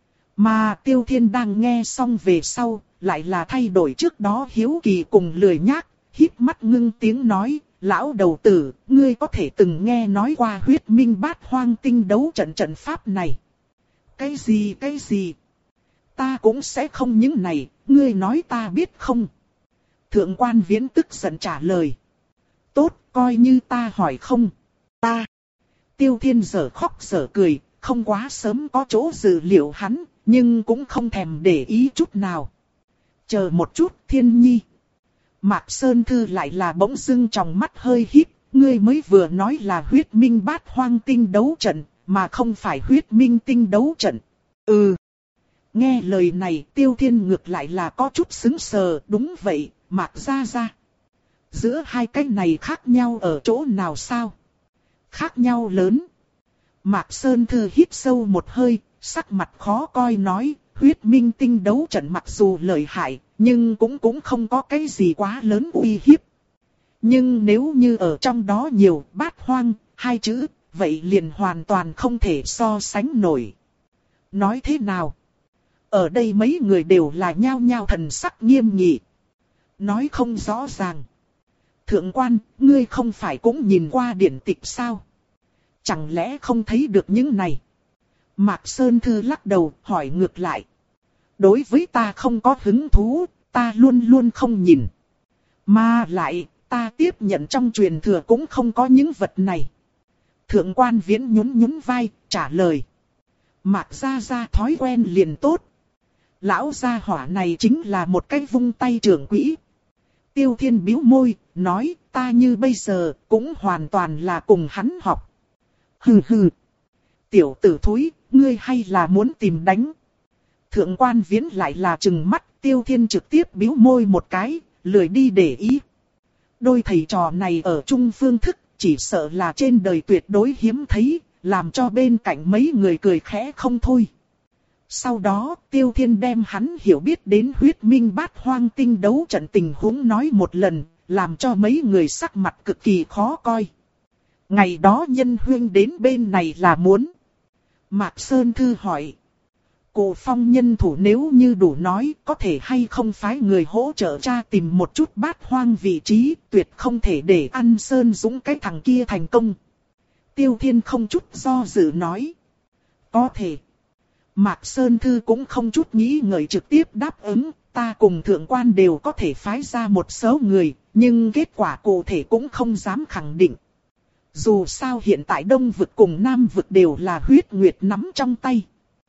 Mà Tiêu Thiên đang nghe xong về sau, lại là thay đổi trước đó hiếu kỳ cùng lười nhác, híp mắt ngưng tiếng nói, lão đầu tử, ngươi có thể từng nghe nói qua huyết minh bát hoang tinh đấu trận trận pháp này. Cái gì cái gì? Ta cũng sẽ không những này, ngươi nói ta biết không? Thượng quan Viễn tức giận trả lời. Tốt, coi như ta hỏi không. Ta. Tiêu Thiên giở khóc giở cười, không quá sớm có chỗ dự liệu hắn, nhưng cũng không thèm để ý chút nào. Chờ một chút, Thiên Nhi. Mạc Sơn Thư lại là bỗng dưng trong mắt hơi híp, ngươi mới vừa nói là huyết minh bát hoang tinh đấu trận, mà không phải huyết minh tinh đấu trận. Ừ. Nghe lời này Tiêu Thiên ngược lại là có chút sững sờ, đúng vậy, Mạc gia gia. Giữa hai cái này khác nhau ở chỗ nào sao? Khác nhau lớn. Mạc Sơn Thư hít sâu một hơi, sắc mặt khó coi nói, huyết minh tinh đấu trận mặc dù lợi hại, nhưng cũng cũng không có cái gì quá lớn uy hiếp. Nhưng nếu như ở trong đó nhiều bát hoang, hai chữ, vậy liền hoàn toàn không thể so sánh nổi. Nói thế nào? Ở đây mấy người đều là nhao nhao thần sắc nghiêm nghị. Nói không rõ ràng. Thượng quan, ngươi không phải cũng nhìn qua điển tịch sao? Chẳng lẽ không thấy được những này? Mạc Sơn Thư lắc đầu, hỏi ngược lại. Đối với ta không có hứng thú, ta luôn luôn không nhìn. Mà lại, ta tiếp nhận trong truyền thừa cũng không có những vật này. Thượng quan Viễn nhún nhún vai, trả lời. Mạc gia gia thói quen liền tốt. Lão gia hỏa này chính là một cái vung tay trưởng quỹ. Tiêu Thiên bĩu môi, nói, ta như bây giờ, cũng hoàn toàn là cùng hắn học. Hừ hừ. Tiểu tử thúi, ngươi hay là muốn tìm đánh? Thượng quan Viễn lại là trừng mắt, Tiêu Thiên trực tiếp bĩu môi một cái, lười đi để ý. Đôi thầy trò này ở chung phương thức, chỉ sợ là trên đời tuyệt đối hiếm thấy, làm cho bên cạnh mấy người cười khẽ không thôi. Sau đó, Tiêu Thiên đem hắn hiểu biết đến huyết minh bát hoang tinh đấu trận tình huống nói một lần, làm cho mấy người sắc mặt cực kỳ khó coi. Ngày đó Nhân Huyên đến bên này là muốn. Mạc Sơn Thư hỏi. Cổ phong nhân thủ nếu như đủ nói, có thể hay không phái người hỗ trợ tra tìm một chút bát hoang vị trí, tuyệt không thể để ăn Sơn Dũng cái thằng kia thành công. Tiêu Thiên không chút do dự nói. Có thể. Mạc Sơn Thư cũng không chút nghĩ ngợi trực tiếp đáp ứng, ta cùng thượng quan đều có thể phái ra một số người, nhưng kết quả cụ thể cũng không dám khẳng định. Dù sao hiện tại Đông vực cùng Nam vực đều là huyết nguyệt nắm trong tay.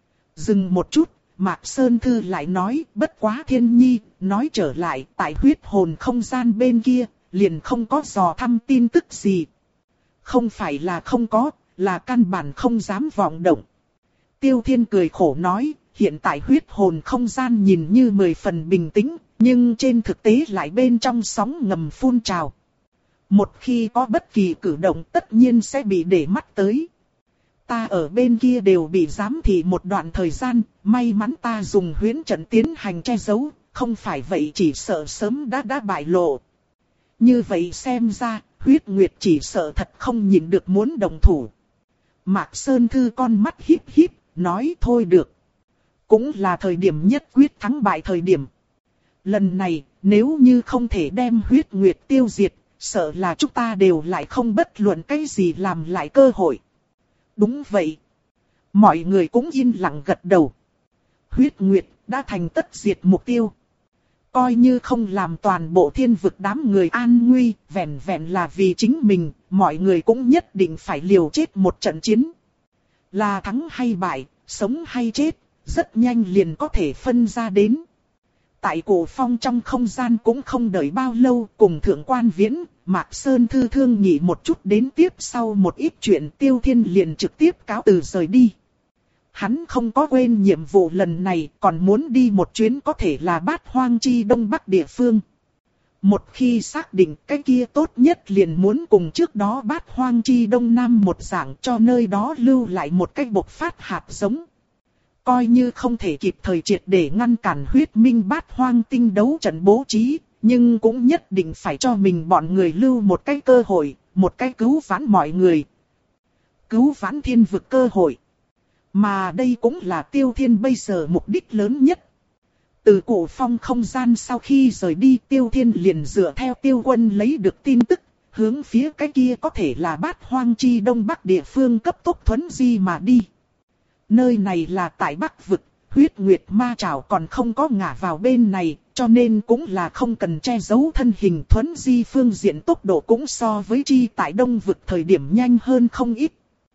Dừng một chút, Mạc Sơn Thư lại nói, bất quá Thiên Nhi, nói trở lại, tại huyết hồn không gian bên kia, liền không có dò thăm tin tức gì. Không phải là không có, là căn bản không dám vọng động. Tiêu Thiên cười khổ nói, hiện tại huyết hồn không gian nhìn như mười phần bình tĩnh, nhưng trên thực tế lại bên trong sóng ngầm phun trào. Một khi có bất kỳ cử động tất nhiên sẽ bị để mắt tới. Ta ở bên kia đều bị giám thị một đoạn thời gian, may mắn ta dùng huyễn trận tiến hành che giấu, không phải vậy chỉ sợ sớm đã đã bại lộ. Như vậy xem ra, huyết nguyệt chỉ sợ thật không nhịn được muốn đồng thủ. Mạc Sơn Thư con mắt híp híp, nói thôi được. Cũng là thời điểm nhất quyết thắng bại thời điểm. Lần này, nếu như không thể đem huyết nguyệt tiêu diệt, sợ là chúng ta đều lại không bất luận cái gì làm lại cơ hội. Đúng vậy. Mọi người cũng yên lặng gật đầu. Huyết nguyệt đã thành tất diệt mục tiêu. Coi như không làm toàn bộ thiên vực đám người an nguy, vẹn vẹn là vì chính mình, mọi người cũng nhất định phải liều chết một trận chiến. Là thắng hay bại, sống hay chết, rất nhanh liền có thể phân ra đến. Tại cổ phong trong không gian cũng không đợi bao lâu, cùng thượng quan viễn, Mạc Sơn Thư thương nghị một chút đến tiếp sau một ít chuyện, Tiêu Thiên liền trực tiếp cáo từ rời đi. Hắn không có quên nhiệm vụ lần này, còn muốn đi một chuyến có thể là Bát Hoang Chi Đông Bắc địa phương. Một khi xác định cái kia tốt nhất liền muốn cùng trước đó Bát Hoang Chi Đông Nam một dạng, cho nơi đó lưu lại một cách bộc phát hạt giống. Coi như không thể kịp thời triệt để ngăn cản huyết minh Bát Hoang tinh đấu trận bố trí, nhưng cũng nhất định phải cho mình bọn người lưu một cái cơ hội, một cái cứu vãn mọi người. Cứu vãn thiên vực cơ hội. Mà đây cũng là Tiêu Thiên bây giờ mục đích lớn nhất. Từ cổ phong không gian sau khi rời đi, Tiêu Thiên liền dựa theo Tiêu Quân lấy được tin tức, hướng phía cái kia có thể là Bát Hoang Chi Đông Bắc địa phương cấp tốc thuấn di mà đi. Nơi này là tại Bắc vực, huyết nguyệt ma trảo còn không có ngả vào bên này, cho nên cũng là không cần che giấu thân hình, thuấn di phương diện tốc độ cũng so với chi tại Đông vực thời điểm nhanh hơn không ít.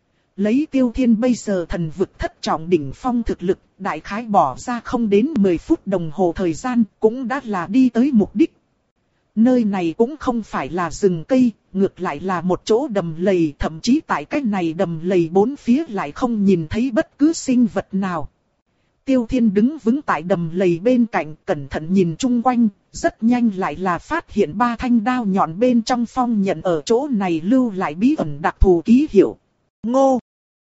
Lấy Tiêu Thiên bây giờ thần vực thất trọng đỉnh phong thực lực, đại khái bỏ ra không đến mười phút đồng hồ thời gian, cũng đã là đi tới mục đích. Nơi này cũng không phải là rừng cây, ngược lại là một chỗ đầm lầy, thậm chí tại cái này đầm lầy bốn phía lại không nhìn thấy bất cứ sinh vật nào. Tiêu Thiên đứng vững tại đầm lầy bên cạnh, cẩn thận nhìn chung quanh, rất nhanh lại là phát hiện ba thanh đao nhọn bên trong phong nhận ở chỗ này lưu lại bí ẩn đặc thù ký hiệu. Ngô!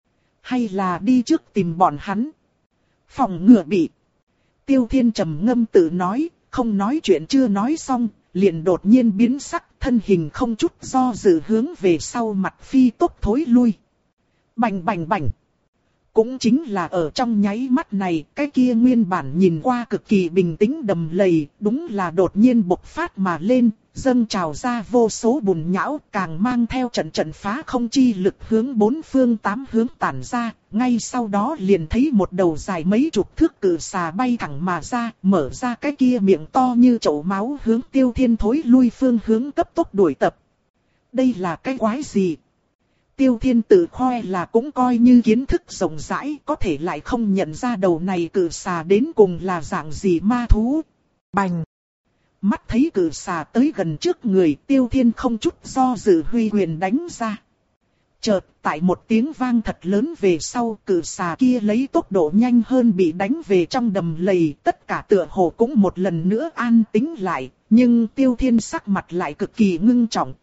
Hay là đi trước tìm bọn hắn? Phòng ngừa bị. Tiêu Thiên trầm ngâm tự nói, không nói chuyện chưa nói xong, liền đột nhiên biến sắc, thân hình không chút do dự hướng về sau mặt phi tốc thối lui. Bành bành bành. Cũng chính là ở trong nháy mắt này, cái kia nguyên bản nhìn qua cực kỳ bình tĩnh đầm lầy, đúng là đột nhiên bộc phát mà lên, dâng trào ra vô số bùn nhão, càng mang theo trận trận phá không chi lực hướng bốn phương tám hướng tản ra, ngay sau đó liền thấy một đầu dài mấy chục thước cự xà bay thẳng mà ra, mở ra cái kia miệng to như chậu máu hướng Tiêu Thiên thối lui phương hướng cấp tốc đuổi tập. Đây là cái quái gì? Tiêu Thiên tự khoe là cũng coi như kiến thức rộng rãi, có thể lại không nhận ra đầu này cự xà đến cùng là dạng gì ma thú. Bành! Mắt thấy cự xà tới gần trước người, Tiêu Thiên không chút do dự huy quyền đánh ra. Chợt, tại một tiếng vang thật lớn về sau, cự xà kia lấy tốc độ nhanh hơn bị đánh về trong đầm lầy, tất cả tựa hồ cũng một lần nữa an tĩnh lại, nhưng Tiêu Thiên sắc mặt lại cực kỳ ngưng trọng.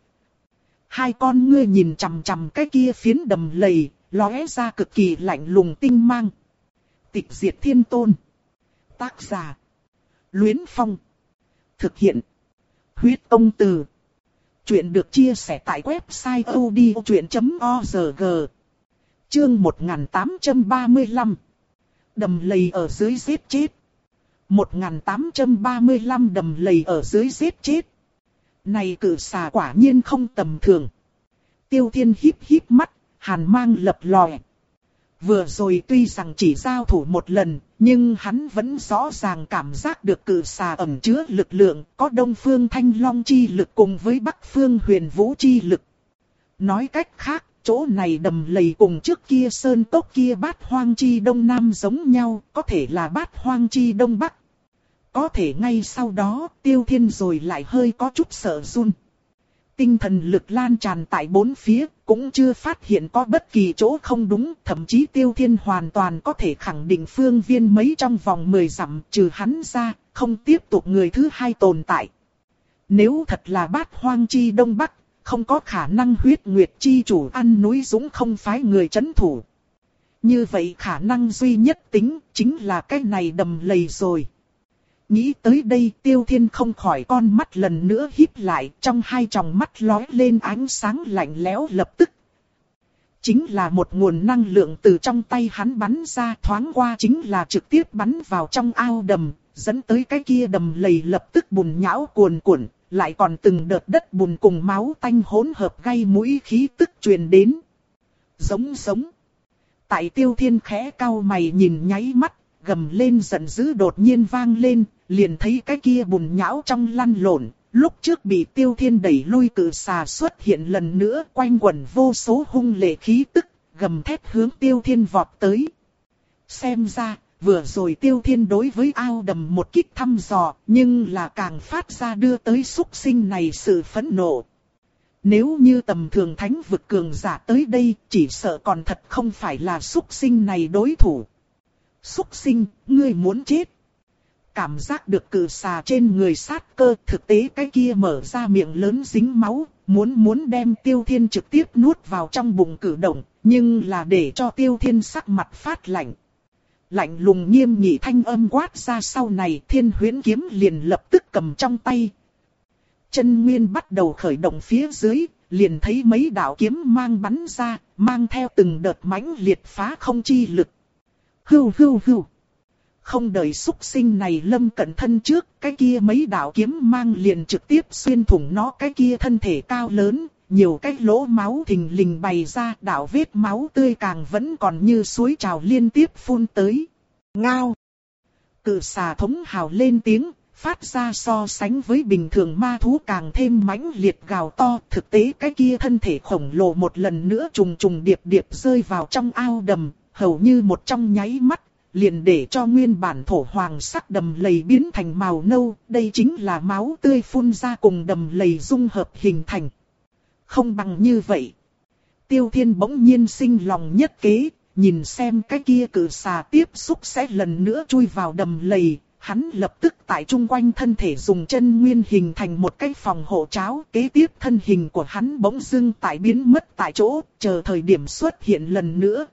Hai con ngươi nhìn chằm chằm cái kia phiến đầm lầy, lóe ra cực kỳ lạnh lùng tinh mang. Tịch diệt thiên tôn. Tác giả: Luyến Phong. Thực hiện: Huyết Công Từ. Chuyện được chia sẻ tại website odchuyện chấm org. Chương một nghìn tám trăm ba mươi lăm. Đầm lầy ở dưới giết chết. một nghìn tám trăm ba mươi lăm đầm lầy ở dưới giết chết. Này cự xà quả nhiên không tầm thường. Tiêu Thiên híp híp mắt, hàn mang lập lòe. Vừa rồi tuy rằng chỉ giao thủ một lần, nhưng hắn vẫn rõ ràng cảm giác được cự xà ẩn chứa lực lượng, có Đông Phương Thanh Long chi lực cùng với Bắc Phương Huyền Vũ chi lực. Nói cách khác, chỗ này đầm lầy cùng trước kia sơn cốc kia Bát Hoang Chi Đông Nam giống nhau, có thể là Bát Hoang Chi Đông Bắc. Có thể ngay sau đó, Tiêu Thiên rồi lại hơi có chút sợ run. Tinh thần lực lan tràn tại bốn phía, cũng chưa phát hiện có bất kỳ chỗ không đúng, thậm chí Tiêu Thiên hoàn toàn có thể khẳng định phương viên mấy trong vòng mười dặm, trừ hắn ra, không tiếp tục người thứ hai tồn tại. Nếu thật là Bát Hoang Chi Đông Bắc, không có khả năng Huyết Nguyệt Chi chủ ăn núi Dũng không phái người trấn thủ. Như vậy khả năng duy nhất tính, chính là cái này đầm lầy rồi. Nghĩ tới đây, Tiêu Thiên không khỏi con mắt lần nữa híp lại, trong hai tròng mắt lóe lên ánh sáng lạnh lẽo lập tức. Chính là một nguồn năng lượng từ trong tay hắn bắn ra, thoáng qua chính là trực tiếp bắn vào trong ao đầm, dẫn tới cái kia đầm lầy lập tức bùn nhão cuồn cuộn, lại còn từng đợt đất bùn cùng máu tanh hỗn hợp gây mũi khí tức truyền đến. Giống giống. Tại Tiêu Thiên khẽ cau mày nhìn nháy mắt, gầm lên giận dữ đột nhiên vang lên, liền thấy cái kia bùn nhão trong lăn lộn, lúc trước bị Tiêu Thiên đẩy lui cự xà xuất hiện lần nữa, quanh quẩn vô số hung lệ khí tức, gầm thét hướng Tiêu Thiên vọt tới. Xem ra, vừa rồi Tiêu Thiên đối với ao đầm một kích thăm dò, nhưng là càng phát ra đưa tới súc sinh này sự phẫn nộ. Nếu như tầm thường thánh vực cường giả tới đây, chỉ sợ còn thật không phải là súc sinh này đối thủ. Súc sinh, ngươi muốn chết. Cảm giác được cự xà trên người sát cơ, thực tế cái kia mở ra miệng lớn dính máu, muốn muốn đem Tiêu Thiên trực tiếp nuốt vào trong bụng cử động, nhưng là để cho Tiêu Thiên sắc mặt phát lạnh. Lạnh lùng nghiêm nghị thanh âm quát ra sau này, Thiên Huyễn kiếm liền lập tức cầm trong tay. Chân nguyên bắt đầu khởi động phía dưới, liền thấy mấy đạo kiếm mang bắn ra, mang theo từng đợt mãnh liệt phá không chi lực. Hưu hưu hưu. Không đợi súc sinh này lâm cận thân trước, cái kia mấy đạo kiếm mang liền trực tiếp xuyên thủng nó cái kia thân thể cao lớn, nhiều cái lỗ máu thình lình bày ra, đạo vết máu tươi càng vẫn còn như suối trào liên tiếp phun tới. Ngao. Cự xà thống hào lên tiếng, phát ra so sánh với bình thường ma thú càng thêm mãnh liệt gào to. Thực tế cái kia thân thể khổng lồ một lần nữa trùng trùng điệp điệp rơi vào trong ao đầm, hầu như một trong nháy mắt, liền để cho nguyên bản thổ hoàng sắc đầm lầy biến thành màu nâu. Đây chính là máu tươi phun ra cùng đầm lầy dung hợp hình thành. Không bằng như vậy. Tiêu Thiên bỗng nhiên sinh lòng nhất kế, nhìn xem cái kia cự xà tiếp xúc sẽ lần nữa chui vào đầm lầy. Hắn lập tức tại chung quanh thân thể dùng chân nguyên hình thành một cái phòng hộ cháo. Kế tiếp thân hình của hắn bỗng dưng tại biến mất tại chỗ, chờ thời điểm xuất hiện lần nữa.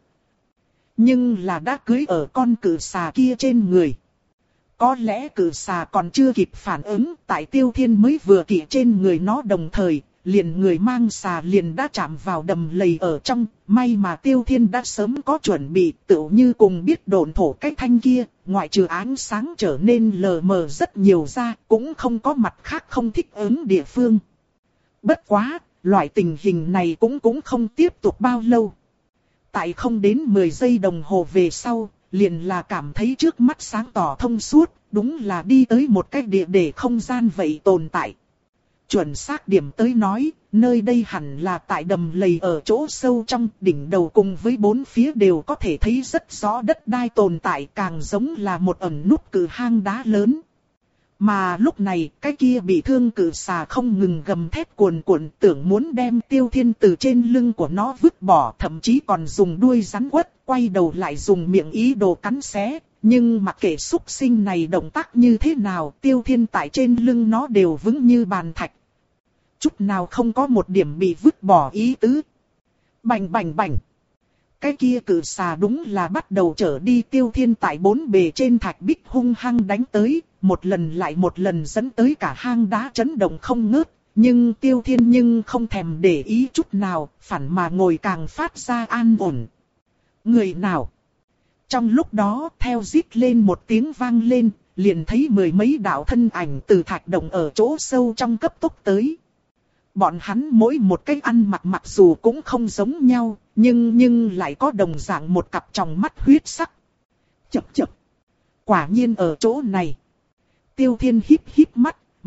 Nhưng là đã cưới ở con cự xà kia trên người. Có lẽ cự xà còn chưa kịp phản ứng, tại Tiêu Thiên mới vừa kỵ trên người nó đồng thời, liền người mang xà liền đã chạm vào đầm lầy ở trong. May mà Tiêu Thiên đã sớm có chuẩn bị, tựu như cùng biết độn thổ cái thanh kia, ngoại trừ ánh sáng trở nên lờ mờ rất nhiều ra, cũng không có mặt khác không thích ứng địa phương. Bất quá, loại tình hình này cũng cũng không tiếp tục bao lâu. Tại không đến mười giây đồng hồ về sau, liền là cảm thấy trước mắt sáng tỏ thông suốt, đúng là đi tới một cái địa để không gian vậy tồn tại. Chuẩn xác điểm tới nói, nơi đây hẳn là tại đầm lầy ở chỗ sâu trong, đỉnh đầu cùng với bốn phía đều có thể thấy rất rõ đất đai tồn tại, càng giống là một ẩn núp cự hang đá lớn. Mà lúc này, cái kia bị thương cự xà không ngừng gầm thét cuồn cuộn, tưởng muốn đem Tiêu Thiên từ trên lưng của nó vứt bỏ, thậm chí còn dùng đuôi rắn quất, quay đầu lại dùng miệng ý đồ cắn xé. Nhưng mặc kệ xúc sinh này động tác như thế nào, Tiêu Thiên tại trên lưng nó đều vững như bàn thạch. Chút nào không có một điểm bị vứt bỏ ý tứ. Bành bành bành. Cái kia cự xà đúng là bắt đầu trở đi. Tiêu Thiên tại bốn bề trên thạch bích hung hăng đánh tới, một lần lại một lần dẫn tới cả hang đá chấn động không ngớt. Nhưng Tiêu Thiên nhưng không thèm để ý chút nào, phản mà ngồi càng phát ra an ổn. Người nào? Trong lúc đó, theo rít lên một tiếng vang lên, liền thấy mười mấy đạo thân ảnh từ thạch động ở chỗ sâu trong cấp tốc tới. Bọn hắn mỗi một cái ăn mặc mặc dù cũng không giống nhau, nhưng nhưng lại có đồng dạng một cặp tròng mắt huyết sắc. Chập chập. Quả nhiên ở chỗ này. Tiêu Thiên híp híp mắt,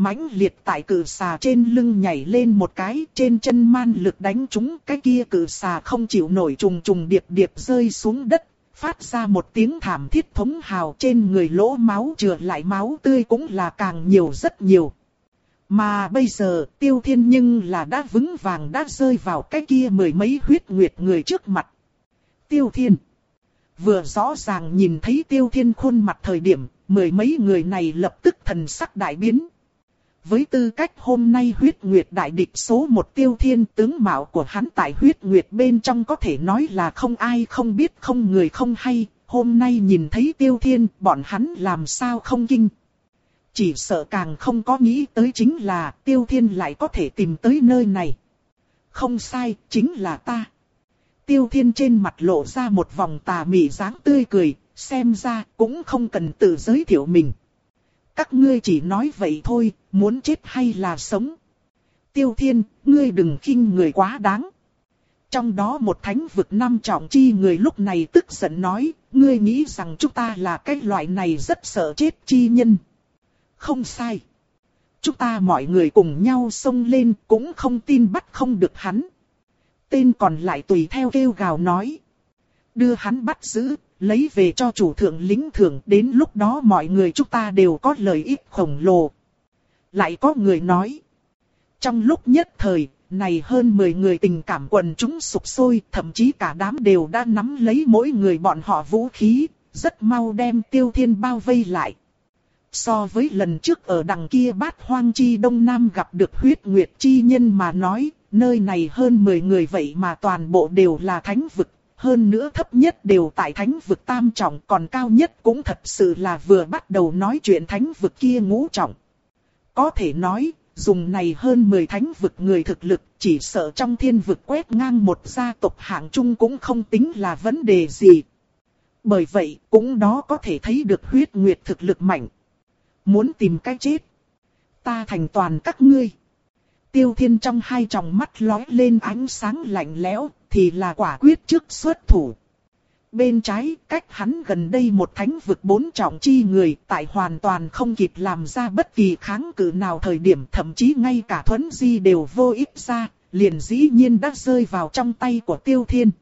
mãnh liệt tại cự xà trên lưng nhảy lên một cái, trên chân man lực đánh trúng cái kia cự xà không chịu nổi, trùng trùng điệp điệp rơi xuống đất, phát ra một tiếng thảm thiết thống hào, trên người lỗ máu chừa lại máu tươi cũng là càng nhiều rất nhiều. Mà bây giờ Tiêu Thiên nhưng là đã vững vàng đã rơi vào cái kia mười mấy huyết nguyệt người trước mặt. Tiêu Thiên vừa rõ ràng nhìn thấy Tiêu Thiên khuôn mặt thời điểm, mười mấy người này lập tức thần sắc đại biến. Với tư cách hôm nay huyết nguyệt đại địch số một Tiêu Thiên, tướng mạo của hắn tại huyết nguyệt bên trong có thể nói là không ai không biết, không người không hay. Hôm nay nhìn thấy Tiêu Thiên, bọn hắn làm sao không kinh. Chỉ sợ càng không có nghĩ tới chính là Tiêu Thiên lại có thể tìm tới nơi này. Không sai, chính là ta. Tiêu Thiên trên mặt lộ ra một vòng tà mị dáng tươi cười, xem ra cũng không cần tự giới thiệu mình. Các ngươi chỉ nói vậy thôi, muốn chết hay là sống. Tiêu Thiên, ngươi đừng khinh người quá đáng. Trong đó một thánh vực năm trọng chi người lúc này tức giận nói, ngươi nghĩ rằng chúng ta là cái loại này rất sợ chết chi nhân. Không sai. Chúng ta mọi người cùng nhau xông lên cũng không tin bắt không được hắn. Tên còn lại tùy theo kêu gào nói. Đưa hắn bắt giữ, lấy về cho chủ thượng lính thưởng, đến lúc đó mọi người chúng ta đều có lợi ích khổng lồ. Lại có người nói. Trong lúc nhất thời, này hơn mười người tình cảm quần chúng sục sôi, thậm chí cả đám đều đã nắm lấy mỗi người bọn họ vũ khí, rất mau đem Tiêu Thiên bao vây lại. So với lần trước ở đằng kia Bát Hoang Chi Đông Nam gặp được huyết nguyệt chi nhân mà nói, nơi này hơn mười người vậy mà toàn bộ đều là thánh vực, hơn nữa thấp nhất đều tại thánh vực tam trọng, còn cao nhất cũng thật sự là vừa bắt đầu nói chuyện thánh vực kia ngũ trọng. Có thể nói, dùng này hơn mười thánh vực người thực lực, chỉ sợ trong thiên vực quét ngang một gia tộc hạng trung cũng không tính là vấn đề gì. Bởi vậy, cũng đó có thể thấy được huyết nguyệt thực lực mạnh. Muốn tìm cái chết, ta thành toàn các ngươi. Tiêu Thiên trong hai tròng mắt lóe lên ánh sáng lạnh lẽo, thì là quả quyết trước xuất thủ. Bên trái, cách hắn gần đây một thánh vực bốn trọng chi người, tại hoàn toàn không kịp làm ra bất kỳ kháng cự nào thời điểm, thậm chí ngay cả thuấn di đều vô ích ra, liền dĩ nhiên đã rơi vào trong tay của Tiêu Thiên.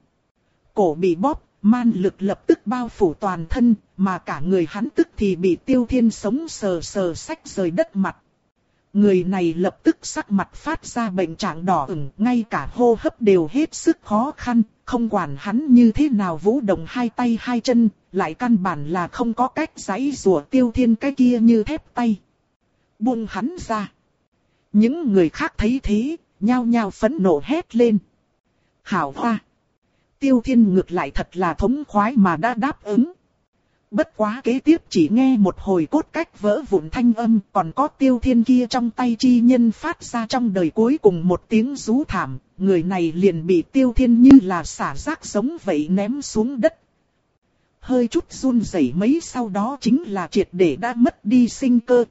Cổ bị bóp, man lực lập tức bao phủ toàn thân, mà cả người hắn tức thì bị Tiêu Thiên sống sờ sờ xách rời đất mặt. Người này lập tức sắc mặt phát ra bệnh trạng đỏ ửng, ngay cả hô hấp đều hết sức khó khăn, không quản hắn như thế nào vũ động hai tay hai chân, lại căn bản là không có cách giãy giụa Tiêu Thiên cái kia như thép tay. Buông hắn ra. Những người khác thấy thế, nhao nhao phẫn nộ hét lên. Hảo hoa. Tiêu Thiên ngược lại thật là thống khoái mà đã đáp ứng. Bất quá kế tiếp chỉ nghe một hồi cốt cách vỡ vụn thanh âm, còn có Tiêu Thiên kia trong tay chi nhân phát ra trong đời cuối cùng một tiếng rú thảm, người này liền bị Tiêu Thiên như là xả rác giống vậy ném xuống đất. Hơi chút run rẩy mấy sau đó chính là triệt để đã mất đi sinh cơ.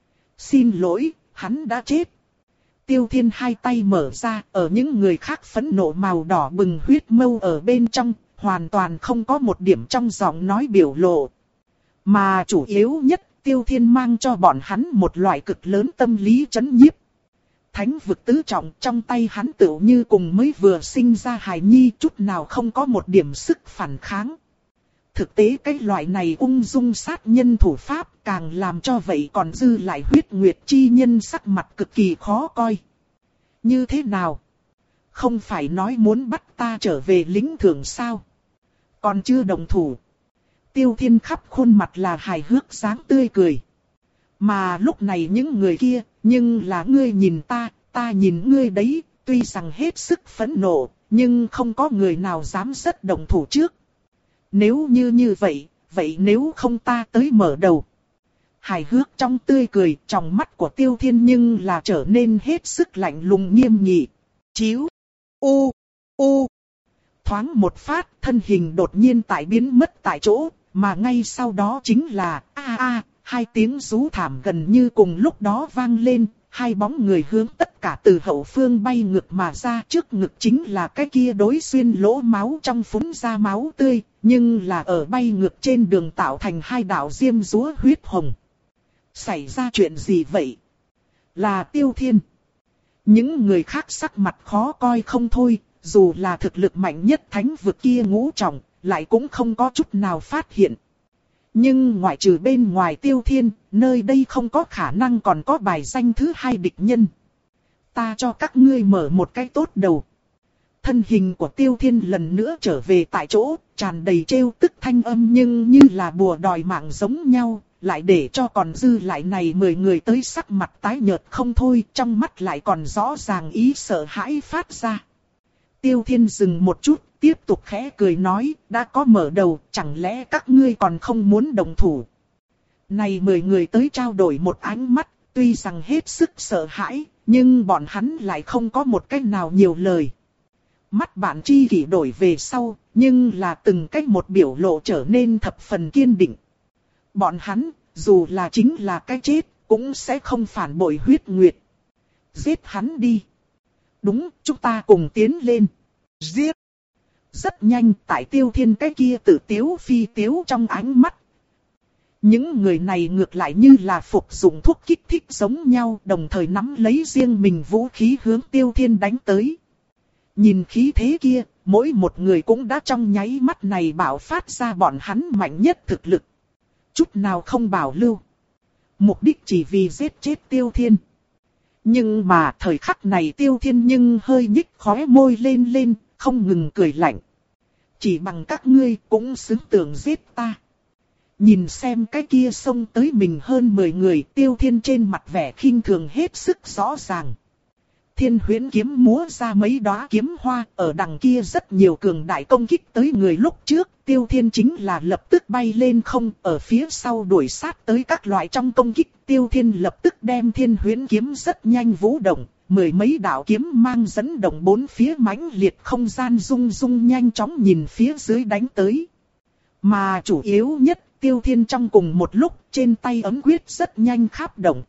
Xin lỗi, hắn đã chết. Tiêu Thiên hai tay mở ra, ở những người khác phẫn nộ màu đỏ bừng huyết mâu ở bên trong, hoàn toàn không có một điểm trong giọng nói biểu lộ. Mà chủ yếu nhất, Tiêu Thiên mang cho bọn hắn một loại cực lớn tâm lý chấn nhiếp. Thánh vực tứ trọng trong tay hắn tựu như cùng mới vừa sinh ra hài nhi, chút nào không có một điểm sức phản kháng. Thực tế cái loại này ung dung sát nhân thủ pháp càng làm cho vậy còn dư lại huyết nguyệt chi nhân sắc mặt cực kỳ khó coi. Như thế nào? Không phải nói muốn bắt ta trở về lính thưởng sao? Còn chưa đồng thủ. Tiêu Thiên khắp khuôn mặt là hài hước dáng tươi cười. Mà lúc này những người kia, nhưng là ngươi nhìn ta, ta nhìn ngươi đấy, tuy rằng hết sức phẫn nộ, nhưng không có người nào dám rất đồng thủ trước. Nếu như như vậy, vậy nếu không ta tới mở đầu. Hài hước trong tươi cười, trong mắt của Tiêu Thiên nhưng là trở nên hết sức lạnh lùng nghiêm nghị. Chíu, u, u. Thoáng một phát, thân hình đột nhiên tại biến mất tại chỗ, mà ngay sau đó chính là a a, hai tiếng rú thảm gần như cùng lúc đó vang lên, hai bóng người hướng tất cả từ hậu phương bay ngược mà ra, trước ngực chính là cái kia đối xuyên lỗ máu trong phúng ra máu tươi, nhưng là ở bay ngược trên đường tạo thành hai đạo diêm dúa huyết hồng. Xảy ra chuyện gì vậy? là Tiêu Thiên. Những người khác sắc mặt khó coi không thôi, dù là thực lực mạnh nhất thánh vực kia ngũ trọng, lại cũng không có chút nào phát hiện. Nhưng ngoại trừ bên ngoài Tiêu Thiên, nơi đây không có khả năng còn có bài danh thứ hai địch nhân. Ta cho các ngươi mở một cái tốt đầu. Thân hình của Tiêu Thiên lần nữa trở về tại chỗ, tràn đầy trêu tức thanh âm nhưng như là bùa đòi mạng giống nhau, lại để cho còn dư lại này mười người tới sắc mặt tái nhợt không thôi, trong mắt lại còn rõ ràng ý sợ hãi phát ra. Tiêu Thiên dừng một chút, tiếp tục khẽ cười nói, đã có mở đầu, chẳng lẽ các ngươi còn không muốn đồng thủ. Này mười người tới trao đổi một ánh mắt, tuy rằng hết sức sợ hãi, nhưng bọn hắn lại không có một cách nào nhiều lời. Mắt bạn chi kỷ đổi về sau, nhưng là từng cách một biểu lộ trở nên thập phần kiên định. Bọn hắn, dù là chính là cái chết, cũng sẽ không phản bội huyết nguyệt. Giết hắn đi. Đúng, chúng ta cùng tiến lên. Giết. Rất nhanh, tại Tiêu Thiên cái kia tự tiếu phi tiếu trong ánh mắt. Những người này ngược lại như là phục dụng thuốc kích thích giống nhau, đồng thời nắm lấy riêng mình vũ khí hướng Tiêu Thiên đánh tới. Nhìn khí thế kia, mỗi một người cũng đã trong nháy mắt này bạo phát ra bọn hắn mạnh nhất thực lực. Chút nào không bảo lưu. Mục đích chỉ vì giết chết Tiêu Thiên. Nhưng mà thời khắc này Tiêu Thiên nhưng hơi nhích khóe môi lên lên, không ngừng cười lạnh. Chỉ bằng các ngươi cũng xứng tưởng giết ta. Nhìn xem cái kia xông tới mình hơn mười người, Tiêu Thiên trên mặt vẻ khinh thường hết sức rõ ràng. Thiên huyễn kiếm múa ra mấy đóa kiếm hoa, ở đằng kia rất nhiều cường đại công kích tới người lúc trước, Tiêu Thiên chính là lập tức bay lên không, ở phía sau đuổi sát tới các loại trong công kích, Tiêu Thiên lập tức đem thiên huyễn kiếm rất nhanh vũ động, mười mấy đạo kiếm mang dẫn động bốn phía mãnh liệt không gian rung rung nhanh chóng nhìn phía dưới đánh tới. Mà chủ yếu nhất, Tiêu Thiên trong cùng một lúc, trên tay ấm quyết rất nhanh kháp động.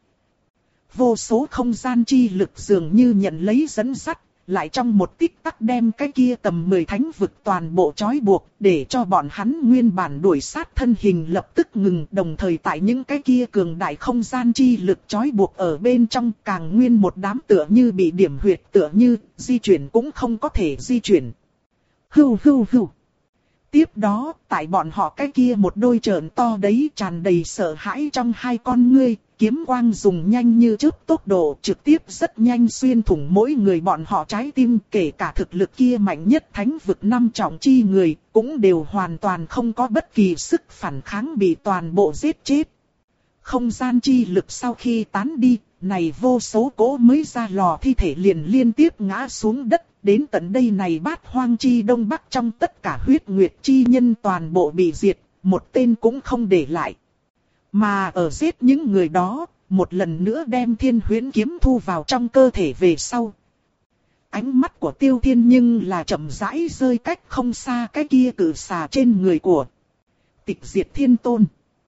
Vô số không gian chi lực dường như nhận lấy dẫn dắt, lại trong một tích tắc đem cái kia tầm mười thánh vực toàn bộ trói buộc, để cho bọn hắn nguyên bản đuổi sát thân hình lập tức ngừng, đồng thời tại những cái kia cường đại không gian chi lực trói buộc ở bên trong càng nguyên một đám tựa như bị điểm huyệt, tựa như di chuyển cũng không có thể di chuyển. Hưu hưu hưu. Tiếp đó, tại bọn họ cái kia một đôi trợn to đấy tràn đầy sợ hãi trong hai con ngươi, kiếm quang dùng nhanh như chớp tốc độ trực tiếp rất nhanh xuyên thủng mỗi người bọn họ trái tim, kể cả thực lực kia mạnh nhất thánh vực năm trọng chi người, cũng đều hoàn toàn không có bất kỳ sức phản kháng bị toàn bộ giết chết. Không gian chi lực sau khi tán đi, này vô số cỗ mới ra lò thi thể liền liên tiếp ngã xuống đất. Đến tận đây này bát hoang chi đông bắc trong tất cả huyết nguyệt chi nhân toàn bộ bị diệt, một tên cũng không để lại. Mà ở giết những người đó, một lần nữa đem thiên huyễn kiếm thu vào trong cơ thể về sau. Ánh mắt của Tiêu Thiên nhưng là chậm rãi rơi cách không xa cái kia cử xà trên người của Tịch Diệt Thiên Tôn.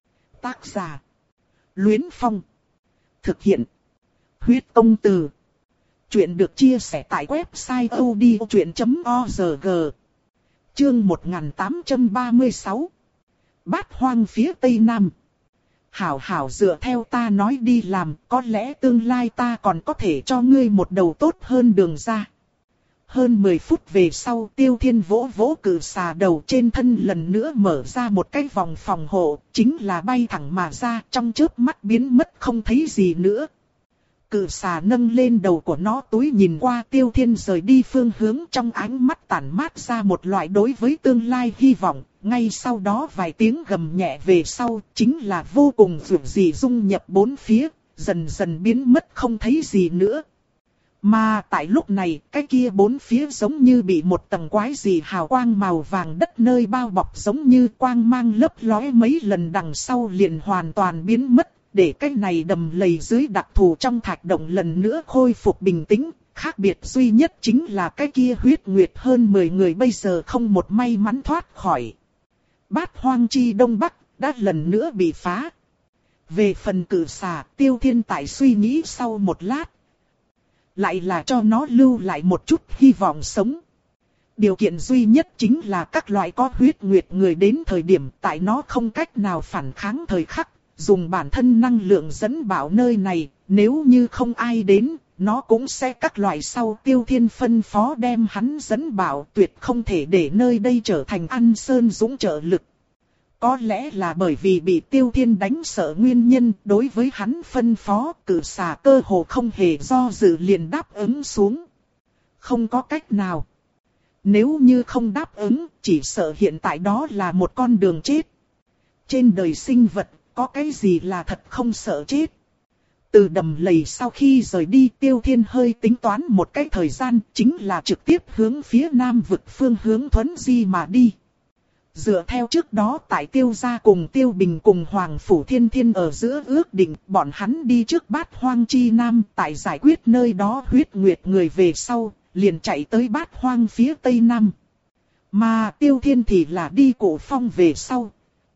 Tác giả Luyến Phong. Thực hiện Huyết Công Từ. Chuyện được chia sẻ tại website odchuyện chấm org. Chương một nghìn tám trăm ba mươi sáu. Bát hoang phía tây nam. Hảo hảo dựa theo ta nói đi làm, có lẽ tương lai ta còn có thể cho ngươi một đầu tốt hơn đường ra. Hơn mười phút về sau, Tiêu Thiên vỗ vỗ cử xà đầu, trên thân lần nữa mở ra một cái vòng phòng hộ, chính là bay thẳng mà ra, trong chớp mắt biến mất không thấy gì nữa. Cự xà nâng lên đầu của nó túi nhìn qua Tiêu Thiên rời đi phương hướng, trong ánh mắt tản mát ra một loại đối với tương lai hy vọng. Ngay sau đó vài tiếng gầm nhẹ về sau, chính là vô cùng dữ dị dung nhập bốn phía, dần dần biến mất không thấy gì nữa. Mà tại lúc này, cái kia bốn phía giống như bị một tầng quái dị hào quang màu vàng đất nơi bao bọc, giống như quang mang lấp lóe mấy lần đằng sau liền hoàn toàn biến mất. Để cái này đầm lầy dưới đặc thù trong thạch động lần nữa khôi phục bình tĩnh, khác biệt duy nhất chính là cái kia huyết nguyệt hơn mười người bây giờ không một may mắn thoát khỏi. Bát hoang chi đông bắc, đã lần nữa bị phá. Về phần cử xà, Tiêu Thiên tại suy nghĩ sau một lát. Lại là cho nó lưu lại một chút hy vọng sống. Điều kiện duy nhất chính là các loại có huyết nguyệt người đến thời điểm tại nó không cách nào phản kháng thời khắc. dùng bản thân năng lượng dẫn bảo nơi này, nếu như không ai đến, nó cũng sẽ các loại sau Tiêu Thiên phân phó đem hắn dẫn bảo, tuyệt không thể để nơi đây trở thành An Sơn Dũng trợ lực. Có lẽ là bởi vì bị Tiêu Thiên đánh sợ nguyên nhân, đối với hắn phân phó, cử xà cơ hồ không hề do dự liền đáp ứng xuống. Không có cách nào. Nếu như không đáp ứng, chỉ sợ hiện tại đó là một con đường chết. Trên đời sinh vật, có cái gì là thật không sợ chết. Từ đầm lầy sau khi rời đi, Tiêu Thiên hơi tính toán một cái thời gian, chính là trực tiếp hướng phía nam vực phương hướng Thuấn Di mà đi. Dựa theo trước đó tại Tiêu gia cùng Tiêu Bình cùng Hoàng Phủ Thiên Thiên ở giữa ước định, bọn hắn đi trước Bát Hoang Chi Nam, tại giải quyết nơi đó huyết nguyệt người về sau, liền chạy tới Bát Hoang phía Tây Nam. Mà Tiêu Thiên thì là đi Cổ Phong về sau.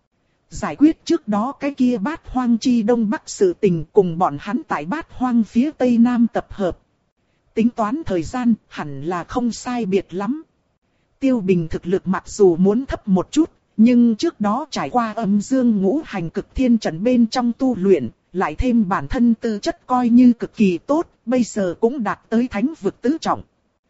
Giải quyết trước đó cái kia Bát Hoang Chi Đông Bắc sự tình, cùng bọn hắn tại Bát Hoang phía Tây Nam tập hợp. Tính toán thời gian hẳn là không sai biệt lắm. Tiêu Bình thực lực mặc dù muốn thấp một chút, nhưng trước đó trải qua âm dương ngũ hành cực thiên trận bên trong tu luyện, lại thêm bản thân tư chất coi như cực kỳ tốt, bây giờ cũng đạt tới thánh vực tứ trọng.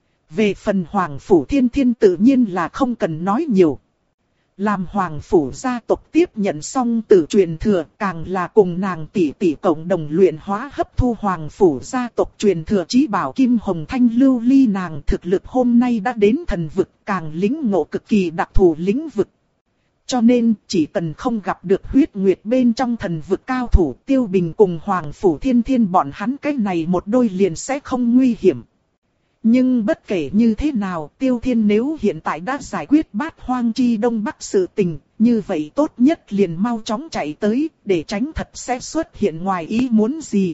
Về phần Hoàng Phủ Thiên Thiên tự nhiên là không cần nói nhiều. Làm Hoàng Phủ gia tộc tiếp nhận xong tử truyền thừa, càng là cùng nàng tỷ tỷ cộng đồng luyện hóa hấp thu Hoàng Phủ gia tộc truyền thừa chí bảo Kim Hồng Thanh lưu ly, nàng thực lực hôm nay đã đến thần vực, càng lĩnh ngộ cực kỳ đặc thù lĩnh vực. Cho nên chỉ cần không gặp được huyết nguyệt bên trong thần vực cao thủ, Tiêu Bình cùng Hoàng Phủ Thiên Thiên bọn hắn cái này một đôi liền sẽ không nguy hiểm. Nhưng bất kể như thế nào, Tiêu Thiên nếu hiện tại đã giải quyết Bát Hoang Chi Đông Bắc sự tình, như vậy tốt nhất liền mau chóng chạy tới, để tránh thật sẽ xuất hiện ngoài ý muốn gì.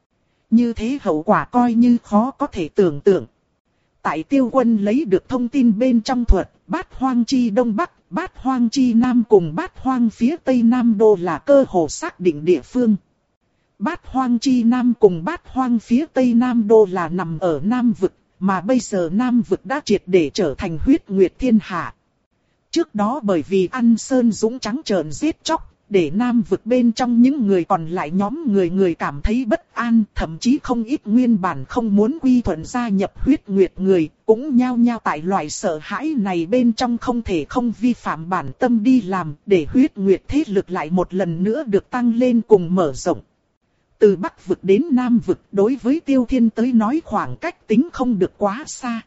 Như thế hậu quả coi như khó có thể tưởng tượng. Tại Tiêu Quân lấy được thông tin bên trong thuật, Bát Hoang Chi Đông Bắc, Bát Hoang Chi Nam cùng Bát Hoang phía Tây Nam đô là cơ hồ xác định địa phương. Bát Hoang Chi Nam cùng Bát Hoang phía Tây Nam đô là nằm ở Nam vực. Mà bây giờ Nam vực đã triệt để trở thành huyết nguyệt thiên hạ. Trước đó bởi vì An Sơn Dũng trắng trợn giết chóc, để Nam vực bên trong những người còn lại nhóm người người cảm thấy bất an, thậm chí không ít nguyên bản không muốn quy thuận gia nhập huyết nguyệt người, cũng nhao nhao tại loại sợ hãi này bên trong không thể không vi phạm bản tâm đi làm, để huyết nguyệt thế lực lại một lần nữa được tăng lên cùng mở rộng. Từ Bắc vực đến Nam vực đối với Tiêu Thiên tới nói khoảng cách tính không được quá xa.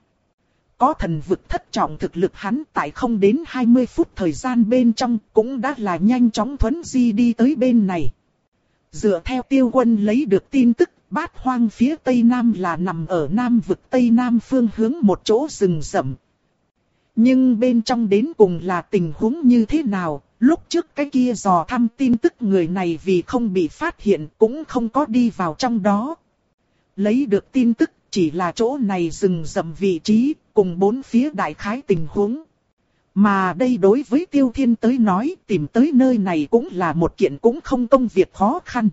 Có thần vực thất trọng thực lực hắn tại không đến hai mươi phút thời gian bên trong cũng đã là nhanh chóng thuấn di đi tới bên này. Dựa theo Tiêu Quân lấy được tin tức, Bát Hoang phía Tây Nam là nằm ở Nam vực Tây Nam phương hướng một chỗ rừng rậm. Nhưng bên trong đến cùng là tình huống như thế nào? Lúc trước cái kia dò thăm tin tức người này vì không bị phát hiện cũng không có đi vào trong đó. Lấy được tin tức chỉ là chỗ này rừng rậm vị trí, cùng bốn phía đại khái tình huống. Mà đây đối với Tiêu Thiên tới nói, tìm tới nơi này cũng là một kiện cũng không công việc khó khăn.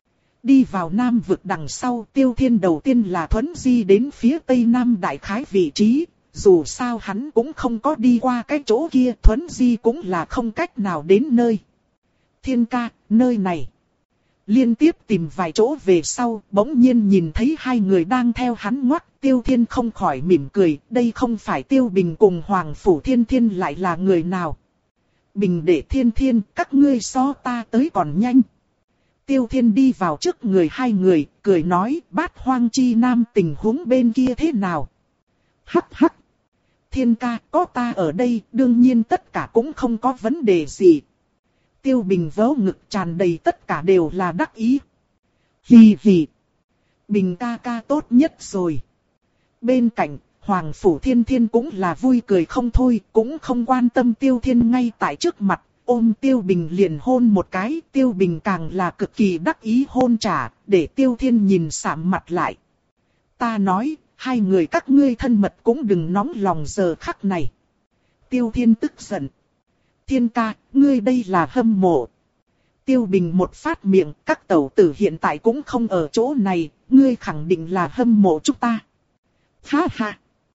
Đi vào Nam vực đằng sau, Tiêu Thiên đầu tiên là thuấn di đến phía Tây Nam đại khái vị trí. Dù sao hắn cũng không có đi qua cái chỗ kia, thuấn di cũng là không cách nào đến nơi. Thiên ca, nơi này. Liên tiếp tìm vài chỗ về sau, bỗng nhiên nhìn thấy hai người đang theo hắn ngoắt. Tiêu Thiên không khỏi mỉm cười, đây không phải Tiêu Bình cùng Hoàng Phủ Thiên Thiên lại là người nào. Bình đệ Thiên Thiên, các ngươi so ta tới còn nhanh. Tiêu Thiên đi vào trước người hai người, cười nói, Bát Hoang Chi Nam tình huống bên kia thế nào? Hắc hắc. Thiên ca, có ta ở đây, đương nhiên tất cả cũng không có vấn đề gì. Tiêu Bình vỗ ngực tràn đầy tất cả đều là đắc ý. Hì hì. Bình ca ca tốt nhất rồi. Bên cạnh, Hoàng Phủ Thiên Thiên cũng là vui cười không thôi, cũng không quan tâm Tiêu Thiên ngay tại trước mặt, ôm Tiêu Bình liền hôn một cái, Tiêu Bình càng là cực kỳ đắc ý hôn trả, để Tiêu Thiên nhìn sạm mặt lại. Ta nói, hai người các ngươi thân mật cũng đừng nóng lòng giờ khắc này. Tiêu Thiên tức giận. Thiên ca, ngươi đây là hâm mộ. Tiêu Bình một phát miệng, các tẩu tử hiện tại cũng không ở chỗ này, ngươi khẳng định là hâm mộ chúng ta. Ha ha.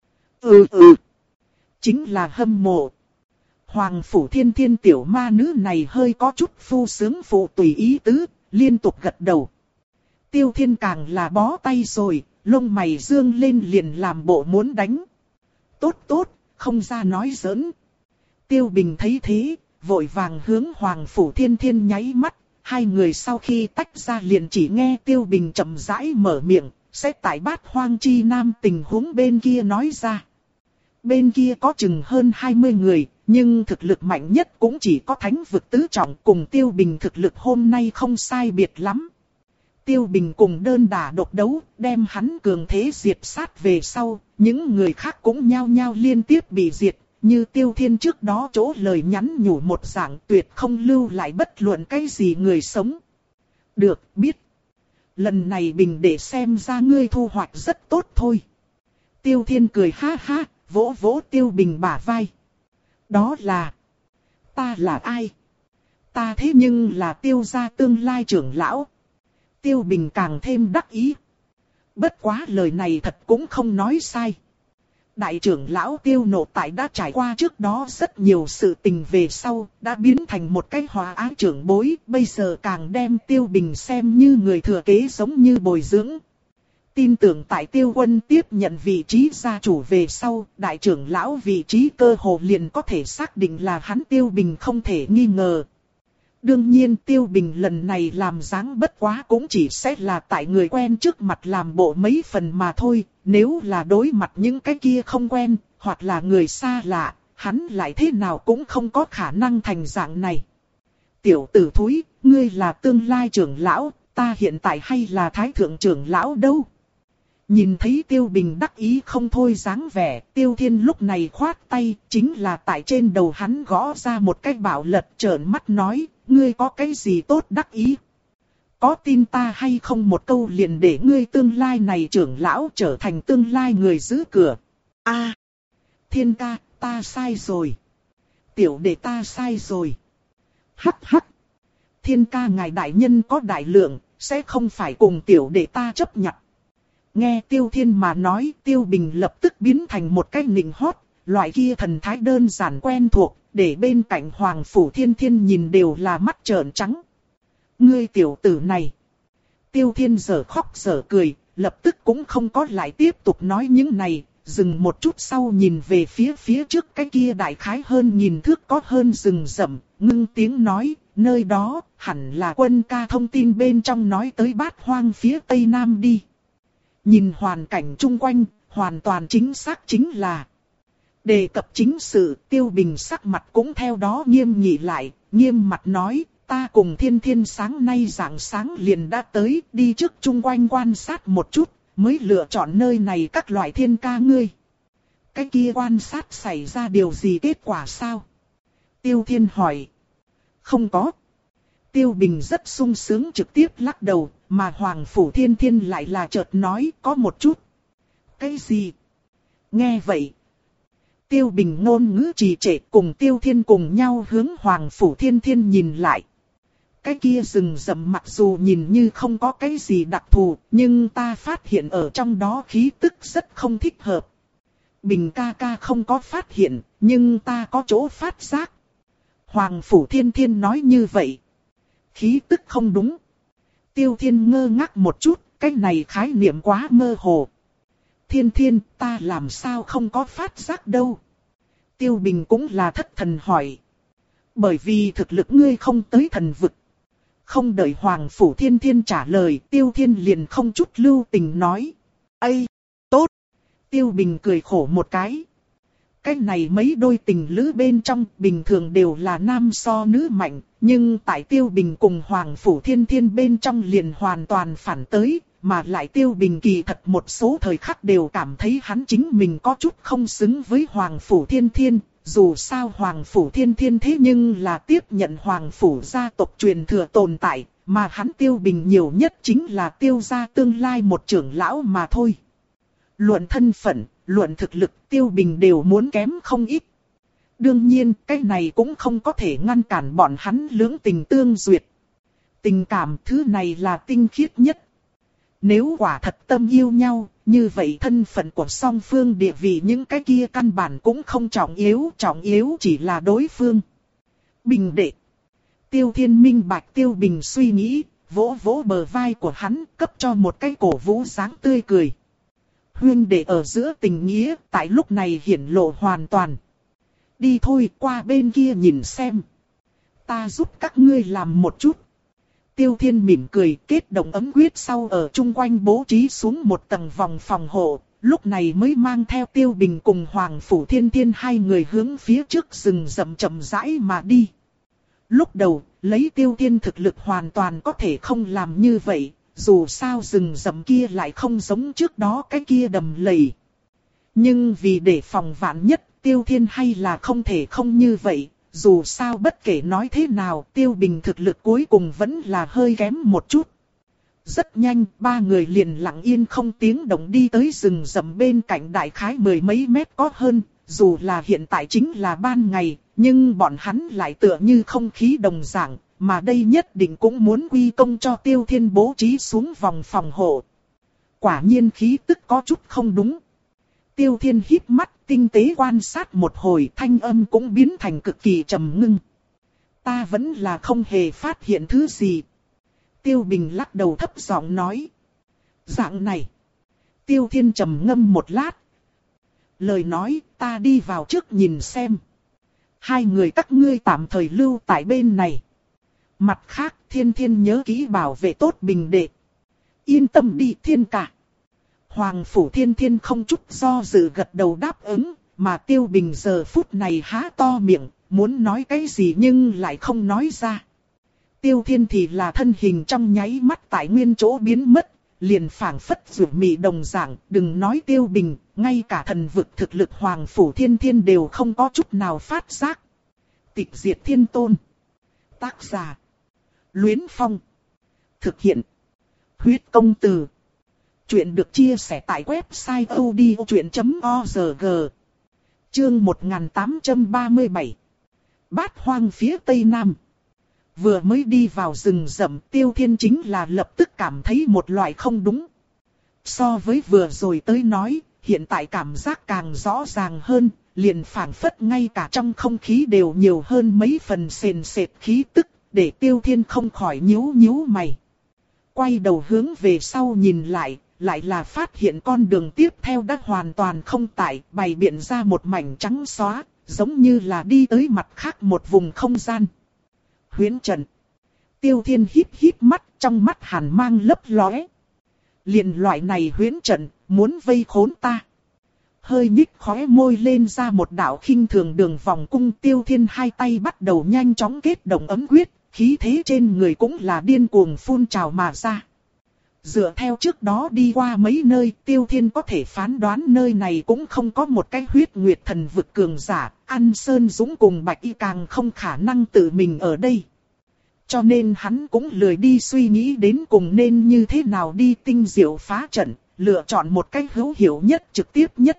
Ừ ừ. Chính là hâm mộ. Hoàng Phủ Thiên Thiên tiểu ma nữ này hơi có chút phu sướng phụ tùy ý tứ, liên tục gật đầu. Tiêu Thiên càng là bó tay rồi, lông mày dương lên liền làm bộ muốn đánh. Tốt tốt, không ra nói giỡn. Tiêu Bình thấy thế, vội vàng hướng Hoàng Phủ Thiên Thiên nháy mắt. Hai người sau khi tách ra liền chỉ nghe Tiêu Bình chậm rãi mở miệng, sẽ tại Bát Hoang Chi Nam tình huống bên kia nói ra. Bên kia có chừng hơn hai mươi người, nhưng thực lực mạnh nhất cũng chỉ có Thánh Vực Tứ Trọng, cùng Tiêu Bình thực lực hôm nay không sai biệt lắm. Tiêu Bình cùng đơn đả độc đấu, đem hắn cường thế diệt sát về sau, những người khác cũng nhao nhao liên tiếp bị diệt, như Tiêu Thiên trước đó chỗ lời nhắn nhủ một dạng, tuyệt không lưu lại bất luận cái gì người sống. Được, biết. Lần này Bình để xem ra ngươi thu hoạch rất tốt thôi. Tiêu Thiên cười ha ha, vỗ vỗ Tiêu Bình bả vai. Đó là... Ta là ai? Ta thế nhưng là Tiêu gia tương lai trưởng lão. Tiêu Bình càng thêm đắc ý. Bất quá lời này thật cũng không nói sai. Đại trưởng lão Tiêu Nộ tại đã trải qua trước đó rất nhiều sự tình về sau, đã biến thành một cái hòa ái trưởng bối, bây giờ càng đem Tiêu Bình xem như người thừa kế giống như bồi dưỡng. Tin tưởng tại Tiêu Quân tiếp nhận vị trí gia chủ về sau, đại trưởng lão vị trí cơ hồ liền có thể xác định là hắn Tiêu Bình không thể nghi ngờ. Đương nhiên Tiêu Bình lần này làm dáng bất quá cũng chỉ sẽ là tại người quen trước mặt làm bộ mấy phần mà thôi. Nếu là đối mặt những cái kia không quen, hoặc là người xa lạ, hắn lại thế nào cũng không có khả năng thành dạng này. Tiểu tử thúi, ngươi là tương lai trưởng lão, ta hiện tại hay là thái thượng trưởng lão đâu? Nhìn thấy Tiêu Bình đắc ý không thôi dáng vẻ, Tiêu Thiên lúc này khoát tay, chính là tại trên đầu hắn gõ ra một cái bảo lật, trợn mắt nói, ngươi có cái gì tốt đắc ý? Có tin ta hay không một câu liền để ngươi tương lai này trưởng lão trở thành tương lai người giữ cửa. A, à, Thiên ca, ta sai rồi. Tiểu đệ ta sai rồi. Hắc hắc. Thiên ca ngài đại nhân có đại lượng, sẽ không phải cùng tiểu đệ ta chấp nhận. Nghe Tiêu Thiên mà nói, Tiêu Bình lập tức biến thành một cái nịnh hót, loại kia thần thái đơn giản quen thuộc, để bên cạnh Hoàng Phủ Thiên Thiên nhìn đều là mắt trợn trắng. Ngươi tiểu tử này. Tiêu Thiên giở khóc giở cười, lập tức cũng không có lại tiếp tục nói những này, dừng một chút sau nhìn về phía phía trước cái kia đại khái hơn nghìn thước có hơn rừng rậm, ngưng tiếng nói, nơi đó hẳn là Quân ca thông tin bên trong nói tới Bát Hoang phía tây nam đi. Nhìn hoàn cảnh chung quanh, hoàn toàn chính xác chính là. Đề cập chính sự, Tiêu Bình sắc mặt cũng theo đó nghiêm nghị lại, nghiêm mặt nói, ta cùng Thiên Thiên sáng nay rạng sáng liền đã tới, đi trước chung quanh quan sát một chút, mới lựa chọn nơi này các loại thiên ca ngươi. Cái kia quan sát xảy ra điều gì kết quả sao? Tiêu Thiên hỏi. Không có. Tiêu Bình rất sung sướng trực tiếp lắc đầu, mà Hoàng Phủ Thiên Thiên lại là chợt nói có một chút. Cái gì? Nghe vậy. Tiêu Bình ngôn ngữ trì trệ cùng Tiêu Thiên cùng nhau hướng Hoàng Phủ Thiên Thiên nhìn lại. Cái kia rừng rậm mặc dù nhìn như không có cái gì đặc thù, nhưng ta phát hiện ở trong đó khí tức rất không thích hợp. Bình ca ca không có phát hiện, nhưng ta có chỗ phát giác. Hoàng Phủ Thiên Thiên nói như vậy. Khí tức không đúng. Tiêu Thiên ngơ ngác một chút, cái này khái niệm quá mơ hồ. Thiên Thiên, ta làm sao không có phát giác đâu. Tiêu Bình cũng là thất thần hỏi. Bởi vì thực lực ngươi không tới thần vực. Không đợi Hoàng Phủ Thiên Thiên trả lời, Tiêu Thiên liền không chút lưu tình nói. Ây, tốt. Tiêu Bình cười khổ một cái. Cái này mấy đôi tình lữ bên trong bình thường đều là nam so nữ mạnh, nhưng tại Tiêu Bình cùng Hoàng Phủ Thiên Thiên bên trong liền hoàn toàn phản tới, mà lại Tiêu Bình kỳ thật một số thời khắc đều cảm thấy hắn chính mình có chút không xứng với Hoàng Phủ Thiên Thiên. Dù sao Hoàng Phủ Thiên Thiên thế nhưng là tiếp nhận Hoàng Phủ gia tộc truyền thừa tồn tại, mà hắn Tiêu Bình nhiều nhất chính là Tiêu gia tương lai một trưởng lão mà thôi. Luận thân phận, luận thực lực Tiêu Bình đều muốn kém không ít. Đương nhiên cái này cũng không có thể ngăn cản bọn hắn lưỡng tình tương duyệt. Tình cảm thứ này là tinh khiết nhất. Nếu quả thật tâm yêu nhau, như vậy thân phận của song phương địa vị những cái kia căn bản cũng không trọng yếu, trọng yếu chỉ là đối phương. Bình đệ. Tiêu Thiên minh bạch Tiêu Bình suy nghĩ, vỗ vỗ bờ vai của hắn, cấp cho một cái cổ vũ dáng tươi cười. Huynh đệ ở giữa tình nghĩa, tại lúc này hiển lộ hoàn toàn. Đi thôi, qua bên kia nhìn xem. Ta giúp các ngươi làm một chút. Tiêu Thiên mỉm cười, kết động ấm quyết sau ở chung quanh bố trí xuống một tầng vòng phòng hộ. Lúc này mới mang theo Tiêu Bình cùng Hoàng Phủ Thiên Thiên hai người hướng phía trước rừng rậm chậm rãi mà đi. Lúc đầu, lấy Tiêu Thiên thực lực hoàn toàn có thể không làm như vậy, dù sao rừng rậm kia lại không giống trước đó cái kia đầm lầy. Nhưng vì để phòng vạn nhất, Tiêu Thiên hay là không thể không như vậy, dù sao bất kể nói thế nào, Tiêu Bình thực lực cuối cùng vẫn là hơi kém một chút. Rất nhanh, ba người liền lặng yên không tiếng động đi tới rừng rậm bên cạnh đại khái mười mấy mét có hơn, dù là hiện tại chính là ban ngày, nhưng bọn hắn lại tựa như không khí đồng dạng, mà đây nhất định cũng muốn quy công cho Tiêu Thiên bố trí xuống vòng phòng hộ. Quả nhiên khí tức có chút không đúng. Tiêu Thiên híp mắt, tinh tế quan sát một hồi, thanh âm cũng biến thành cực kỳ trầm ngưng. Ta vẫn là không hề phát hiện thứ gì. Tiêu Bình lắc đầu thấp giọng nói. Dạng này. Tiêu Thiên trầm ngâm một lát. Lời nói, ta đi vào trước nhìn xem. Hai người các ngươi tạm thời lưu tại bên này. Mặt khác, Thiên Thiên nhớ kỹ bảo vệ tốt Bình đệ. Yên tâm đi Thiên ca. Hoàng Phủ Thiên Thiên không chút do dự gật đầu đáp ứng, mà Tiêu Bình giờ phút này há to miệng, muốn nói cái gì nhưng lại không nói ra. Tiêu Thiên thì là thân hình trong nháy mắt tại nguyên chỗ biến mất, liền phảng phất rủ mị đồng dạng, đừng nói Tiêu Bình, ngay cả thần vực thực lực Hoàng Phủ Thiên Thiên đều không có chút nào phát giác. Tịch diệt thiên tôn. Tác giả. Luyến Phong. Thực hiện. Huyết công từ. Chuyện được chia sẻ tại website odchuyện chấm org. Chương một nghìn tám trăm ba mươi bảy. Bát hoang phía tây nam. Vừa mới đi vào rừng rậm, Tiêu Thiên chính là lập tức cảm thấy một loại không đúng. So với vừa rồi tới nói, hiện tại cảm giác càng rõ ràng hơn, liền phảng phất ngay cả trong không khí đều nhiều hơn mấy phần sền sệt khí tức, để Tiêu Thiên không khỏi nhíu nhíu mày. Quay đầu hướng về sau nhìn lại, lại là phát hiện con đường tiếp theo đã hoàn toàn không tại, bày biện ra một mảnh trắng xóa, giống như là đi tới mặt khác một vùng không gian. Huyễn trận. Tiêu Thiên híp híp mắt, trong mắt hàn mang lấp lóe. Liền loại này huyễn trận, muốn vây khốn ta. Hơi nhích khóe môi lên ra một đạo khinh thường đường vòng cung. Tiêu Thiên hai tay bắt đầu nhanh chóng kết động ấm quyết, khí thế trên người cũng là điên cuồng phun trào mà ra. Dựa theo trước đó đi qua mấy nơi, Tiêu Thiên có thể phán đoán nơi này cũng không có một cái huyết nguyệt thần vực cường giả, An Sơn Dũng cùng Bạch Y càng không khả năng tự mình ở đây. Cho nên hắn cũng lười đi suy nghĩ đến cùng nên như thế nào đi tinh diệu phá trận, lựa chọn một cách hữu hiệu nhất trực tiếp nhất.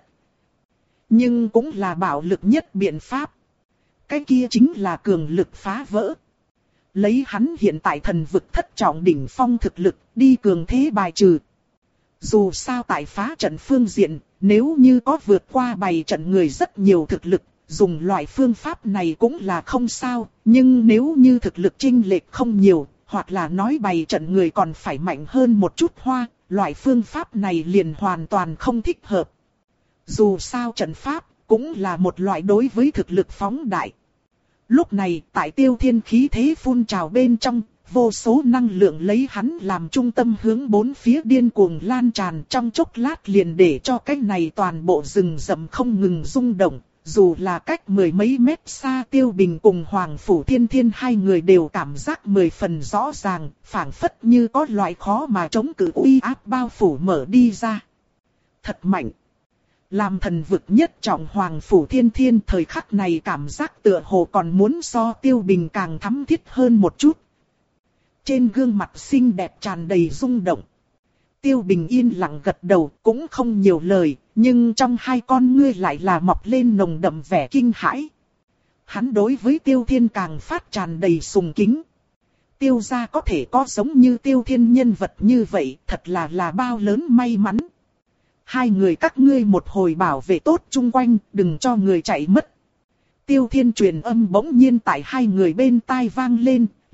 Nhưng cũng là bạo lực nhất biện pháp. Cái kia chính là cường lực phá vỡ. Lấy hắn hiện tại thần vực thất trọng đỉnh phong thực lực, đi cường thế bài trừ. Dù sao tại phá trận phương diện, nếu như có vượt qua bày trận người rất nhiều thực lực, dùng loại phương pháp này cũng là không sao. Nhưng nếu như thực lực chênh lệch không nhiều, hoặc là nói bày trận người còn phải mạnh hơn một chút hoa, loại phương pháp này liền hoàn toàn không thích hợp. Dù sao trận pháp cũng là một loại đối với thực lực phóng đại. Lúc này, tại Tiêu Thiên khí thế phun trào bên trong, vô số năng lượng lấy hắn làm trung tâm hướng bốn phía điên cuồng lan tràn, trong chốc lát liền để cho cái này toàn bộ rừng rậm không ngừng rung động. Dù là cách mười mấy mét xa, Tiêu Bình cùng Hoàng Phủ Thiên Thiên hai người đều cảm giác mười phần rõ ràng, phảng phất như có loại khó mà chống cự uy áp bao phủ mở đi ra. Thật mạnh! Làm thần vực nhất trọng Hoàng Phủ Thiên Thiên thời khắc này cảm giác tựa hồ còn muốn so Tiêu Bình càng thắm thiết hơn một chút. Trên gương mặt xinh đẹp tràn đầy rung động. Tiêu Bình yên lặng gật đầu, cũng không nhiều lời, nhưng trong hai con ngươi lại là mọc lên nồng đậm vẻ kinh hãi. Hắn đối với Tiêu Thiên càng phát tràn đầy sùng kính. Tiêu gia có thể có giống như Tiêu Thiên nhân vật như vậy, thật là là bao lớn may mắn. Hai người các ngươi một hồi bảo vệ tốt chung quanh, đừng cho người chạy mất. Tiêu Thiên truyền âm bỗng nhiên tại hai người bên tai vang lên,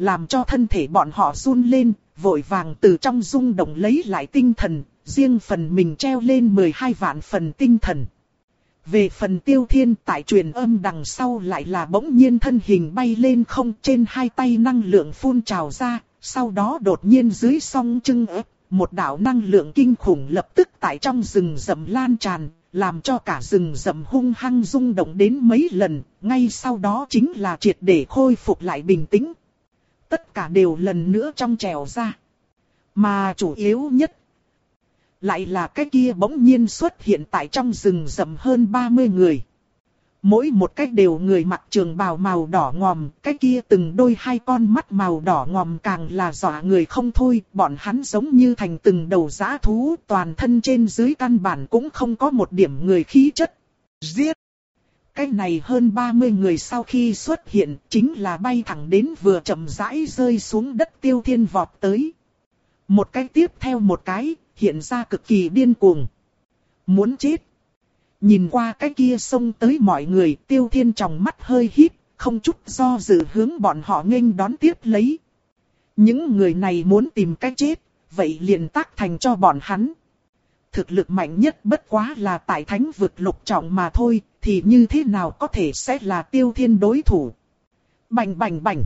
làm cho thân thể bọn họ run lên, vội vàng từ trong rung động lấy lại tinh thần, riêng phần mình treo lên mười hai vạn phần tinh thần. Về phần Tiêu Thiên tại truyền âm đằng sau lại là bỗng nhiên thân hình bay lên không, trên hai tay năng lượng phun trào ra, sau đó đột nhiên dưới song chưng ấp, một đạo năng lượng kinh khủng lập tức tại trong rừng rậm lan tràn, làm cho cả rừng rậm hung hăng rung động đến mấy lần, ngay sau đó chính là triệt để khôi phục lại bình tĩnh. Tất cả đều lần nữa trong trèo ra. Mà chủ yếu nhất lại là cái kia bỗng nhiên xuất hiện tại trong rừng rậm hơn ba mươi người. Mỗi một cái đều người mặc trường bào màu đỏ ngòm, cái kia từng đôi hai con mắt màu đỏ ngòm càng là dọa người không thôi, bọn hắn giống như thành từng đầu dã thú, toàn thân trên dưới căn bản cũng không có một điểm người khí chất. Giết! Cái này hơn ba mươi người sau khi xuất hiện, chính là bay thẳng đến vừa chậm rãi rơi xuống đất Tiêu Thiên vọt tới. Một cái tiếp theo một cái, hiện ra cực kỳ điên cuồng. Muốn chết! Nhìn qua cái kia xông tới mọi người, Tiêu Thiên tròng mắt hơi híp, không chút do dự hướng bọn họ nghênh đón tiếp lấy. Những người này muốn tìm cách chết, vậy liền tác thành cho bọn hắn. Thực lực mạnh nhất bất quá là tại thánh vực lục trọng mà thôi, thì như thế nào có thể sẽ là Tiêu Thiên đối thủ. Bành bành bành.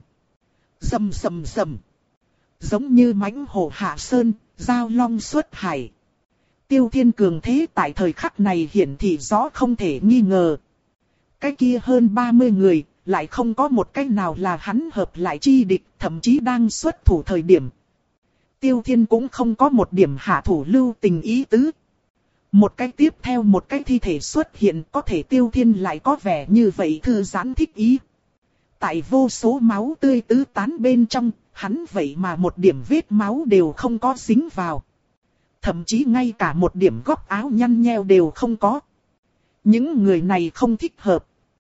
Rầm rầm rầm. Giống như mãnh hổ hạ sơn, giao long xuất hải. Tiêu Thiên cường thế tại thời khắc này hiển thị rõ không thể nghi ngờ. Cái kia hơn ba mươi người, lại không có một cái nào là hắn hợp lại chi địch, thậm chí đang xuất thủ thời điểm. Tiêu Thiên cũng không có một điểm hạ thủ lưu tình ý tứ. Một cái tiếp theo một cái thi thể xuất hiện, có thể Tiêu Thiên lại có vẻ như vậy thư giãn thích ý. Tại vô số máu tươi tứ tán bên trong, hắn vậy mà một điểm vết máu đều không có dính vào. Thậm chí ngay cả một điểm góc áo nhăn nheo đều không có. Những người này không thích hợp.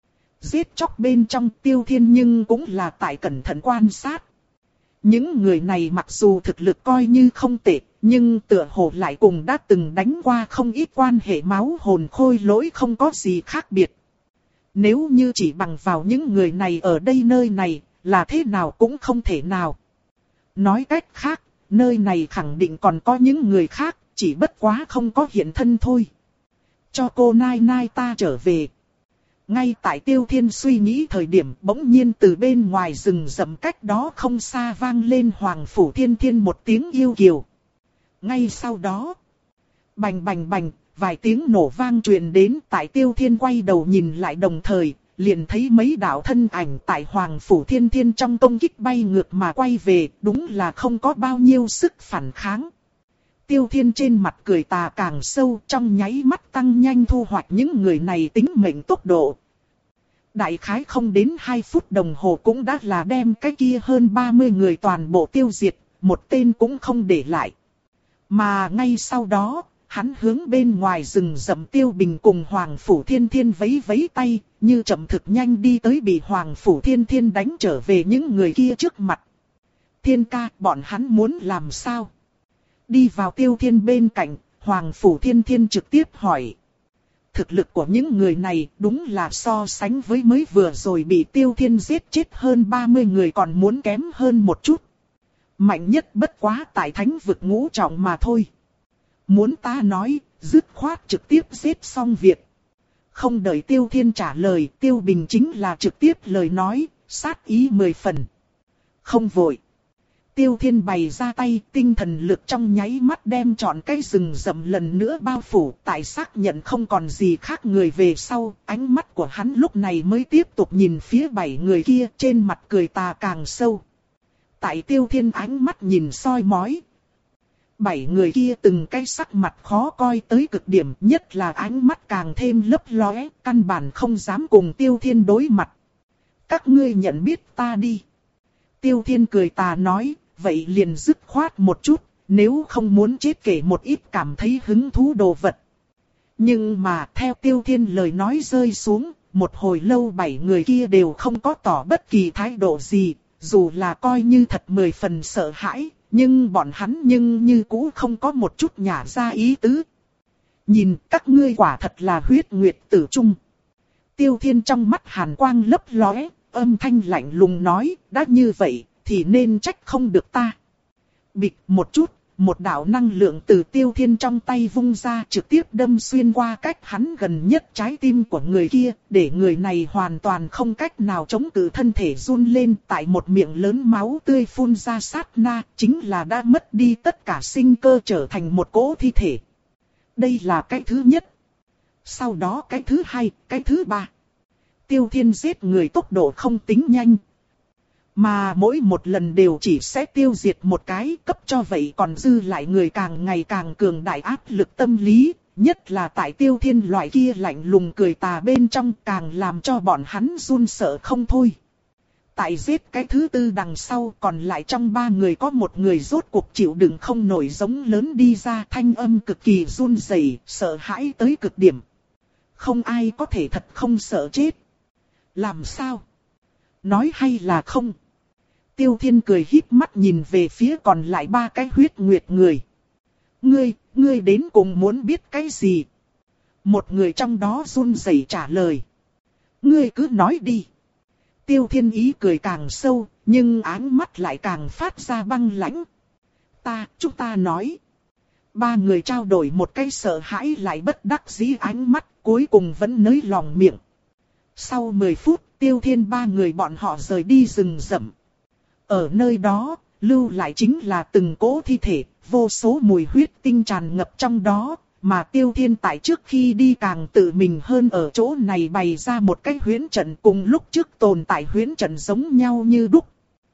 Giết chóc bên trong Tiêu Thiên nhưng cũng là tại cẩn thận quan sát. Những người này mặc dù thực lực coi như không tệ, nhưng tựa hồ lại cùng đã từng đánh qua không ít quan hệ máu hồn khôi lỗi không có gì khác biệt. Nếu như chỉ bằng vào những người này ở đây nơi này, là thế nào cũng không thể nào. Nói cách khác, nơi này khẳng định còn có những người khác, chỉ bất quá không có hiện thân thôi. Cho cô Nai Nai ta trở về. Ngay tại Tiêu Thiên suy nghĩ thời điểm bỗng nhiên từ bên ngoài rừng rậm cách đó không xa vang lên Hoàng Phủ Thiên Thiên một tiếng yêu kiều. Ngay sau đó, bành bành bành, vài tiếng nổ vang truyền đến, tại Tiêu Thiên quay đầu nhìn lại đồng thời, liền thấy mấy đạo thân ảnh tại Hoàng Phủ Thiên Thiên trong công kích bay ngược mà quay về, đúng là không có bao nhiêu sức phản kháng. Tiêu Thiên trên mặt cười tà càng sâu, trong nháy mắt tăng nhanh thu hoạch những người này tính mệnh tốc độ. Đại khái không đến hai phút đồng hồ cũng đã là đem cái kia hơn ba mươi người toàn bộ tiêu diệt, một tên cũng không để lại. Mà ngay sau đó, hắn hướng bên ngoài rừng rậm Tiêu Bình cùng Hoàng Phủ Thiên Thiên vẫy vẫy tay, như chậm thực nhanh đi tới bị Hoàng Phủ Thiên Thiên đánh trở về những người kia trước mặt. Thiên ca, bọn hắn muốn làm sao? Đi vào Tiêu Thiên bên cạnh, Hoàng Phủ Thiên Thiên trực tiếp hỏi. Thực lực của những người này đúng là so sánh với mới vừa rồi bị Tiêu Thiên giết chết hơn ba mươi người còn muốn kém hơn một chút. Mạnh nhất bất quá tại thánh vực ngũ trọng mà thôi. Muốn ta nói, dứt khoát trực tiếp giết xong việc. Không đợi Tiêu Thiên trả lời, Tiêu Bình chính là trực tiếp lời nói, sát ý mười phần. Không vội. Tiêu Thiên bày ra tay, tinh thần lực trong nháy mắt đem trọn cái rừng rậm lần nữa bao phủ, tại xác nhận không còn gì khác người về sau, ánh mắt của hắn lúc này mới tiếp tục nhìn phía bảy người kia, trên mặt cười tà càng sâu. Tại Tiêu Thiên ánh mắt nhìn soi mói. Bảy người kia từng cái sắc mặt khó coi tới cực điểm, nhất là ánh mắt càng thêm lấp lóe, căn bản không dám cùng Tiêu Thiên đối mặt. Các ngươi nhận biết ta đi. Tiêu Thiên cười tà nói, vậy liền dứt khoát một chút, nếu không muốn chết kể một ít cảm thấy hứng thú đồ vật. Nhưng mà theo Tiêu Thiên lời nói rơi xuống, một hồi lâu bảy người kia đều không có tỏ bất kỳ thái độ gì, dù là coi như thật mười phần sợ hãi, nhưng bọn hắn nhưng như cũ không có một chút nhả ra ý tứ. Nhìn các ngươi quả thật là huyết nguyệt tử trung. Tiêu Thiên trong mắt hàn quang lấp lóe, âm thanh lạnh lùng nói, đã như vậy, thì nên trách không được ta. Bịch một chút, một đạo năng lượng từ Tiêu Thiên trong tay vung ra trực tiếp đâm xuyên qua cách hắn gần nhất trái tim của người kia, để người này hoàn toàn không cách nào chống cự, thân thể run lên, tại một miệng lớn máu tươi phun ra sát na, chính là đã mất đi tất cả sinh cơ, trở thành một cỗ thi thể. Đây là cái thứ nhất. Sau đó cái thứ hai, cái thứ ba. Tiêu Thiên giết người tốc độ không tính nhanh, mà mỗi một lần đều chỉ sẽ tiêu diệt một cái, cấp cho vậy còn dư lại người càng ngày càng cường đại áp lực tâm lý, nhất là tại Tiêu Thiên loại kia lạnh lùng cười tà bên trong càng làm cho bọn hắn run sợ không thôi. Tại giết cái thứ tư đằng sau, còn lại trong ba người có một người rốt cuộc chịu đựng không nổi giống lớn đi ra, thanh âm cực kỳ run rẩy, sợ hãi tới cực điểm. Không ai có thể thật không sợ chết. Làm sao? Nói hay là không? Tiêu Thiên cười híp mắt nhìn về phía còn lại ba cái huyết nguyệt người. Ngươi, ngươi đến cùng muốn biết cái gì? Một người trong đó run rẩy trả lời. Ngươi cứ nói đi. Tiêu Thiên ý cười càng sâu, nhưng áng mắt lại càng phát ra băng lãnh. Ta, chúng ta nói. Ba người trao đổi một cái sợ hãi lại bất đắc dĩ ánh mắt, cuối cùng vẫn nới lòng miệng. Sau mười phút, Tiêu Thiên ba người bọn họ rời đi rừng rậm. Ở nơi đó, lưu lại chính là từng cỗ thi thể, vô số mùi huyết tinh tràn ngập trong đó, mà Tiêu Thiên tại trước khi đi càng tự mình hơn ở chỗ này bày ra một cái huyễn trận, cùng lúc trước tồn tại huyễn trận giống nhau như đúc.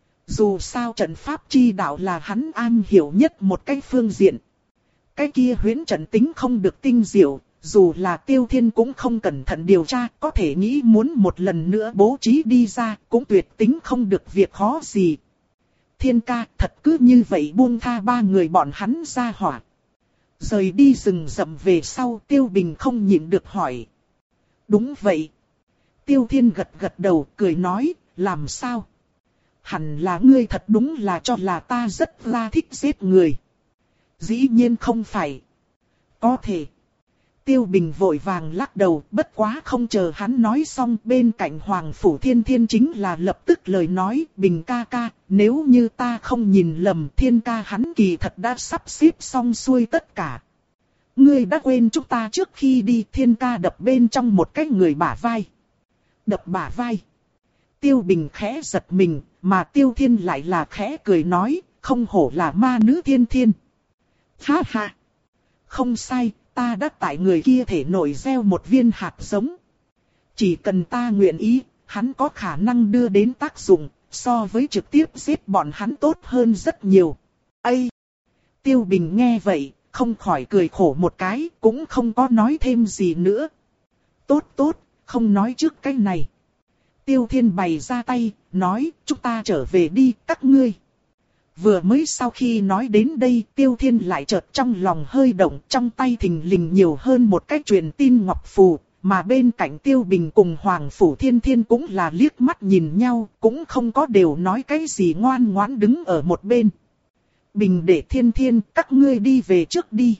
Dù sao trận pháp chi đạo là hắn am hiểu nhất một cái phương diện. Cái kia huyễn trận tính không được tinh diệu, dù là Tiêu Thiên cũng không cẩn thận điều tra, có thể nghĩ muốn một lần nữa bố trí đi ra, cũng tuyệt tính không được việc khó gì. Thiên ca thật cứ như vậy buông tha ba người bọn hắn ra hỏa. Rời đi rừng rậm về sau, Tiêu Bình không nhịn được hỏi. Đúng vậy. Tiêu Thiên gật gật đầu, cười nói, làm sao? Hẳn là ngươi thật đúng là cho là ta rất là thích giết người. Dĩ nhiên không phải. Có thể. Tiêu Bình vội vàng lắc đầu, bất quá không chờ hắn nói xong, bên cạnh Hoàng Phủ Thiên Thiên chính là lập tức lời nói, Bình ca ca, nếu như ta không nhìn lầm, Thiên ca hắn kỳ thật đã sắp xếp xong xuôi tất cả. Ngươi đã quên chúng ta trước khi đi, Thiên ca đập bên trong một cái người bả vai. Đập bả vai. Tiêu Bình khẽ giật mình, mà Tiêu Thiên lại là khẽ cười nói, không hổ là ma nữ Thiên Thiên. Ha ha. Không sai. Ta đã tại người kia thể nội gieo một viên hạt giống. Chỉ cần ta nguyện ý, hắn có khả năng đưa đến tác dụng, so với trực tiếp giết bọn hắn tốt hơn rất nhiều. Ây! Tiêu Bình nghe vậy, không khỏi cười khổ một cái, cũng không có nói thêm gì nữa. Tốt tốt, không nói trước cái này. Tiêu Thiên bày ra tay, nói, chúng ta trở về đi, các ngươi. Vừa mới sau khi nói đến đây, Tiêu Thiên lại chợt trong lòng hơi động, trong tay thình lình nhiều hơn một cái truyền tin ngọc phù, mà bên cạnh Tiêu Bình cùng Hoàng Phủ Thiên Thiên cũng là liếc mắt nhìn nhau, cũng không có đều nói cái gì, ngoan ngoãn đứng ở một bên. Bình để Thiên Thiên, các ngươi đi về trước đi.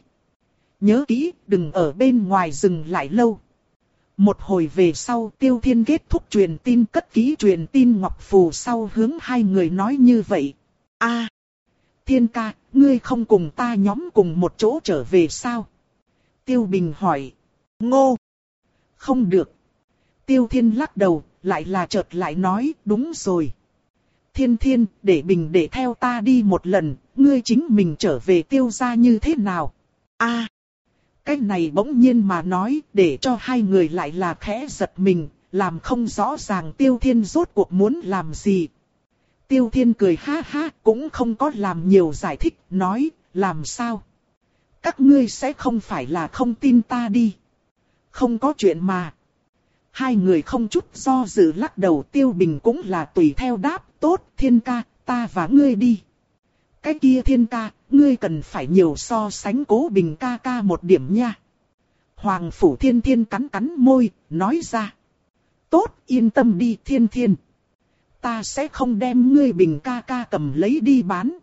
Nhớ kỹ, đừng ở bên ngoài dừng lại lâu. Một hồi về sau, Tiêu Thiên kết thúc truyền tin, cất kỹ truyền tin ngọc phù sau hướng hai người nói như vậy. A, à, Thiên ca, ngươi không cùng ta nhóm cùng một chỗ trở về sao? Tiêu Bình hỏi. Ngô. Không được. Tiêu Thiên lắc đầu, lại là chợt lại nói, đúng rồi. Thiên Thiên, để Bình để theo ta đi một lần, ngươi chính mình trở về Tiêu gia như thế nào? A, à, cái này bỗng nhiên mà nói, để cho hai người lại là khẽ giật mình, làm không rõ ràng Tiêu Thiên rốt cuộc muốn làm gì. Tiêu Thiên cười ha ha, cũng không có làm nhiều giải thích, nói, làm sao? Các ngươi sẽ không phải là không tin ta đi. Không có chuyện mà. Hai người không chút do dự lắc đầu, Tiêu Bình cũng là tùy theo đáp, tốt, Thiên ca, ta và ngươi đi. Cái kia Thiên ca, ngươi cần phải nhiều so sánh Cố Bình ca ca một điểm nha. Hoàng Phủ Thiên Thiên cắn cắn môi, nói ra. Tốt, yên tâm đi Thiên Thiên. Ta sẽ không đem ngươi Bình ca ca cầm lấy đi bán.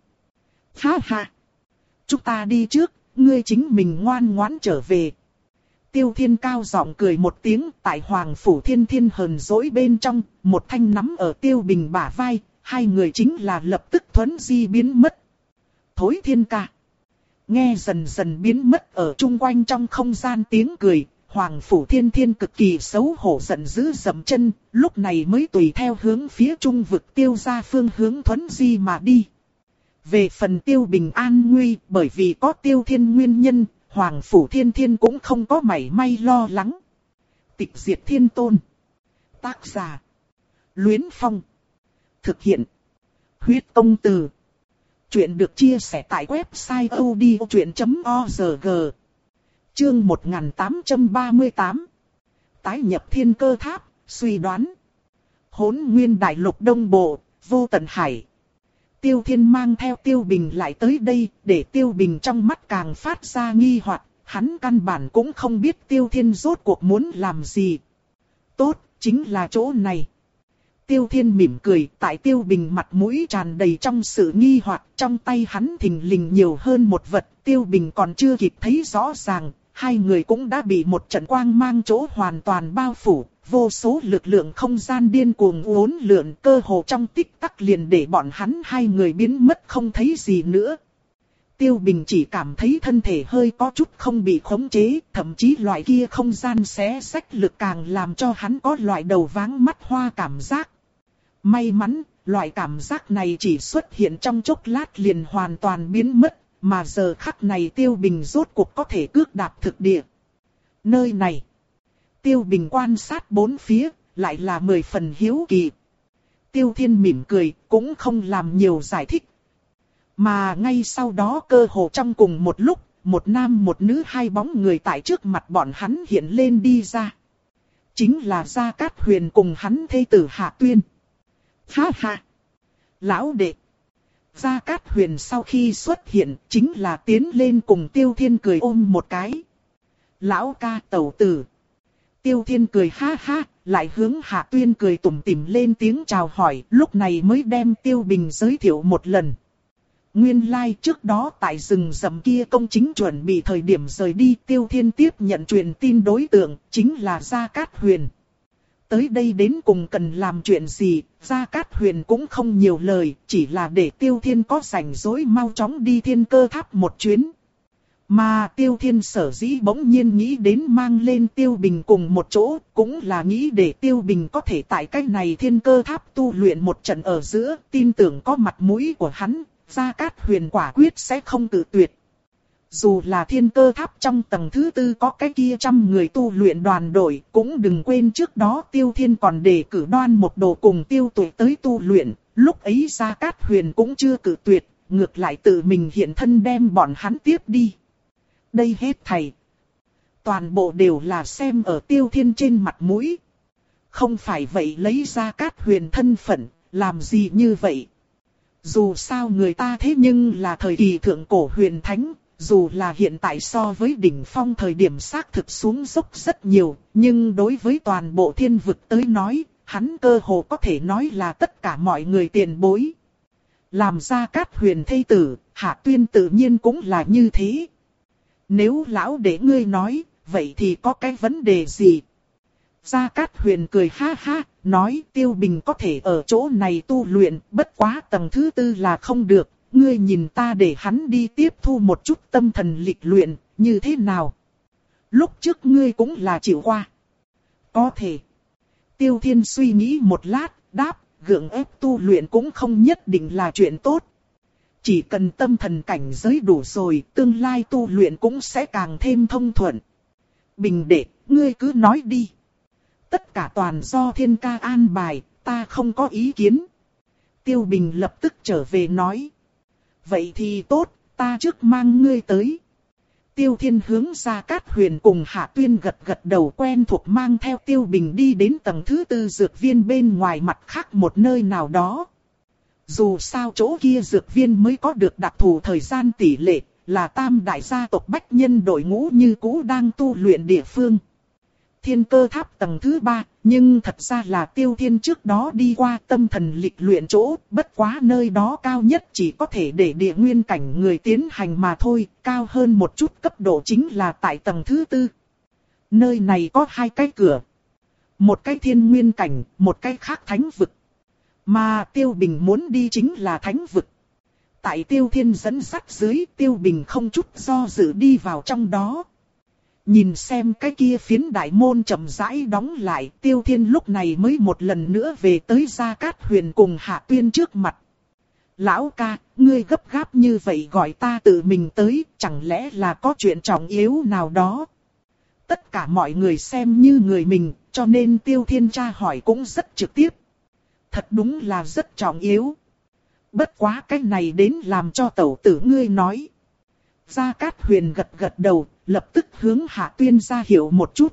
Ha ha. Chúng ta đi trước, ngươi chính mình ngoan ngoãn trở về. Tiêu Thiên cao giọng cười một tiếng, tại Hoàng Phủ Thiên Thiên hờn dỗi bên trong, một thanh nắm ở Tiêu Bình bả vai, hai người chính là lập tức thuấn di biến mất. Thối Thiên ca. Nghe dần dần biến mất ở chung quanh trong không gian tiếng cười, Hoàng Phủ Thiên Thiên cực kỳ xấu hổ giận dữ dậm chân, lúc này mới tùy theo hướng phía trung vực Tiêu gia phương hướng thuấn di mà đi. Về phần Tiêu Bình an nguy, bởi vì có Tiêu Thiên nguyên nhân, Hoàng Phủ Thiên Thiên cũng không có mảy may lo lắng. Tịch diệt thiên tôn. Tác giả. Luyến Phong. Thực hiện. Huyết công từ. Chuyện được chia sẻ tại website odchuyện chấm org. Chương một nghìn tám trăm ba mươi tám. Tái nhập thiên cơ tháp, suy đoán. Hỗn Nguyên Đại Lục Đông Bộ, Vô Tận Hải. Tiêu Thiên mang theo Tiêu Bình lại tới đây, để Tiêu Bình trong mắt càng phát ra nghi hoặc, hắn căn bản cũng không biết Tiêu Thiên rốt cuộc muốn làm gì. Tốt, chính là chỗ này. Tiêu Thiên mỉm cười, tại Tiêu Bình mặt mũi tràn đầy trong sự nghi hoặc, trong tay hắn thình lình nhiều hơn một vật, Tiêu Bình còn chưa kịp thấy rõ ràng, hai người cũng đã bị một trận quang mang chỗ hoàn toàn bao phủ, vô số lực lượng không gian điên cuồng uốn lượn, cơ hồ trong tích tắc liền để bọn hắn hai người biến mất không thấy gì nữa. Tiêu Bình chỉ cảm thấy thân thể hơi có chút không bị khống chế, thậm chí loại kia không gian xé xách lực càng làm cho hắn có loại đầu váng mắt hoa cảm giác. May mắn, loại cảm giác này chỉ xuất hiện trong chốc lát liền hoàn toàn biến mất, mà giờ khắc này Tiêu Bình rốt cuộc có thể cước đạp thực địa. Nơi này, Tiêu Bình quan sát bốn phía, lại là mười phần hiếu kỳ. Tiêu Thiên mỉm cười, cũng không làm nhiều giải thích. Mà ngay sau đó cơ hồ trong cùng một lúc, một nam một nữ hai bóng người tại trước mặt bọn hắn hiện lên đi ra. Chính là Gia Cát Huyền cùng hắn thê tử Hạ Tuyên. Ha ha! Lão đệ! Gia Cát Huyền sau khi xuất hiện chính là tiến lên cùng Tiêu Thiên cười ôm một cái. Lão ca tẩu tử! Tiêu Thiên cười ha ha, lại hướng Hạ Tuyên cười tủm tỉm lên tiếng chào hỏi, lúc này mới đem Tiêu Bình giới thiệu một lần. Nguyên lai like, trước đó tại rừng rậm kia công chính chuẩn bị thời điểm rời đi, Tiêu Thiên tiếp nhận truyền tin đối tượng, chính là Gia Cát Huyền. Tới đây đến cùng cần làm chuyện gì, Gia Cát Huyền cũng không nhiều lời, chỉ là để Tiêu Thiên có rảnh rỗi mau chóng đi thiên cơ tháp một chuyến. Mà Tiêu Thiên sở dĩ bỗng nhiên nghĩ đến mang lên Tiêu Bình cùng một chỗ, cũng là nghĩ để Tiêu Bình có thể tại cái này thiên cơ tháp tu luyện một trận ở giữa, tin tưởng có mặt mũi của hắn, Gia Cát Huyền quả quyết sẽ không tự tuyệt. Dù là thiên cơ tháp trong tầng thứ tư có cái kia trăm người tu luyện đoàn đội, cũng đừng quên trước đó Tiêu Thiên còn đề cử Đoan Một Đồ cùng Tiêu Tuệ tới tu luyện, lúc ấy Gia Cát Huyền cũng chưa cử tuyệt, ngược lại tự mình hiện thân đem bọn hắn tiếp đi. Đây hết thảy, toàn bộ đều là xem ở Tiêu Thiên trên mặt mũi. Không phải vậy lấy Gia Cát Huyền thân phận, làm gì như vậy? Dù sao người ta thế nhưng là thời kỳ thượng cổ huyền thánh, dù là hiện tại so với đỉnh phong thời điểm xác thực xuống dốc rất nhiều, nhưng đối với toàn bộ thiên vực tới nói, hắn cơ hồ có thể nói là tất cả mọi người tiền bối. Làm Gia Cát Huyền thê tử, Hạ Tuyên tự nhiên cũng là như thế. Nếu lão để ngươi nói, vậy thì có cái vấn đề gì? Gia Cát Huyền cười ha ha, nói Tiêu Bình có thể ở chỗ này tu luyện, bất quá tầng thứ tư là không được, ngươi nhìn ta để hắn đi tiếp thu một chút tâm thần lịch luyện, như thế nào? Lúc trước ngươi cũng là chịu qua. Có thể. Tiêu Thiên suy nghĩ một lát, đáp, gượng ép tu luyện cũng không nhất định là chuyện tốt. Chỉ cần tâm thần cảnh giới đủ rồi, tương lai tu luyện cũng sẽ càng thêm thông thuận. Bình đệ, ngươi cứ nói đi. Tất cả toàn do thiên ca an bài, ta không có ý kiến. Tiêu Bình lập tức trở về nói. Vậy thì tốt, ta trước mang ngươi tới. Tiêu Thiên hướng Gia Cát Huyền cùng Hạ Tuyên gật gật đầu quen thuộc mang theo Tiêu Bình đi đến tầng thứ tư dược viên bên ngoài mặt khác một nơi nào đó. Dù sao chỗ kia dược viên mới có được đặc thù thời gian tỷ lệ, là tam đại gia tộc bách nhân đội ngũ như cũ đang tu luyện địa phương. Thiên cơ tháp tầng thứ ba, nhưng thật ra là Tiêu Thiên trước đó đi qua tâm thần lịch luyện chỗ, bất quá nơi đó cao nhất chỉ có thể để địa nguyên cảnh người tiến hành mà thôi, cao hơn một chút cấp độ chính là tại tầng thứ tư. Nơi này có hai cái cửa. Một cái thiên nguyên cảnh, một cái khác thánh vực. Mà Tiêu Bình muốn đi chính là thánh vực. Tại Tiêu Thiên dẫn dắt dưới, Tiêu Bình không chút do dự đi vào trong đó. Nhìn xem cái kia phiến đại môn chậm rãi đóng lại, Tiêu Thiên lúc này mới một lần nữa về tới Gia Cát Huyền cùng Hạ Tuyên trước mặt. Lão ca, ngươi gấp gáp như vậy gọi ta tự mình tới, chẳng lẽ là có chuyện trọng yếu nào đó? Tất cả mọi người xem như người mình, cho nên Tiêu Thiên tra hỏi cũng rất trực tiếp. Thật đúng là rất trọng yếu. Bất quá cái này đến làm cho tẩu tử ngươi nói. Gia Cát Huyền gật gật đầu, lập tức hướng Hạ Tuyên ra hiệu một chút.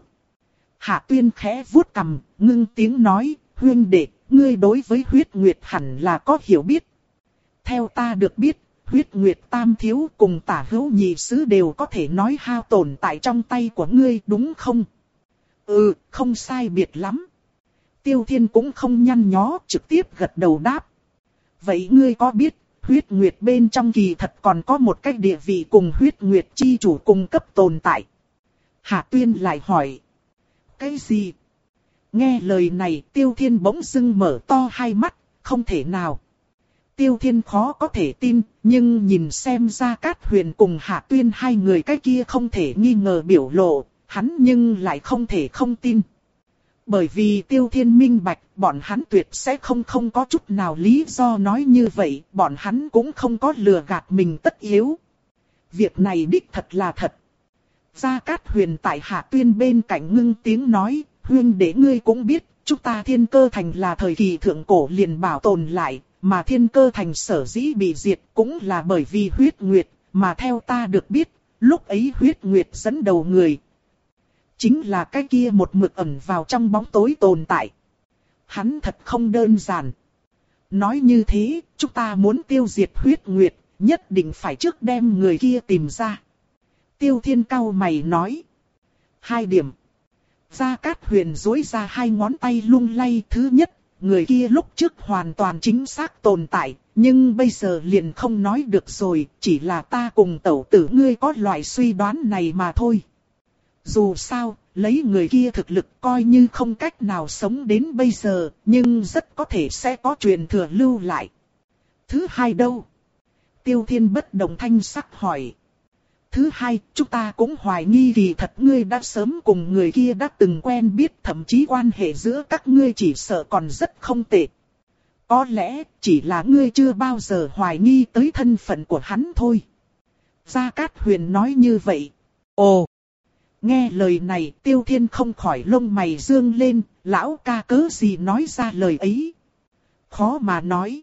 Hạ Tuyên khẽ vuốt cằm, ngưng tiếng nói, huynh đệ, ngươi đối với huyết nguyệt hẳn là có hiểu biết. Theo ta được biết, huyết nguyệt tam thiếu cùng tả hữu nhị sứ đều có thể nói hao tổn tại trong tay của ngươi đúng không? Ừ, không sai biệt lắm. Tiêu Thiên cũng không nhăn nhó, trực tiếp gật đầu đáp. Vậy ngươi có biết, huyết nguyệt bên trong kỳ thật còn có một cái địa vị cùng huyết nguyệt chi chủ cùng cấp tồn tại? Hạ Tuyên lại hỏi. Cái gì? Nghe lời này, Tiêu Thiên bỗng dưng mở to hai mắt, không thể nào. Tiêu Thiên khó có thể tin, nhưng nhìn xem Gia Cát Huyền cùng Hạ Tuyên hai người cái kia không thể nghi ngờ biểu lộ, hắn nhưng lại không thể không tin. Bởi vì Tiêu Thiên minh bạch, bọn hắn tuyệt sẽ không không có chút nào lý do nói như vậy, bọn hắn cũng không có lừa gạt mình tất yếu. Việc này đích thật là thật. Gia Cát Huyền tại Hạ Tuyên bên cạnh ngưng tiếng nói, huynh để ngươi cũng biết, chúng ta Thiên Cơ Thành là thời kỳ thượng cổ liền bảo tồn lại, mà Thiên Cơ Thành sở dĩ bị diệt cũng là bởi vì huyết nguyệt, mà theo ta được biết, lúc ấy huyết nguyệt dẫn đầu người. Chính là cái kia một mực ẩn vào trong bóng tối tồn tại. Hắn thật không đơn giản. Nói như thế, chúng ta muốn tiêu diệt huyết nguyệt, nhất định phải trước đem người kia tìm ra. Tiêu Thiên cau mày nói. Hai điểm. Gia Cát Huyền duỗi ra hai ngón tay lung lay. Thứ nhất, người kia lúc trước hoàn toàn chính xác tồn tại, nhưng bây giờ liền không nói được rồi, chỉ là ta cùng tẩu tử ngươi có loại suy đoán này mà thôi. Dù sao, lấy người kia thực lực coi như không cách nào sống đến bây giờ, nhưng rất có thể sẽ có truyền thừa lưu lại. Thứ hai đâu? Tiêu Thiên bất động thanh sắc hỏi. Thứ hai, chúng ta cũng hoài nghi kỳ thật ngươi đã sớm cùng người kia đã từng quen biết, thậm chí quan hệ giữa các ngươi chỉ sợ còn rất không tệ. Có lẽ, chỉ là ngươi chưa bao giờ hoài nghi tới thân phận của hắn thôi. Gia Cát Huyền nói như vậy. Ồ! Nghe lời này, Tiêu Thiên không khỏi lông mày dương lên, lão ca cớ gì nói ra lời ấy. Khó mà nói.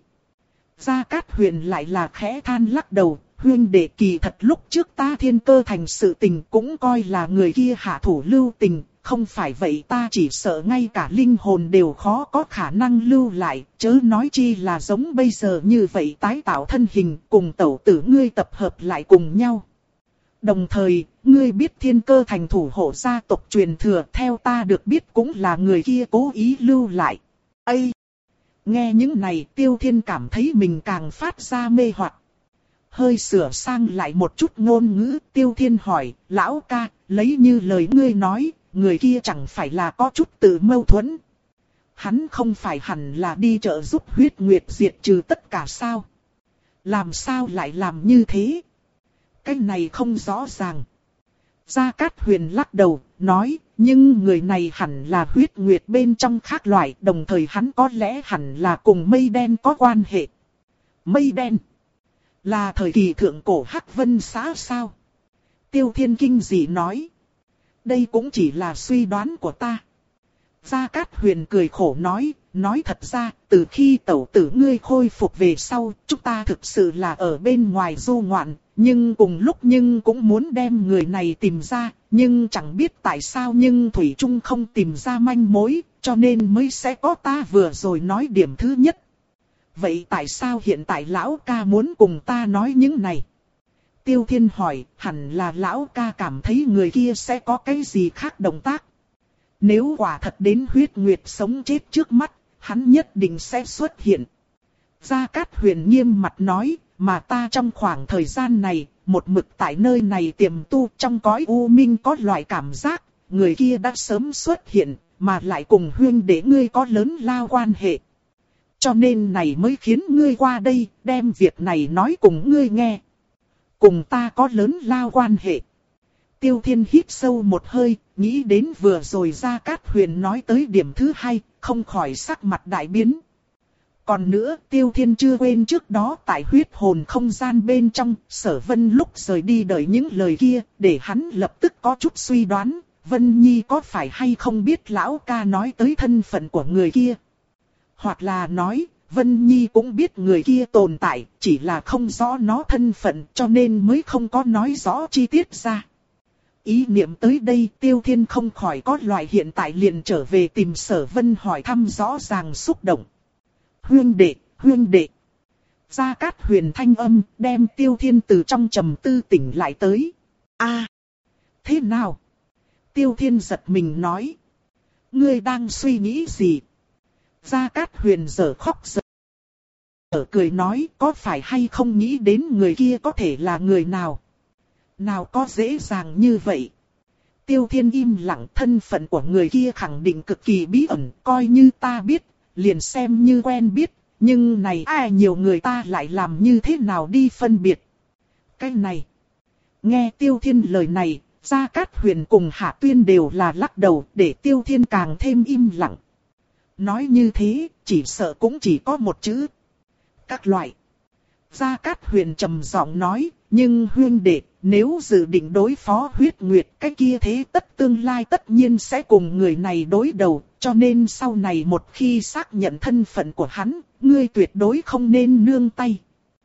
Gia Cát Huyền lại là khẽ than lắc đầu, huynh đệ kỳ thật lúc trước ta Thiên Cơ Thành sự tình cũng coi là người kia hạ thủ lưu tình, không phải vậy ta chỉ sợ ngay cả linh hồn đều khó có khả năng lưu lại, chớ nói chi là giống bây giờ như vậy tái tạo thân hình cùng tẩu tử ngươi tập hợp lại cùng nhau. Đồng thời, ngươi biết Thiên Cơ Thành thủ hộ gia tộc truyền thừa, theo ta được biết cũng là người kia cố ý lưu lại. Ây! Nghe những này, Tiêu Thiên cảm thấy mình càng phát ra mê hoặc. Hơi sửa sang lại một chút ngôn ngữ, Tiêu Thiên hỏi, lão ca, lấy như lời ngươi nói, người kia chẳng phải là có chút tự mâu thuẫn. Hắn không phải hẳn là đi trợ giúp huyết nguyệt diệt trừ tất cả sao? Làm sao lại làm như thế? Cái này không rõ ràng. Gia Cát Huyền lắc đầu, nói, nhưng người này hẳn là huyết nguyệt bên trong khác loại, đồng thời hắn có lẽ hẳn là cùng mây đen có quan hệ. Mây đen? Là thời kỳ thượng cổ Hắc Vân xã sao? Tiêu Thiên kinh dị nói. Đây cũng chỉ là suy đoán của ta. Gia Cát Huyền cười khổ nói, nói thật ra, từ khi tẩu tử ngươi khôi phục về sau, chúng ta thực sự là ở bên ngoài du ngoạn, nhưng cùng lúc nhưng cũng muốn đem người này tìm ra, nhưng chẳng biết tại sao nhưng Thủy Trung không tìm ra manh mối, cho nên mới sẽ có ta vừa rồi nói điểm thứ nhất. Vậy tại sao hiện tại lão ca muốn cùng ta nói những này? Tiêu Thiên hỏi, hẳn là lão ca cảm thấy người kia sẽ có cái gì khác động tác. Nếu quả thật đến huyết nguyệt sống chết trước mắt, hắn nhất định sẽ xuất hiện. Gia Cát Huyền nghiêm mặt nói, mà ta trong khoảng thời gian này, một mực tại nơi này tiềm tu trong cõi u minh có loại cảm giác, người kia đã sớm xuất hiện, mà lại cùng huynh đệ ngươi có lớn lao quan hệ. cho nên này mới khiến ngươi qua đây, đem việc này nói cùng ngươi nghe. Cùng ta có lớn lao quan hệ. Tiêu Thiên hít sâu một hơi, nghĩ đến vừa rồi Gia Cát Huyền nói tới điểm thứ hai, không khỏi sắc mặt đại biến. Còn nữa, Tiêu Thiên chưa quên trước đó tại huyết hồn không gian bên trong, Sở Vân lúc rời đi đợi những lời kia, để hắn lập tức có chút suy đoán, Vân Nhi có phải hay không biết lão ca nói tới thân phận của người kia. Hoặc là nói, Vân Nhi cũng biết người kia tồn tại, chỉ là không rõ nó thân phận cho nên mới không có nói rõ chi tiết ra. Ý niệm tới đây Tiêu Thiên không khỏi có loại hiện tại liền trở về tìm Sở Vân hỏi thăm rõ ràng xúc động. Huyên đệ, huyên đệ. Gia Cát Huyền thanh âm đem Tiêu Thiên từ trong trầm tư tỉnh lại tới. A, thế nào? Tiêu Thiên giật mình nói. Ngươi đang suy nghĩ gì? Gia Cát Huyền giờ khóc giờ ở cười nói có phải hay không nghĩ đến người kia có thể là người nào? Nào có dễ dàng như vậy? Tiêu Thiên im lặng, thân phận của người kia khẳng định cực kỳ bí ẩn, coi như ta biết, liền xem như quen biết, nhưng này ai nhiều người ta lại làm như thế nào đi phân biệt? Cái này, nghe Tiêu Thiên lời này, Gia Cát Huyền cùng Hạ Tuyên đều là lắc đầu, để Tiêu Thiên càng thêm im lặng. Nói như thế, chỉ sợ cũng chỉ có một chữ. Các loại. Gia Cát Huyền trầm giọng nói, nhưng huyên đệ, nếu dự định đối phó huyết nguyệt, cái kia thế tất tương lai tất nhiên sẽ cùng người này đối đầu, cho nên sau này một khi xác nhận thân phận của hắn, ngươi tuyệt đối không nên nương tay.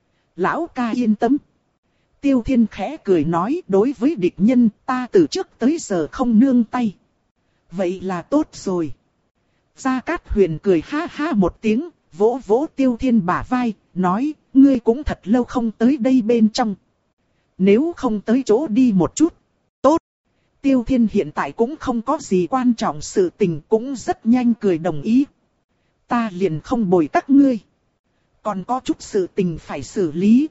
Lão ca yên tâm. Tiêu Thiên khẽ cười nói, đối với địch nhân ta từ trước tới giờ không nương tay. Vậy là tốt rồi. Gia Cát Huyền cười ha ha một tiếng, vỗ vỗ Tiêu Thiên bả vai, nói, ngươi cũng thật lâu không tới đây bên trong. Nếu không tới chỗ đi một chút, tốt. Tiêu Thiên hiện tại cũng không có gì quan trọng sự tình, cũng rất nhanh cười đồng ý. Ta liền không bồi các ngươi. Còn có chút sự tình phải xử lý.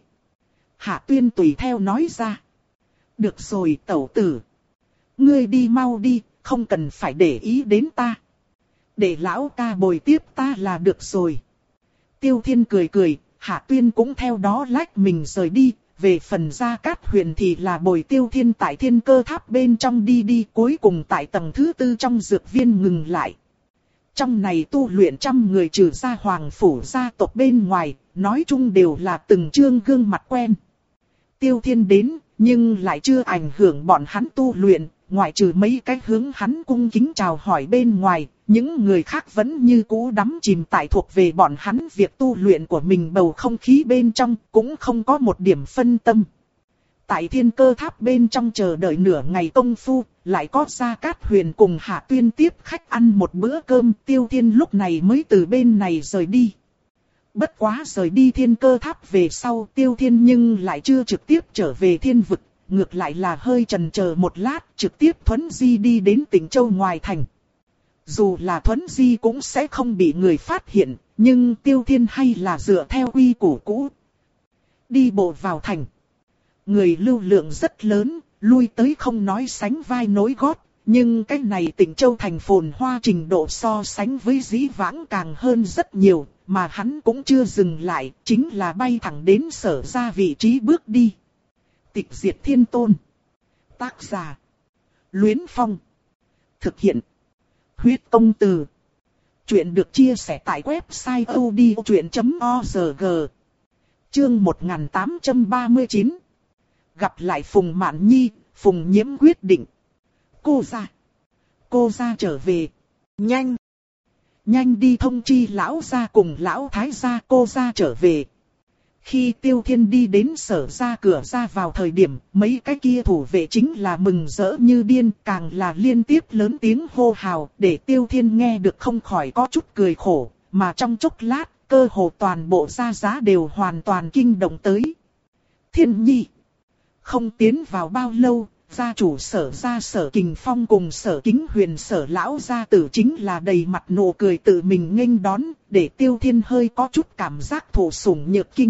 Hạ Tuyên tùy theo nói ra. Được rồi tẩu tử. Ngươi đi mau đi, không cần phải để ý đến ta. Để lão ca bồi tiếp ta là được rồi. Tiêu Thiên cười cười, Hạ Tuyên cũng theo đó lách mình rời đi. Về phần Gia Cát Huyền thì là bồi Tiêu Thiên tại Thiên Cơ Tháp bên trong đi đi, cuối cùng tại tầng thứ tư trong dược viên ngừng lại. Trong này tu luyện trăm người trừ ra Hoàng Phủ gia tộc bên ngoài, nói chung đều là từng trương gương mặt quen. Tiêu Thiên đến, nhưng lại chưa ảnh hưởng bọn hắn tu luyện, ngoại trừ mấy cái hướng hắn cung kính chào hỏi bên ngoài, những người khác vẫn như cũ đắm chìm tại thuộc về bọn hắn việc tu luyện của mình bầu không khí bên trong, cũng không có một điểm phân tâm. Tại Thiên Cơ Tháp bên trong chờ đợi nửa ngày công phu, lại có Gia Cát Huyền cùng Hạ Tuyên tiếp khách ăn một bữa cơm, Tiêu Thiên lúc này mới từ bên này rời đi. Bất quá rời đi Thiên Cơ Tháp về sau, Tiêu Thiên nhưng lại chưa trực tiếp trở về thiên vực, ngược lại là hơi chần chờ một lát, trực tiếp thuấn di đi đến Tịnh Châu ngoài thành. Dù là thuấn di cũng sẽ không bị người phát hiện, nhưng Tiêu Thiên hay là dựa theo quy củ cũ. Đi bộ vào thành. Người lưu lượng rất lớn, lui tới không nói sánh vai nối gót, nhưng cái này Tịnh Châu thành phồn hoa trình độ so sánh với dĩ vãng càng hơn rất nhiều, mà hắn cũng chưa dừng lại, chính là bay thẳng đến Sở ra vị trí bước đi. Tịch Diệt Thiên Tôn. Tác giả. Luyến Phong. Thực hiện. Huyết Công Từ. Chuyện được chia sẻ tại website odchuyện chấm org. Chương một nghìn tám trăm ba mươi chín. Gặp lại Phùng Mạn Nhi, Phùng Nhiễm quyết định. Cô ra. Cô ra trở về. Nhanh. Nhanh đi thông chi lão gia cùng lão thái gia cô ra trở về. Khi Tiêu Thiên đi đến Sở ra cửa ra vào thời điểm, mấy cái kia thủ vệ chính là mừng rỡ như điên, càng là liên tiếp lớn tiếng hô hào, để Tiêu Thiên nghe được không khỏi có chút cười khổ, mà trong chốc lát, cơ hồ toàn bộ gia giá đều hoàn toàn kinh động tới. Thiên Nhi, không tiến vào bao lâu, gia chủ Sở ra Sở Kình Phong cùng Sở Kính Huyền Sở lão gia tử chính là đầy mặt nụ cười tự mình nghênh đón, để Tiêu Thiên hơi có chút cảm giác thụ sủng nhược kinh.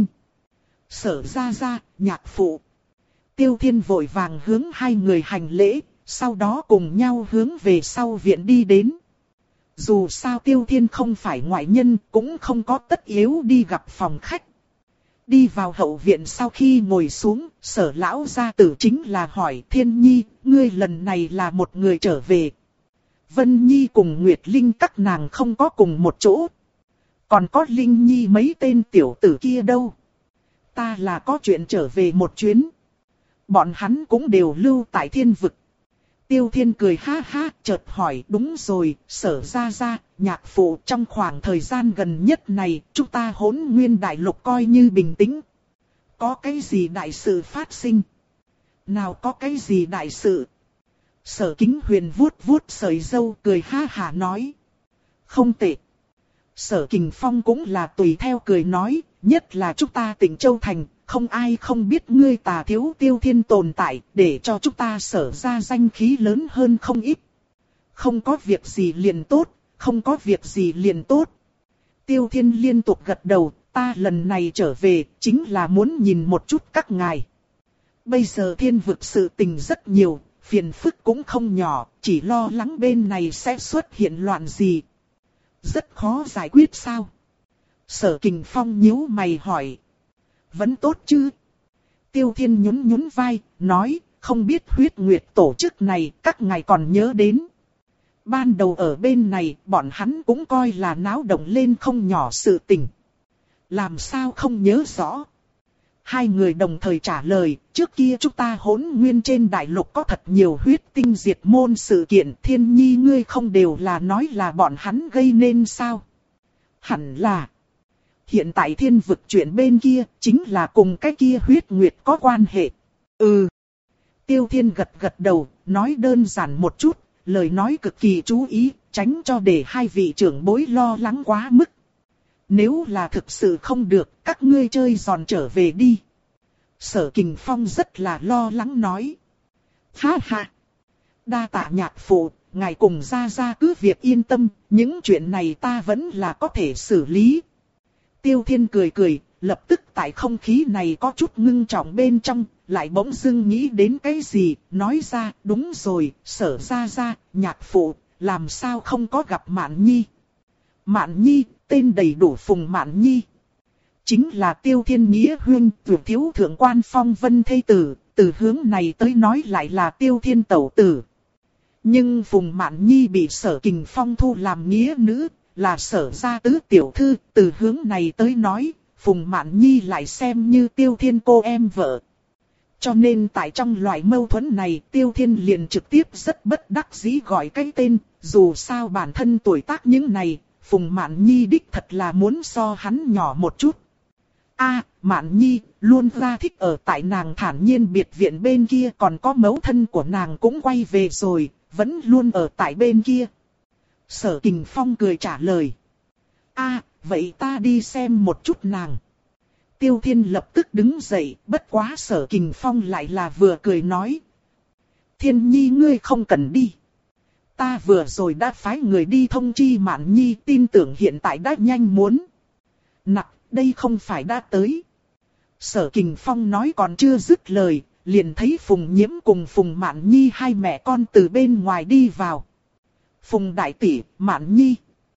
Sở ra ra, nhạc phụ. Tiêu Thiên vội vàng hướng hai người hành lễ, sau đó cùng nhau hướng về sau viện đi đến. Dù sao Tiêu Thiên không phải ngoại nhân, cũng không có tất yếu đi gặp phòng khách. Đi vào hậu viện sau khi ngồi xuống, Sở lão gia tử chính là hỏi Thiên Nhi, ngươi lần này là một người trở về. Vân Nhi cùng Nguyệt Linh các nàng không có cùng một chỗ. Còn có Linh Nhi mấy tên tiểu tử kia đâu. Ta là có chuyện trở về một chuyến. Bọn hắn cũng đều lưu tại thiên vực. Tiêu Thiên cười ha ha, chợt hỏi đúng rồi, Sở gia gia, nhạc phụ trong khoảng thời gian gần nhất này, chúng ta Hỗn Nguyên Đại Lục coi như bình tĩnh. Có cái gì đại sự phát sinh? Nào có cái gì đại sự? Sở Kính Huyền vuốt vuốt sợi râu cười ha hả nói. Không tệ. Sở Kình Phong cũng là tùy theo cười nói, nhất là chúng ta Tịnh Châu Thành, không ai không biết ngươi Tà Thiếu Tiêu Thiên tồn tại, để cho chúng ta Sở ra danh khí lớn hơn không ít. Không có việc gì liền tốt, không có việc gì liền tốt. Tiêu Thiên liên tục gật đầu, ta lần này trở về, chính là muốn nhìn một chút các ngài. Bây giờ thiên vực sự tình rất nhiều, phiền phức cũng không nhỏ, chỉ lo lắng bên này sẽ xuất hiện loạn gì. Rất khó giải quyết sao? Sở Kình Phong nhíu mày hỏi. Vẫn tốt chứ? Tiêu Thiên nhún nhún vai, nói, không biết huyết nguyệt tổ chức này các ngài còn nhớ đến. Ban đầu ở bên này, bọn hắn cũng coi là náo động lên không nhỏ sự tình. Làm sao không nhớ rõ? Hai người đồng thời trả lời, trước kia chúng ta Hỗn Nguyên trên đại lục có thật nhiều huyết tinh diệt môn sự kiện, Thiên Nhi ngươi không đều là nói là bọn hắn gây nên sao? Hẳn là. Hiện tại thiên vực chuyện bên kia, chính là cùng cái kia huyết nguyệt có quan hệ. Ừ. Tiêu Thiên gật gật đầu, nói đơn giản một chút, lời nói cực kỳ chú ý, tránh cho để hai vị trưởng bối lo lắng quá mức. Nếu là thực sự không được, các ngươi chơi giòn trở về đi. Sở Kình Phong rất là lo lắng nói. Ha ha. Đa tạ nhạc phụ, ngài cùng ra ra cứ việc yên tâm, những chuyện này ta vẫn là có thể xử lý. Tiêu Thiên cười cười, lập tức tại không khí này có chút ngưng trọng bên trong, lại bỗng dưng nghĩ đến cái gì, nói ra, đúng rồi, Sở ra ra, nhạc phụ, làm sao không có gặp Mạn Nhi. Mạn Nhi, tên đầy đủ Phùng Mạn Nhi. Chính là Tiêu Thiên nghĩa huynh, tuyệt thiếu thượng quan phong vân thê tử, từ hướng này tới nói lại là Tiêu Thiên tẩu tử. Nhưng Phùng Mạn Nhi bị Sở Kình Phong thu làm nghĩa nữ, là Sở gia tứ tiểu thư, từ hướng này tới nói, Phùng Mạn Nhi lại xem như Tiêu Thiên cô em vợ. Cho nên tại trong loại mâu thuẫn này, Tiêu Thiên liền trực tiếp rất bất đắc dĩ gọi cái tên, dù sao bản thân tuổi tác những này, Phùng Mạn Nhi đích thật là muốn so hắn nhỏ một chút. A, Mạn Nhi, luôn ra thích ở tại nàng thản nhiên biệt viện bên kia, còn có mẫu thân của nàng cũng quay về rồi, vẫn luôn ở tại bên kia. Sở Kình Phong cười trả lời. A, vậy ta đi xem một chút nàng. Tiêu Thiên lập tức đứng dậy, bất quá Sở Kình Phong lại là vừa cười nói. Thiên Nhi ngươi không cần đi. Ta vừa rồi đã phái người đi thông chi Mạn Nhi, tin tưởng hiện tại đã nhanh muốn. Nặc, đây không phải đã tới. Sở Kình Phong nói còn chưa dứt lời, liền thấy Phùng Nhiễm cùng Phùng Mạn Nhi hai mẹ con từ bên ngoài đi vào. Phùng đại tỷ, Mạn Nhi.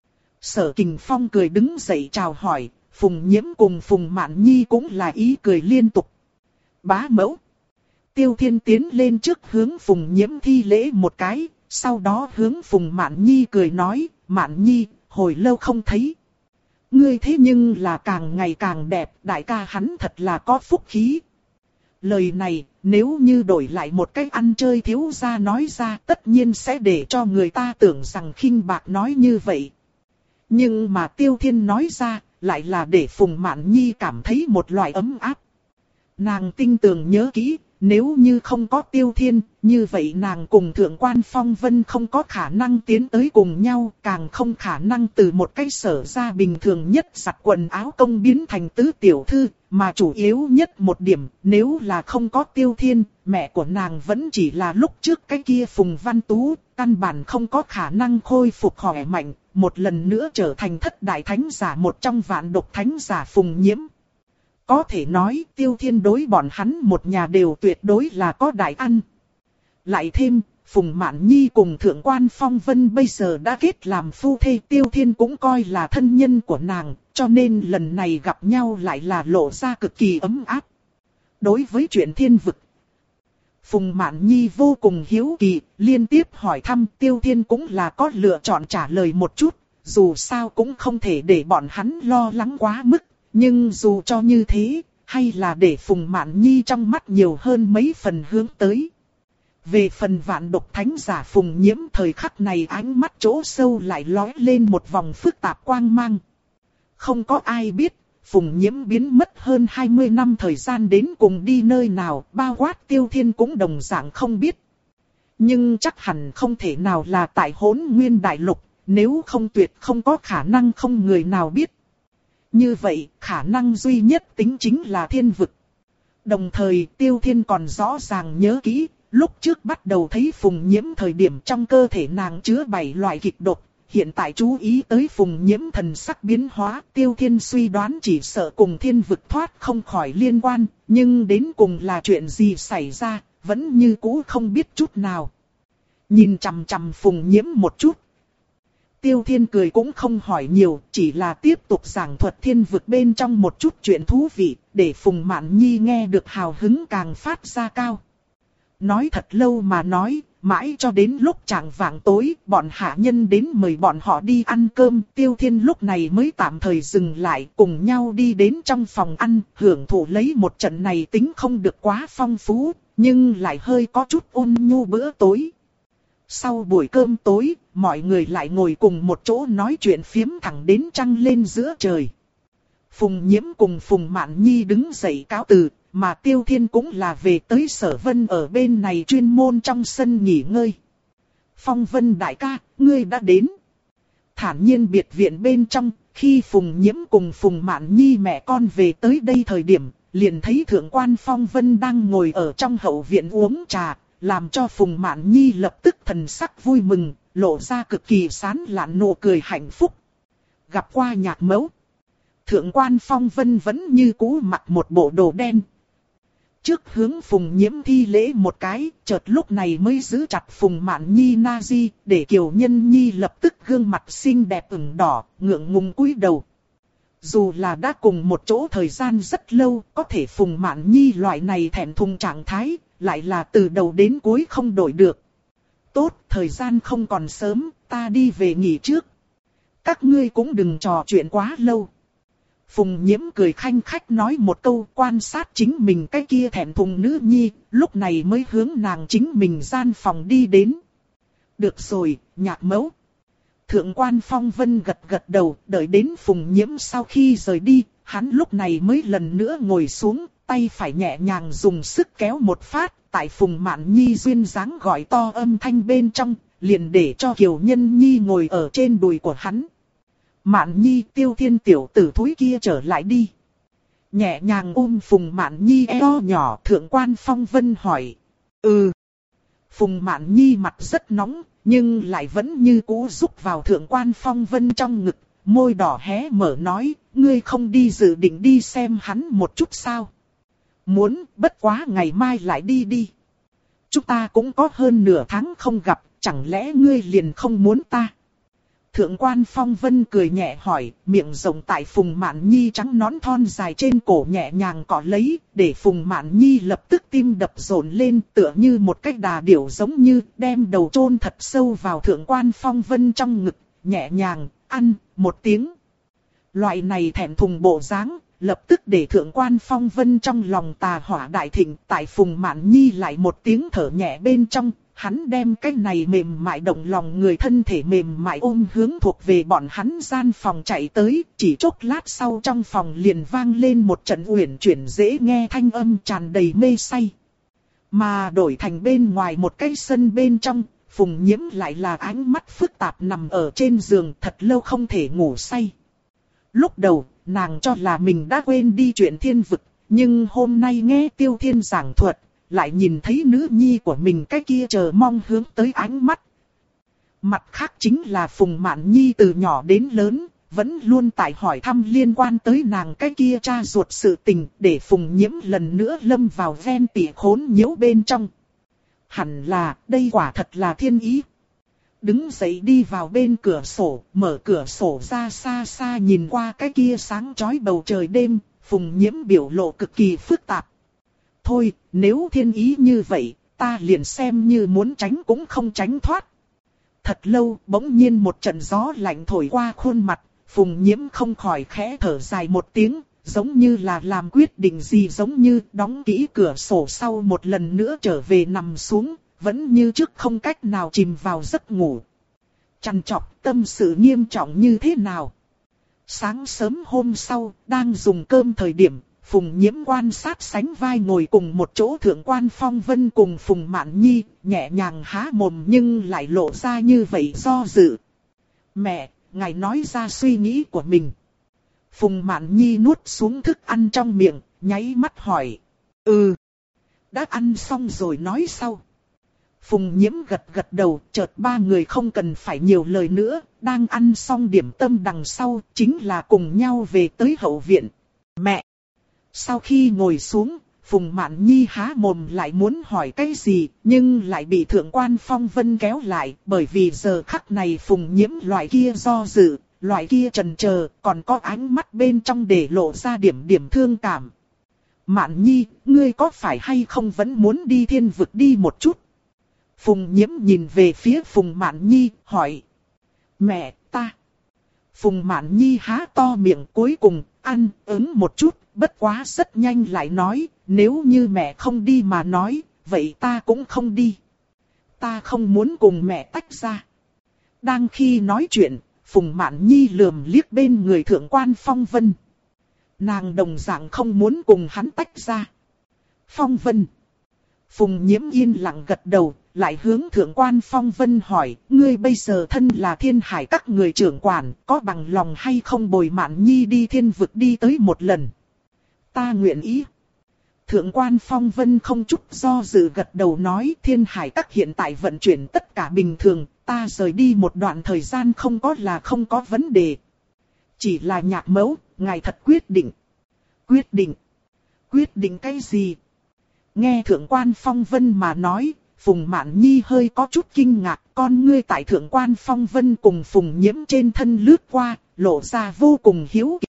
Sở Kình Phong cười đứng dậy chào hỏi, Phùng Nhiễm cùng Phùng Mạn Nhi cũng là ý cười liên tục. Bá mẫu. Tiêu Thiên tiến lên trước hướng Phùng Nhiễm thi lễ một cái, sau đó hướng Phùng Mạn Nhi cười nói, Mạn Nhi, hồi lâu không thấy. Ngươi thế nhưng là càng ngày càng đẹp, đại ca hắn thật là có phúc khí. Lời này, nếu như đổi lại một cách ăn chơi thiếu gia nói ra, tất nhiên sẽ để cho người ta tưởng rằng khinh bạc nói như vậy. Nhưng mà Tiêu Thiên nói ra, lại là để Phùng Mạn Nhi cảm thấy một loại ấm áp. Nàng tinh tường nhớ kỹ, nếu như không có Tiêu Thiên, như vậy nàng cùng Thượng quan Phong Vân không có khả năng tiến tới cùng nhau, càng không khả năng từ một cái Sở ra bình thường nhất giặt quần áo công biến thành tứ tiểu thư, mà chủ yếu nhất một điểm, nếu là không có Tiêu Thiên, mẹ của nàng vẫn chỉ là lúc trước cái kia Phùng Văn Tú, căn bản không có khả năng khôi phục khỏe mạnh, một lần nữa trở thành thất đại thánh giả một trong vạn độc thánh giả Phùng Nhiễm. Có thể nói Tiêu Thiên đối bọn hắn một nhà đều tuyệt đối là có đại ăn. Lại thêm, Phùng Mạn Nhi cùng Thượng quan Phong Vân bây giờ đã kết làm phu thê, Tiêu Thiên cũng coi là thân nhân của nàng, cho nên lần này gặp nhau lại là lộ ra cực kỳ ấm áp. Đối với chuyện thiên vực, Phùng Mạn Nhi vô cùng hiếu kỳ, liên tiếp hỏi thăm, Tiêu Thiên cũng là có lựa chọn trả lời một chút, dù sao cũng không thể để bọn hắn lo lắng quá mức, nhưng dù cho như thế, hay là để Phùng Mạn Nhi trong mắt nhiều hơn mấy phần hướng tới. Về phần vạn độc thánh giả Phùng Nhiễm thời khắc này ánh mắt chỗ sâu lại lóe lên một vòng phức tạp quang mang. Không có ai biết, Phùng Nhiễm biến mất hơn hai mươi năm thời gian đến cùng đi nơi nào, bao quát Tiêu Thiên cũng đồng dạng không biết. Nhưng chắc hẳn không thể nào là tại Hỗn Nguyên Đại Lục, nếu không tuyệt không có khả năng không người nào biết. Như vậy, khả năng duy nhất tính chính là thiên vực. Đồng thời Tiêu Thiên còn rõ ràng nhớ kỹ, lúc trước bắt đầu thấy Phùng Nhiễm thời điểm trong cơ thể nàng chứa bảy loại kịch độc. Hiện tại chú ý tới Phùng Nhiễm thần sắc biến hóa, Tiêu Thiên suy đoán chỉ sợ cùng thiên vực thoát không khỏi liên quan, nhưng đến cùng là chuyện gì xảy ra, vẫn như cũ không biết chút nào. Nhìn chằm chằm Phùng Nhiễm một chút, Tiêu Thiên cười cũng không hỏi nhiều, chỉ là tiếp tục giảng thuật thiên vực bên trong một chút chuyện thú vị, để Phùng Mạn Nhi nghe được hào hứng càng phát ra cao. Nói thật lâu mà nói, mãi cho đến lúc chạng vạng tối, bọn hạ nhân đến mời bọn họ đi ăn cơm, Tiêu Thiên lúc này mới tạm thời dừng lại, cùng nhau đi đến trong phòng ăn, hưởng thụ lấy một trận này tính không được quá phong phú, nhưng lại hơi có chút ôn nhu bữa tối. Sau buổi cơm tối, mọi người lại ngồi cùng một chỗ nói chuyện phiếm thẳng đến trăng lên giữa trời. Phùng Nhiễm cùng Phùng Mạn Nhi đứng dậy cáo từ, mà Tiêu Thiên cũng là về tới Sở Vân ở bên này chuyên môn trong sân nghỉ ngơi. Phong Vân đại ca, ngươi đã đến. Thản nhiên biệt viện bên trong, khi Phùng Nhiễm cùng Phùng Mạn Nhi mẹ con về tới đây thời điểm, liền thấy Thượng quan Phong Vân đang ngồi ở trong hậu viện uống trà, làm cho Phùng Mạn Nhi lập tức thần sắc vui mừng, lộ ra cực kỳ sán lạn nụ cười hạnh phúc. Gặp qua nhạc mẫu, Thượng quan Phong Vân vẫn như cũ mặc một bộ đồ đen. Trước hướng Phùng Nhiễm thi lễ một cái, chợt lúc này mới giữ chặt Phùng Mạn Nhi na di, để Kiều Nhân Nhi lập tức gương mặt xinh đẹp ửng đỏ, ngượng ngùng cúi đầu. Dù là đã cùng một chỗ thời gian rất lâu, có thể Phùng Mạn Nhi loại này thẹn thùng trạng thái, lại là từ đầu đến cuối không đổi được. Tốt, thời gian không còn sớm, ta đi về nghỉ trước. Các ngươi cũng đừng trò chuyện quá lâu. Phùng Nhiễm cười khanh khách nói một câu, quan sát chính mình cái kia thẹn thùng nữ nhi, lúc này mới hướng nàng chính mình gian phòng đi đến. Được rồi, nhạc mẫu. Thượng quan Phong Vân gật gật đầu, đợi đến Phùng Nhiễm sau khi rời đi, hắn lúc này mới lần nữa ngồi xuống, tay phải nhẹ nhàng dùng sức kéo một phát, tại Phùng Mạn Nhi duyên dáng gọi to âm thanh bên trong, liền để cho Kiều Nhân Nhi ngồi ở trên đùi của hắn. Mạn Nhi, Tiêu Thiên tiểu tử thúi kia trở lại đi. Nhẹ nhàng ôm Phùng Mạn Nhi eo nhỏ, Thượng quan Phong Vân hỏi. Ừ. Phùng Mạn Nhi mặt rất nóng, nhưng lại vẫn như cũ rúc vào Thượng quan Phong Vân trong ngực, môi đỏ hé mở nói, ngươi không đi dự định đi xem hắn một chút sao? Muốn, bất quá ngày mai lại đi đi. Chúng ta cũng có hơn nửa tháng không gặp, chẳng lẽ ngươi liền không muốn ta? Thượng quan Phong Vân cười nhẹ hỏi, miệng rộng tại Phùng Mạn Nhi trắng nón thon dài trên cổ nhẹ nhàng cọ lấy, để Phùng Mạn Nhi lập tức tim đập rộn lên, tựa như một cách đà điểu giống như đem đầu chôn thật sâu vào Thượng quan Phong Vân trong ngực, nhẹ nhàng, ăn, một tiếng. Loại này thẹn thùng bộ dáng, lập tức để Thượng quan Phong Vân trong lòng tà hỏa đại thịnh, tại Phùng Mạn Nhi lại một tiếng thở nhẹ bên trong. Hắn đem cái này mềm mại động lòng người thân thể mềm mại ôm hướng thuộc về bọn hắn gian phòng chạy tới, chỉ chốc lát sau trong phòng liền vang lên một trận uyển chuyển dễ nghe thanh âm tràn đầy mê say. Mà đổi thành bên ngoài một cái sân bên trong, Phùng Nhiễm lại là ánh mắt phức tạp nằm ở trên giường thật lâu không thể ngủ say. Lúc đầu, nàng cho là mình đã quên đi chuyện thiên vực, nhưng hôm nay nghe Tiêu Thiên giảng thuật, lại nhìn thấy nữ nhi của mình cái kia chờ mong hướng tới ánh mắt. Mặt khác chính là Phùng Mạn Nhi từ nhỏ đến lớn, vẫn luôn tại hỏi thăm liên quan tới nàng cái kia cha ruột sự tình, để Phùng Nhiễm lần nữa lâm vào ven tỉ khốn nhiễu bên trong. Hẳn là, đây quả thật là thiên ý. Đứng dậy đi vào bên cửa sổ, mở cửa sổ ra xa xa nhìn qua cái kia sáng chói bầu trời đêm, Phùng Nhiễm biểu lộ cực kỳ phức tạp. Thôi, nếu thiên ý như vậy, ta liền xem như muốn tránh cũng không tránh thoát. Thật lâu, bỗng nhiên một trận gió lạnh thổi qua khuôn mặt, Phùng Nhiễm không khỏi khẽ thở dài một tiếng, giống như là làm quyết định gì, giống như đóng kỹ cửa sổ sau một lần nữa trở về nằm xuống, vẫn như trước không cách nào chìm vào giấc ngủ. Trằn trọc, tâm sự nghiêm trọng như thế nào? Sáng sớm hôm sau, đang dùng cơm thời điểm, Phùng Nhiễm quan sát sánh vai ngồi cùng một chỗ Thượng quan Phong Vân cùng Phùng Mạn Nhi, nhẹ nhàng há mồm nhưng lại lộ ra như vậy do dự. Mẹ, ngài nói ra suy nghĩ của mình. Phùng Mạn Nhi nuốt xuống thức ăn trong miệng, nháy mắt hỏi. Ừ, đã ăn xong rồi nói sau. Phùng Nhiễm gật gật đầu, chợt ba người không cần phải nhiều lời nữa, đang ăn xong điểm tâm đằng sau, chính là cùng nhau về tới hậu viện. Mẹ! Sau khi ngồi xuống, Phùng Mạn Nhi há mồm lại muốn hỏi cái gì, nhưng lại bị Thượng quan Phong Vân kéo lại, bởi vì giờ khắc này Phùng Nhiễm loại kia do dự, loại kia chần chờ, còn có ánh mắt bên trong để lộ ra điểm điểm thương cảm. Mạn Nhi, ngươi có phải hay không vẫn muốn đi thiên vực đi một chút? Phùng Nhiễm nhìn về phía Phùng Mạn Nhi, hỏi. Mẹ, ta. Phùng Mạn Nhi há to miệng cuối cùng, ăn, ứng một chút, bất quá rất nhanh lại nói, nếu như mẹ không đi mà nói, vậy ta cũng không đi. Ta không muốn cùng mẹ tách ra. Đang khi nói chuyện, Phùng Mạn Nhi lườm liếc bên người Thượng quan Phong Vân. Nàng đồng dạng không muốn cùng hắn tách ra. Phong Vân. Phùng Nhiễm yên lặng gật đầu, lại hướng Thượng quan Phong Vân hỏi, ngươi bây giờ thân là Thiên Hải các người trưởng quản, có bằng lòng hay không bồi Mạn Nhi đi thiên vực đi tới một lần? Ta nguyện ý. Thượng quan Phong Vân không chút do dự gật đầu nói, Thiên Hải các hiện tại vận chuyển tất cả bình thường, ta rời đi một đoạn thời gian không có là không có vấn đề. Chỉ là Nhạc mẫu, ngài thật quyết định. Quyết định? Quyết định cái gì? Nghe Thượng quan Phong Vân mà nói, Phùng Mạn Nhi hơi có chút kinh ngạc, con ngươi tại Thượng quan Phong Vân cùng Phùng Nhiễm trên thân lướt qua, lộ ra vô cùng hiếu kỳ.